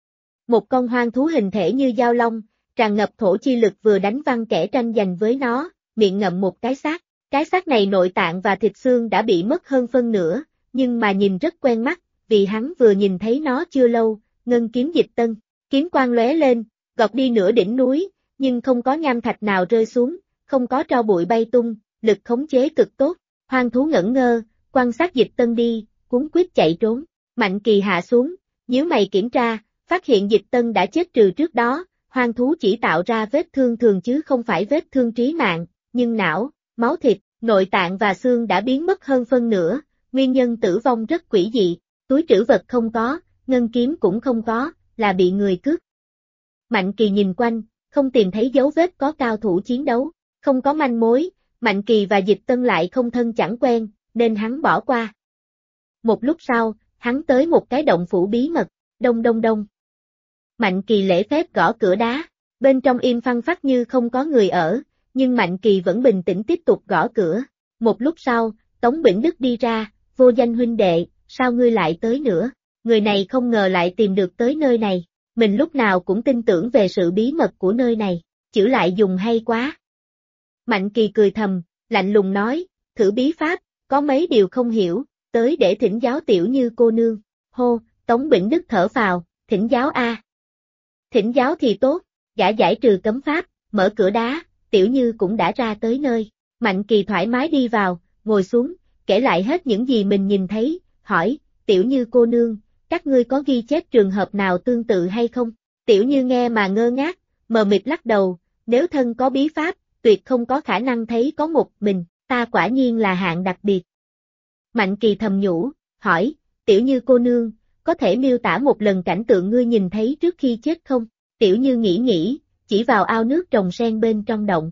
Một con hoang thú hình thể như dao long, tràn ngập thổ chi lực vừa đánh văng kẻ tranh giành với nó, miệng ngậm một cái xác. Cái xác này nội tạng và thịt xương đã bị mất hơn phân nửa, nhưng mà nhìn rất quen mắt, vì hắn vừa nhìn thấy nó chưa lâu. Ngân kiếm dịch tân, kiếm quang lóe lên, gọt đi nửa đỉnh núi, nhưng không có nham thạch nào rơi xuống, không có tro bụi bay tung, lực khống chế cực tốt. Hoang thú ngẩn ngơ, quan sát dịch tân đi, cuống quýt chạy trốn. Mạnh Kỳ hạ xuống, nhíu mày kiểm tra, phát hiện dịch tân đã chết trừ trước đó. Hoang thú chỉ tạo ra vết thương thường chứ không phải vết thương trí mạng, nhưng não, máu thịt, nội tạng và xương đã biến mất hơn phân nửa, nguyên nhân tử vong rất quỷ dị. Túi trữ vật không có, ngân kiếm cũng không có, là bị người cướp. Mạnh Kỳ nhìn quanh, không tìm thấy dấu vết có cao thủ chiến đấu, không có manh mối. Mạnh Kỳ và Dịch Tân lại không thân chẳng quen, nên hắn bỏ qua. Một lúc sau, hắn tới một cái động phủ bí mật, đông đông đông. Mạnh Kỳ lễ phép gõ cửa đá, bên trong im phăng phắc như không có người ở, nhưng Mạnh Kỳ vẫn bình tĩnh tiếp tục gõ cửa. Một lúc sau, Tống Bỉnh Đức đi ra, vô danh huynh đệ, sao ngươi lại tới nữa? Người này không ngờ lại tìm được tới nơi này, mình lúc nào cũng tin tưởng về sự bí mật của nơi này, chữ lại dùng hay quá. Mạnh Kỳ cười thầm, lạnh lùng nói, thử bí pháp, có mấy điều không hiểu, tới để thỉnh giáo Tiểu Như cô nương. Hô, Tống Bỉnh Đức thở phào, thỉnh giáo a. Thỉnh giáo thì tốt, gã giải trừ cấm pháp, mở cửa đá, Tiểu Như cũng đã ra tới nơi. Mạnh Kỳ thoải mái đi vào, ngồi xuống, kể lại hết những gì mình nhìn thấy, hỏi, Tiểu Như cô nương, các ngươi có ghi chép trường hợp nào tương tự hay không? Tiểu Như nghe mà ngơ ngác, mờ mịt lắc đầu, nếu thân có bí pháp, tuyệt không có khả năng thấy có một mình, ta quả nhiên là hạng đặc biệt. Mạnh Kỳ thầm nhủ, hỏi, Tiểu Như cô nương, có thể miêu tả một lần cảnh tượng ngươi nhìn thấy trước khi chết không? Tiểu Như nghĩ, chỉ vào ao nước trồng sen bên trong động.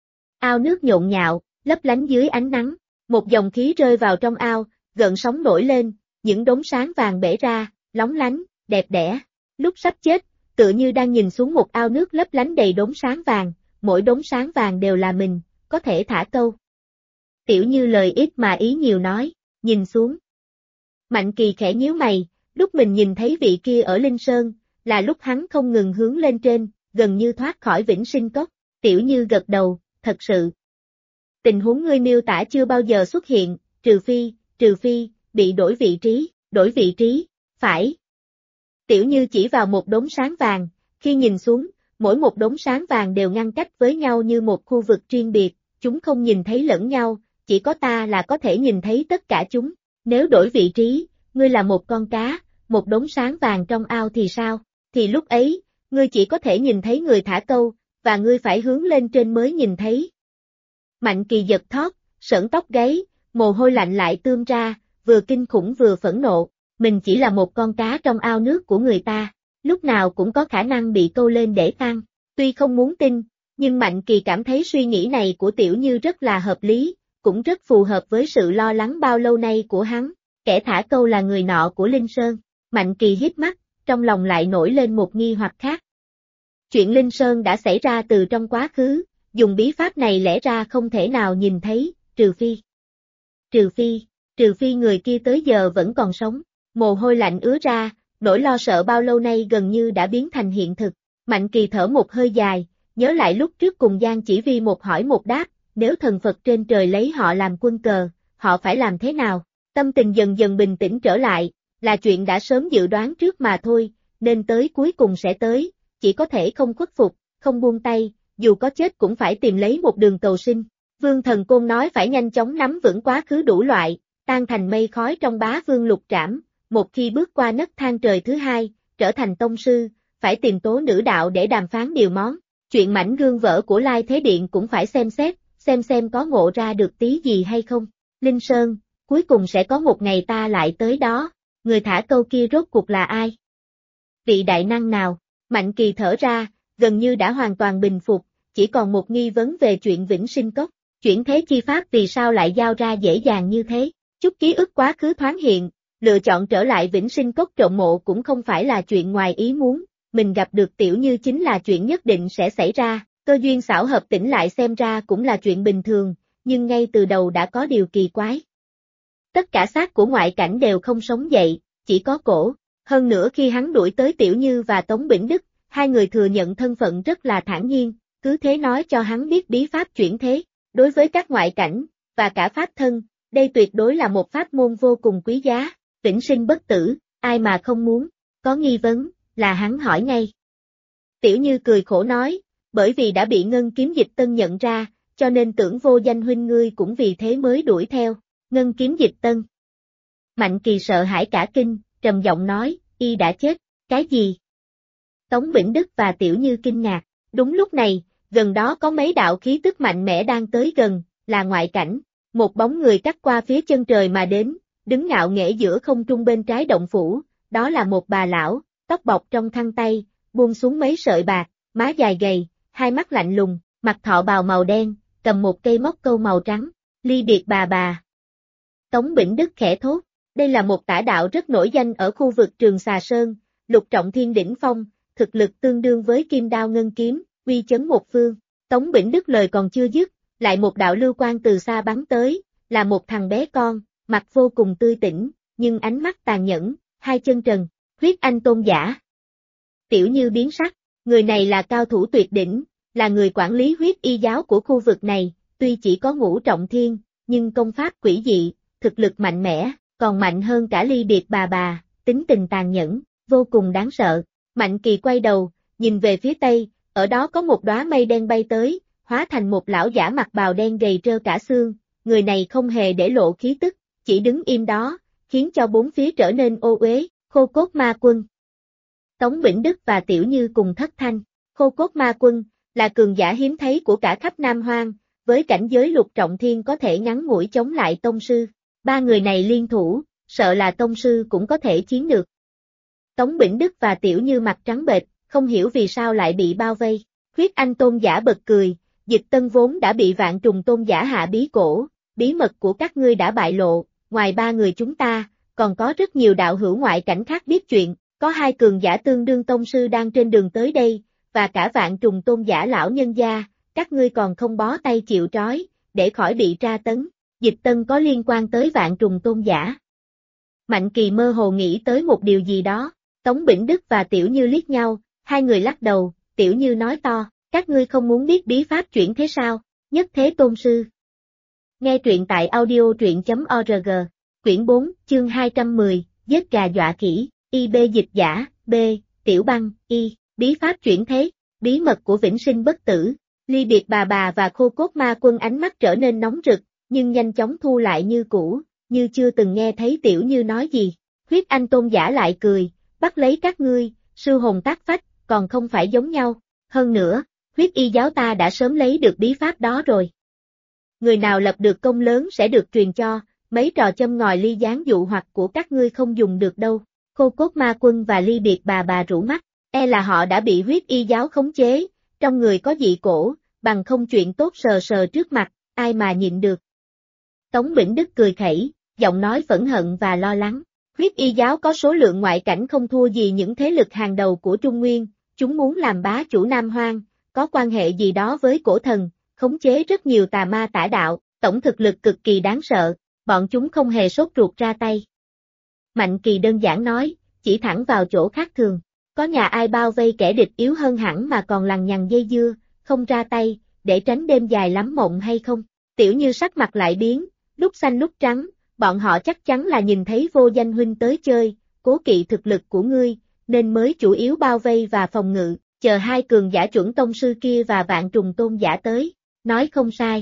Ao nước nhộn nhạo, lấp lánh dưới ánh nắng, một dòng khí rơi vào trong ao, gợn sóng nổi lên, những đốm sáng vàng bể ra, lóng lánh, đẹp đẽ. Lúc sắp chết, tựa như đang nhìn xuống một ao nước lấp lánh đầy đốm sáng vàng, mỗi đốm sáng vàng đều là mình, có thể thả câu. Tiểu Như lời ít mà ý nhiều nói, nhìn xuống. Mạnh Kỳ khẽ nhíu mày, lúc mình nhìn thấy vị kia ở Linh Sơn, là lúc hắn không ngừng hướng lên trên, gần như thoát khỏi vĩnh sinh cốc. Tiểu Như gật đầu, thật sự. Tình huống ngươi miêu tả chưa bao giờ xuất hiện, trừ phi, bị đổi vị trí, phải. Tiểu Như chỉ vào một đống sáng vàng, khi nhìn xuống, mỗi một đống sáng vàng đều ngăn cách với nhau như một khu vực riêng biệt, chúng không nhìn thấy lẫn nhau, chỉ có ta là có thể nhìn thấy tất cả chúng. Nếu đổi vị trí, ngươi là một con cá, một đống sáng vàng trong ao thì sao? Thì lúc ấy, ngươi chỉ có thể nhìn thấy người thả câu, và ngươi phải hướng lên trên mới nhìn thấy. Mạnh Kỳ giật thót, sởn tóc gáy, mồ hôi lạnh lại tươm ra, vừa kinh khủng vừa phẫn nộ, mình chỉ là một con cá trong ao nước của người ta, lúc nào cũng có khả năng bị câu lên để ăn. Tuy không muốn tin, nhưng Mạnh Kỳ cảm thấy suy nghĩ này của Tiểu Như rất là hợp lý, cũng rất phù hợp với sự lo lắng bao lâu nay của hắn. Kẻ thả câu là người nọ của Linh Sơn. Mạnh Kỳ híp mắt, trong lòng lại nổi lên một nghi hoặc khác. Chuyện Linh Sơn đã xảy ra từ trong quá khứ, dùng bí pháp này lẽ ra không thể nào nhìn thấy, trừ phi người kia tới giờ vẫn còn sống. Mồ hôi lạnh ứa ra, nỗi lo sợ bao lâu nay gần như đã biến thành hiện thực. Mạnh Kỳ thở một hơi dài, nhớ lại lúc trước cùng Giang Chỉ Vi một hỏi một đáp, nếu thần Phật trên trời lấy họ làm quân cờ, họ phải làm thế nào? Tâm tình dần dần bình tĩnh trở lại, là chuyện đã sớm dự đoán trước mà thôi, nên tới cuối cùng sẽ tới, chỉ có thể không khuất phục, không buông tay, dù có chết cũng phải tìm lấy một đường cầu sinh. Vương Thần Côn nói phải nhanh chóng nắm vững quá khứ đủ loại, tan thành mây khói trong Bá Vương Lục Trảm, một khi bước qua nấc thang trời thứ hai, trở thành tông sư, phải tìm tố nữ đạo để đàm phán điều món. Chuyện mảnh gương vỡ của Lai Thế Điện cũng phải xem xét, xem có ngộ ra được tí gì hay không. Linh Sơn, cuối cùng sẽ có một ngày ta lại tới đó, người thả câu kia rốt cuộc là ai? Vị đại năng nào? Mạnh Kỳ thở ra, gần như đã hoàn toàn bình phục, chỉ còn một nghi vấn về chuyện vĩnh sinh cốc. Chuyển thế chi pháp vì sao lại giao ra dễ dàng như thế? Chút ký ức quá khứ thoáng hiện, lựa chọn trở lại vĩnh sinh cốc trộm mộ cũng không phải là chuyện ngoài ý muốn, mình gặp được Tiểu Như chính là chuyện nhất định sẽ xảy ra, cơ duyên xảo hợp tỉnh lại xem ra cũng là chuyện bình thường, nhưng ngay từ đầu đã có điều kỳ quái. Tất cả xác của ngoại cảnh đều không sống dậy, chỉ có cổ, hơn nữa khi hắn đuổi tới Tiểu Như và Tống Bỉnh Đức, hai người thừa nhận thân phận rất là thản nhiên, cứ thế nói cho hắn biết bí pháp chuyển thế. Đối với các ngoại cảnh, và cả pháp thân, đây tuyệt đối là một pháp môn vô cùng quý giá, vĩnh sinh bất tử, ai mà không muốn, có nghi vấn, là hắn hỏi ngay. Tiểu Như cười khổ nói, bởi vì đã bị Ngân Kiếm Dịch Tân nhận ra, cho nên tưởng vô danh huynh ngươi cũng vì thế mới đuổi theo, Ngân Kiếm Dịch Tân. Mạnh Kỳ sợ hãi cả kinh, trầm giọng nói, y đã chết, cái gì? Tống Bỉnh Đức và Tiểu Như kinh ngạc, đúng lúc này, gần đó có mấy đạo khí tức mạnh mẽ đang tới gần, là ngoại cảnh, một bóng người cắt qua phía chân trời mà đến, đứng ngạo nghễ giữa không trung bên trái động phủ, đó là một bà lão, tóc bọc trong khăn tay, buông xuống mấy sợi bạc, má dài gầy, hai mắt lạnh lùng, mặc thọ bào màu đen, cầm một cây móc câu màu trắng, ly biệt bà. Tống Bỉnh Đức khẽ thốt, đây là một tả đạo rất nổi danh ở khu vực Trường Xà Sơn, lục trọng thiên đỉnh phong, thực lực tương đương với kim đao ngân kiếm, uy chấn một phương. Tống Bỉnh Đức lời còn chưa dứt, lại một đạo lưu quang từ xa bắn tới, là một thằng bé con, mặt vô cùng tươi tỉnh, nhưng ánh mắt tàn nhẫn, hai chân trần, huyết anh tôn giả. Tiểu Như biến sắc, người này là cao thủ tuyệt đỉnh, là người quản lý huyết y giáo của khu vực này, tuy chỉ có ngũ trọng thiên, nhưng công pháp quỷ dị, thực lực mạnh mẽ, còn mạnh hơn cả ly biệt bà, tính tình tàn nhẫn, vô cùng đáng sợ. Mạnh Kỳ quay đầu, nhìn về phía tây, ở đó có một đóa mây đen bay tới, hóa thành một lão giả mặc bào đen gầy trơ cả xương, người này không hề để lộ khí tức, chỉ đứng im đó, khiến cho bốn phía trở nên ô uế, Khô Cốt Ma Quân. Tống Bỉnh Đức và Tiểu Như cùng thất thanh, Khô Cốt Ma Quân, là cường giả hiếm thấy của cả khắp Nam Hoang, với cảnh giới lục trọng thiên có thể ngắn ngủi chống lại tông sư, ba người này liên thủ, sợ là tông sư cũng có thể chiến được. Tống Bỉnh Đức và Tiểu Như mặt trắng bệch, không hiểu vì sao lại bị bao vây. Huyết Anh tôn giả bật cười, Dịch Tân vốn đã bị Vạn Trùng tôn giả hạ bí cổ, bí mật của các ngươi đã bại lộ, ngoài ba người chúng ta, còn có rất nhiều đạo hữu ngoại cảnh khác biết chuyện, có hai cường giả tương đương tông sư đang trên đường tới đây, và cả Vạn Trùng tôn giả lão nhân gia, các ngươi còn không bó tay chịu trói, để khỏi bị tra tấn. Dịch Tân có liên quan tới Vạn Trùng tôn giả. Mạnh Kỳ mơ hồ nghĩ tới một điều gì đó. Tống Bỉnh Đức và Tiểu Như liếc nhau, hai người lắc đầu, Tiểu Như nói to, các ngươi không muốn biết bí pháp chuyển thế sao, nhất thế tôn sư. Nghe truyện tại audio truyện.org, quyển 4, chương 210, giết gà dọa khỉ, IB dịch giả, B, Tiểu Băng, Y, bí pháp chuyển thế, bí mật của vĩnh sinh bất tử. Ly Biệt bà và Khô Cốt Ma Quân ánh mắt trở nên nóng rực, nhưng nhanh chóng thu lại như cũ, như chưa từng nghe thấy Tiểu Như nói gì. Huyết Anh Tôn giả lại cười, bắt lấy các ngươi, sư hồn tác phách, còn không phải giống nhau. Hơn nữa, huyết y giáo ta đã sớm lấy được bí pháp đó rồi. Người nào lập được công lớn sẽ được truyền cho, mấy trò châm ngòi ly gián dụ hoặc của các ngươi không dùng được đâu. Khô Cốt Ma Quân và Ly Biệt bà rũ mắt, e là họ đã bị huyết y giáo khống chế, trong người có dị cổ, bằng không chuyện tốt sờ sờ trước mặt, ai mà nhịn được. Tống Bỉnh Đức cười khẩy, giọng nói phẫn hận và lo lắng. Huyết y giáo có số lượng ngoại cảnh không thua gì những thế lực hàng đầu của Trung Nguyên, chúng muốn làm bá chủ Nam Hoang, có quan hệ gì đó với cổ thần, khống chế rất nhiều tà ma tả đạo, tổng thực lực cực kỳ đáng sợ, bọn chúng không hề sốt ruột ra tay. Mạnh Kỳ đơn giản nói, chỉ thẳng vào chỗ khác thường, có nhà ai bao vây kẻ địch yếu hơn hẳn mà còn lằng nhằng dây dưa, không ra tay, để tránh đêm dài lắm mộng hay không? Tiểu Như sắc mặt lại biến, lúc xanh lúc trắng, bọn họ chắc chắn là nhìn thấy Vô Danh huynh tới chơi, cố kỵ thực lực của ngươi, nên mới chủ yếu bao vây và phòng ngự, chờ hai cường giả chuẩn tông sư kia và vạn trùng tôn giả tới, nói không sai.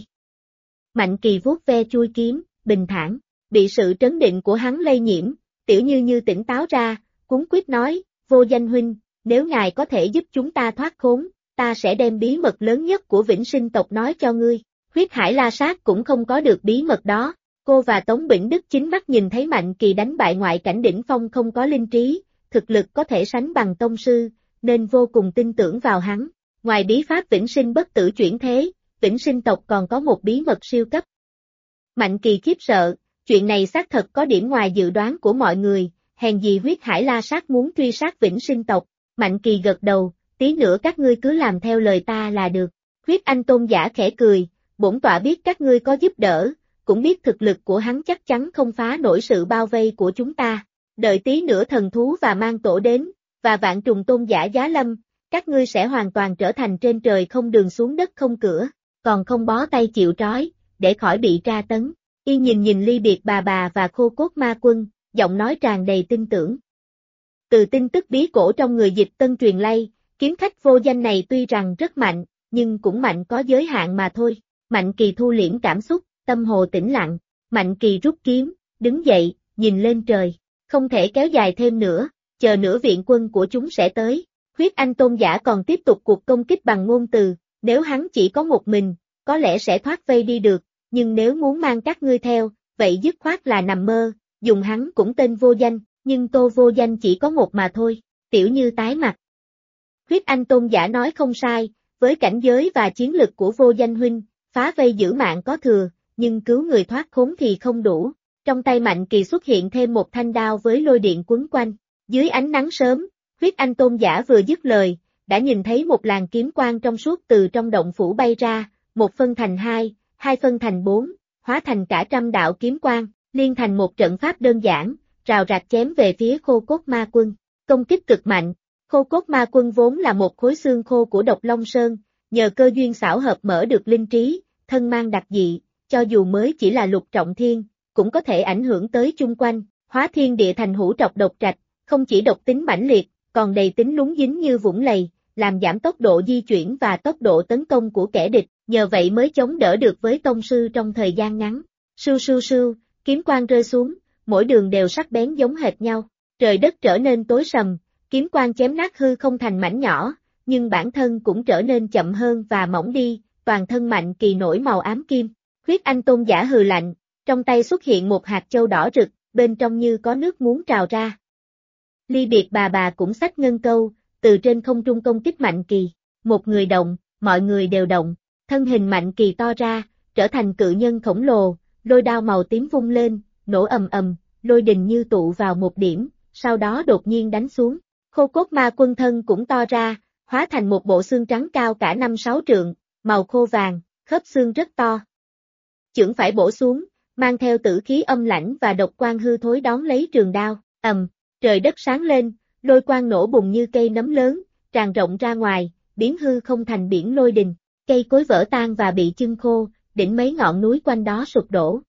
Mạnh Kỳ vuốt ve chui kiếm, bình thản, bị sự trấn định của hắn lây nhiễm, Tiểu Như tỉnh táo ra, cuống quýt nói, Vô Danh huynh, nếu ngài có thể giúp chúng ta thoát khốn, ta sẽ đem bí mật lớn nhất của Vĩnh Sinh tộc nói cho ngươi. Huyết Hải La Sát cũng không có được bí mật đó. Cô và Tống Bỉnh Đức chính mắt nhìn thấy Mạnh Kỳ đánh bại ngoại cảnh đỉnh phong không có linh trí, thực lực có thể sánh bằng tông sư, nên vô cùng tin tưởng vào hắn. Ngoài bí pháp Vĩnh Sinh bất tử chuyển thế, Vĩnh Sinh tộc còn có một bí mật siêu cấp. Mạnh Kỳ khiếp sợ, chuyện này xác thật có điểm ngoài dự đoán của mọi người, hèn gì Huyết Hải La Sát muốn truy sát Vĩnh Sinh tộc. Mạnh Kỳ gật đầu, tí nữa các ngươi cứ làm theo lời ta là được. Huyết Anh Tôn giả khẽ cười, bổn tọa biết các ngươi có giúp đỡ, cũng biết thực lực của hắn chắc chắn không phá nổi sự bao vây của chúng ta. Đợi tí nữa thần thú và mang tổ đến, và vạn trùng tôn giả giá lâm, các ngươi sẽ hoàn toàn trở thành trên trời không đường xuống đất không cửa, còn không bó tay chịu trói, để khỏi bị tra tấn. Y nhìn Ly Biệt bà và Khô Cốt Ma Quân, giọng nói tràn đầy tin tưởng. Từ tin tức bí cổ trong người Dịch Tân truyền lây, kiếm khách vô danh này tuy rằng rất mạnh, nhưng cũng mạnh có giới hạn mà thôi. Mạnh Kỳ thu liễm cảm xúc, tâm hồ tĩnh lặng. Mạnh Kỳ rút kiếm, đứng dậy, nhìn lên trời. Không thể kéo dài thêm nữa, chờ nửa viện quân của chúng sẽ tới. Huyết Anh Tôn giả còn tiếp tục cuộc công kích bằng ngôn từ, nếu hắn chỉ có một mình, có lẽ sẽ thoát vây đi được, nhưng nếu muốn mang các ngươi theo, vậy dứt khoát là nằm mơ, dùng hắn cũng tên Vô Danh, nhưng Tô Vô Danh chỉ có một mà thôi. Tiểu Như tái mặt. Huyết Anh Tôn giả nói không sai, với cảnh giới và chiến lực của Vô Danh huynh, phá vây giữ mạng có thừa, nhưng cứu người thoát khốn thì không đủ. Trong tay Mạnh Kỳ xuất hiện thêm một thanh đao với lôi điện quấn quanh. Dưới ánh nắng sớm, Huyết Anh Tôn giả vừa dứt lời, đã nhìn thấy một làn kiếm quang trong suốt từ trong động phủ bay ra, một phân thành hai, hai phân thành bốn, hóa thành cả trăm đạo kiếm quang, liên thành một trận pháp đơn giản, rào rạc chém về phía Khô Cốt Ma Quân. Công kích cực mạnh, Khô Cốt Ma Quân vốn là một khối xương khô của Độc Long Sơn, nhờ cơ duyên xảo hợp mở được linh trí, thân mang đặc dị, cho dù mới chỉ là lục trọng thiên, cũng có thể ảnh hưởng tới chung quanh, hóa thiên địa thành hũ trọc độc trạch, không chỉ độc tính mãnh liệt, còn đầy tính lúng dính như vũng lầy, làm giảm tốc độ di chuyển và tốc độ tấn công của kẻ địch, nhờ vậy mới chống đỡ được với tông sư trong thời gian ngắn. Sưu sưu sưu, kiếm quang rơi xuống, mỗi đường đều sắc bén giống hệt nhau, trời đất trở nên tối sầm, kiếm quang chém nát hư không thành mảnh nhỏ, nhưng bản thân cũng trở nên chậm hơn và mỏng đi, toàn thân Mạnh Kỳ nổi màu ám kim. Huyết Anh Tôn giả hừ lạnh, trong tay xuất hiện một hạt châu đỏ rực, bên trong như có nước muốn trào ra. Ly Biệt bà cũng xách ngân câu, từ trên không trung công kích Mạnh Kỳ. Một người động, mọi người đều động, thân hình Mạnh Kỳ to ra, trở thành cự nhân khổng lồ, lôi đao màu tím vung lên, nổ ầm ầm, lôi đình như tụ vào một điểm, sau đó đột nhiên đánh xuống. Khô Cốt Ma Quân thân cũng to ra, hóa thành một bộ xương trắng cao cả 5-6 trượng, màu khô vàng, khớp xương rất to. Chưởng phải bổ xuống, mang theo tử khí âm lãnh và độc quang hư thối đón lấy trường đao, trời đất sáng lên, lôi quang nổ bùng như cây nấm lớn, tràn rộng ra ngoài, biến hư không thành biển lôi đình, cây cối vỡ tan và bị chưng khô, đỉnh mấy ngọn núi quanh đó sụp đổ.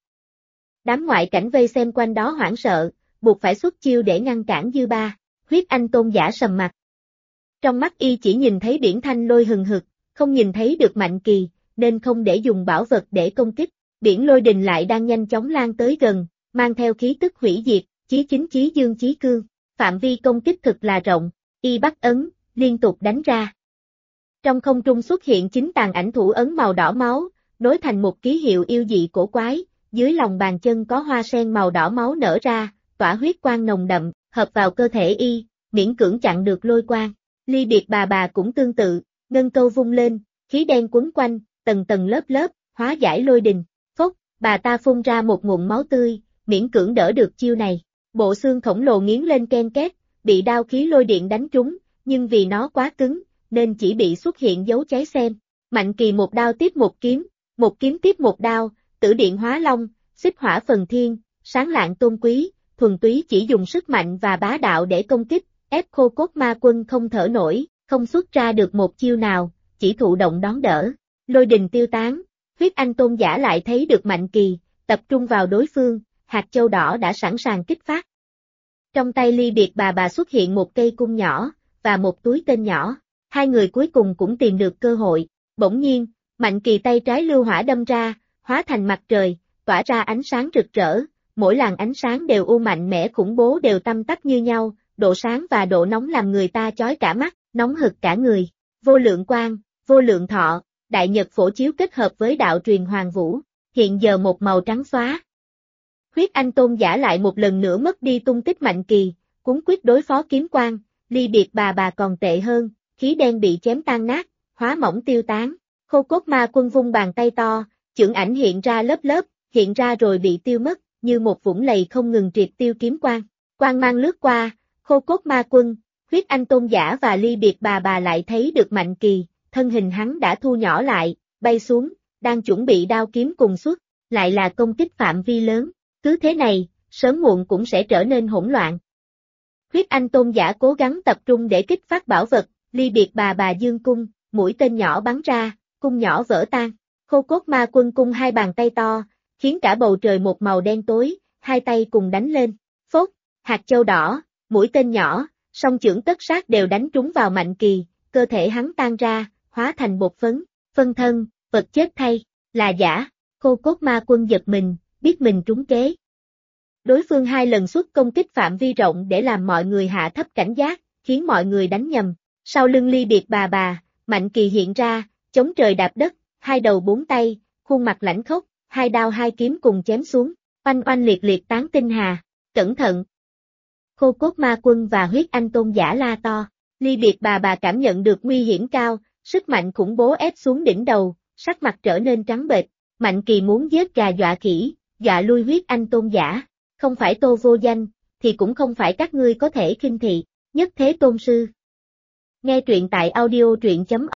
Đám ngoại cảnh vây xem quanh đó hoảng sợ, buộc phải xuất chiêu để ngăn cản dư ba, Huyết Anh Tôn giả sầm mặt. Trong mắt y chỉ nhìn thấy biển thanh lôi hừng hực, không nhìn thấy được Mạnh Kỳ, nên không để dùng bảo vật để công kích. Biển lôi đình lại đang nhanh chóng lan tới gần, mang theo khí tức hủy diệt, chí chính chí dương chí cương, phạm vi công kích thực là rộng, y bắt ấn, liên tục đánh ra. Trong không trung xuất hiện 9 tàn ảnh thủ ấn màu đỏ máu, nối thành một ký hiệu yêu dị cổ quái, dưới lòng bàn chân có hoa sen màu đỏ máu nở ra, tỏa huyết quang nồng đậm, hợp vào cơ thể y, miễn cưỡng chặn được lôi quang. Ly Biệt bà cũng tương tự, ngân câu vung lên, khí đen quấn quanh, tầng tầng lớp lớp, hóa giải lôi đình. Phốc, bà ta phun ra một ngụm máu tươi, miễn cưỡng đỡ được chiêu này. Bộ xương khổng lồ nghiến lên ken két, bị đao khí lôi điện đánh trúng, nhưng vì nó quá cứng, nên chỉ bị xuất hiện dấu cháy xém. Mạnh Kỳ một đao tiếp một kiếm tiếp một đao, tử điện hóa long, xích hỏa phần thiên, sáng lạng tôn quý, thuần túy chỉ dùng sức mạnh và bá đạo để công kích, ép Khô Cốt Ma Quân không thở nổi, không xuất ra được một chiêu nào, chỉ thụ động đón đỡ. Lôi đình tiêu tán, Huyết Anh Tôn giả lại thấy được Mạnh Kỳ, tập trung vào đối phương, hạt châu đỏ đã sẵn sàng kích phát. Trong tay Ly Biệt bà xuất hiện một cây cung nhỏ, và một túi tên nhỏ, hai người cuối cùng cũng tìm được cơ hội. Bỗng nhiên, Mạnh Kỳ tay trái lưu hỏa đâm ra, hóa thành mặt trời, tỏa ra ánh sáng rực rỡ, mỗi làn ánh sáng đều mạnh mẽ khủng bố đều tăm tắp như nhau, độ sáng và độ nóng làm người ta chói cả mắt, nóng hực cả người. Vô lượng quang, vô lượng thọ, đại nhật phổ chiếu kết hợp với đạo truyền hoàng vũ, hiện giờ một màu trắng xóa. Huyết Anh Tôn giả lại một lần nữa mất đi tung tích Mạnh Kỳ, cuống quyết đối phó kiếm quang, Ly Biệt bà còn tệ hơn, khí đen bị chém tan nát, hóa mỏng tiêu tán. Khô Cốt Ma Quân vung bàn tay to, chưởng ảnh hiện ra lớp lớp, hiện ra rồi bị tiêu mất, như một vũng lầy không ngừng triệt tiêu kiếm quang. Quang mang lướt qua, Khô Cốt Ma Quân, Huyết Anh Tôn giả và Ly Biệt bà lại thấy được Mạnh Kỳ, thân hình hắn đã thu nhỏ lại, bay xuống, đang chuẩn bị đao kiếm cùng xuất, lại là công kích phạm vi lớn. Cứ thế này, sớm muộn cũng sẽ trở nên hỗn loạn. Huyết Anh Tôn giả cố gắng tập trung để kích phát bảo vật, Ly Biệt bà dương cung, mũi tên nhỏ bắn ra, cung nhỏ vỡ tan. Khô Cốt Ma Quân cung hai bàn tay to, khiến cả bầu trời một màu đen tối, hai tay cùng đánh lên. Phốt, hạt châu đỏ, mũi tên nhỏ, song chưởng tất sát đều đánh trúng vào Mạnh Kỳ, cơ thể hắn tan ra, hóa thành bột phấn, phân thân, vật chết thay, là giả. Khô Cốt Ma Quân giật mình, biết mình trúng kế. Đối phương hai lần xuất công kích phạm vi rộng để làm mọi người hạ thấp cảnh giác, khiến mọi người đánh nhầm. Sau lưng Ly Biệt bà, Mạnh Kỳ hiện ra, chống trời đạp đất, hai đầu bốn tay, khuôn mặt lãnh khốc, hai đao hai kiếm cùng chém xuống, oanh oanh liệt liệt tán tinh hà, cẩn thận. Khô Cốt Ma Quân và Huyết Anh Tôn giả la to, Ly Biệt bà cảm nhận được nguy hiểm cao, sức mạnh khủng bố ép xuống đỉnh đầu, sắc mặt trở nên trắng bệch. Mạnh Kỳ muốn giết gà dọa khỉ, dọa lui Huyết Anh Tôn giả, không phải Tô Vô Danh, thì cũng không phải các ngươi có thể khinh thị, Nhất Thế Tôn Sư. Nghe truyện tại audio truyện.com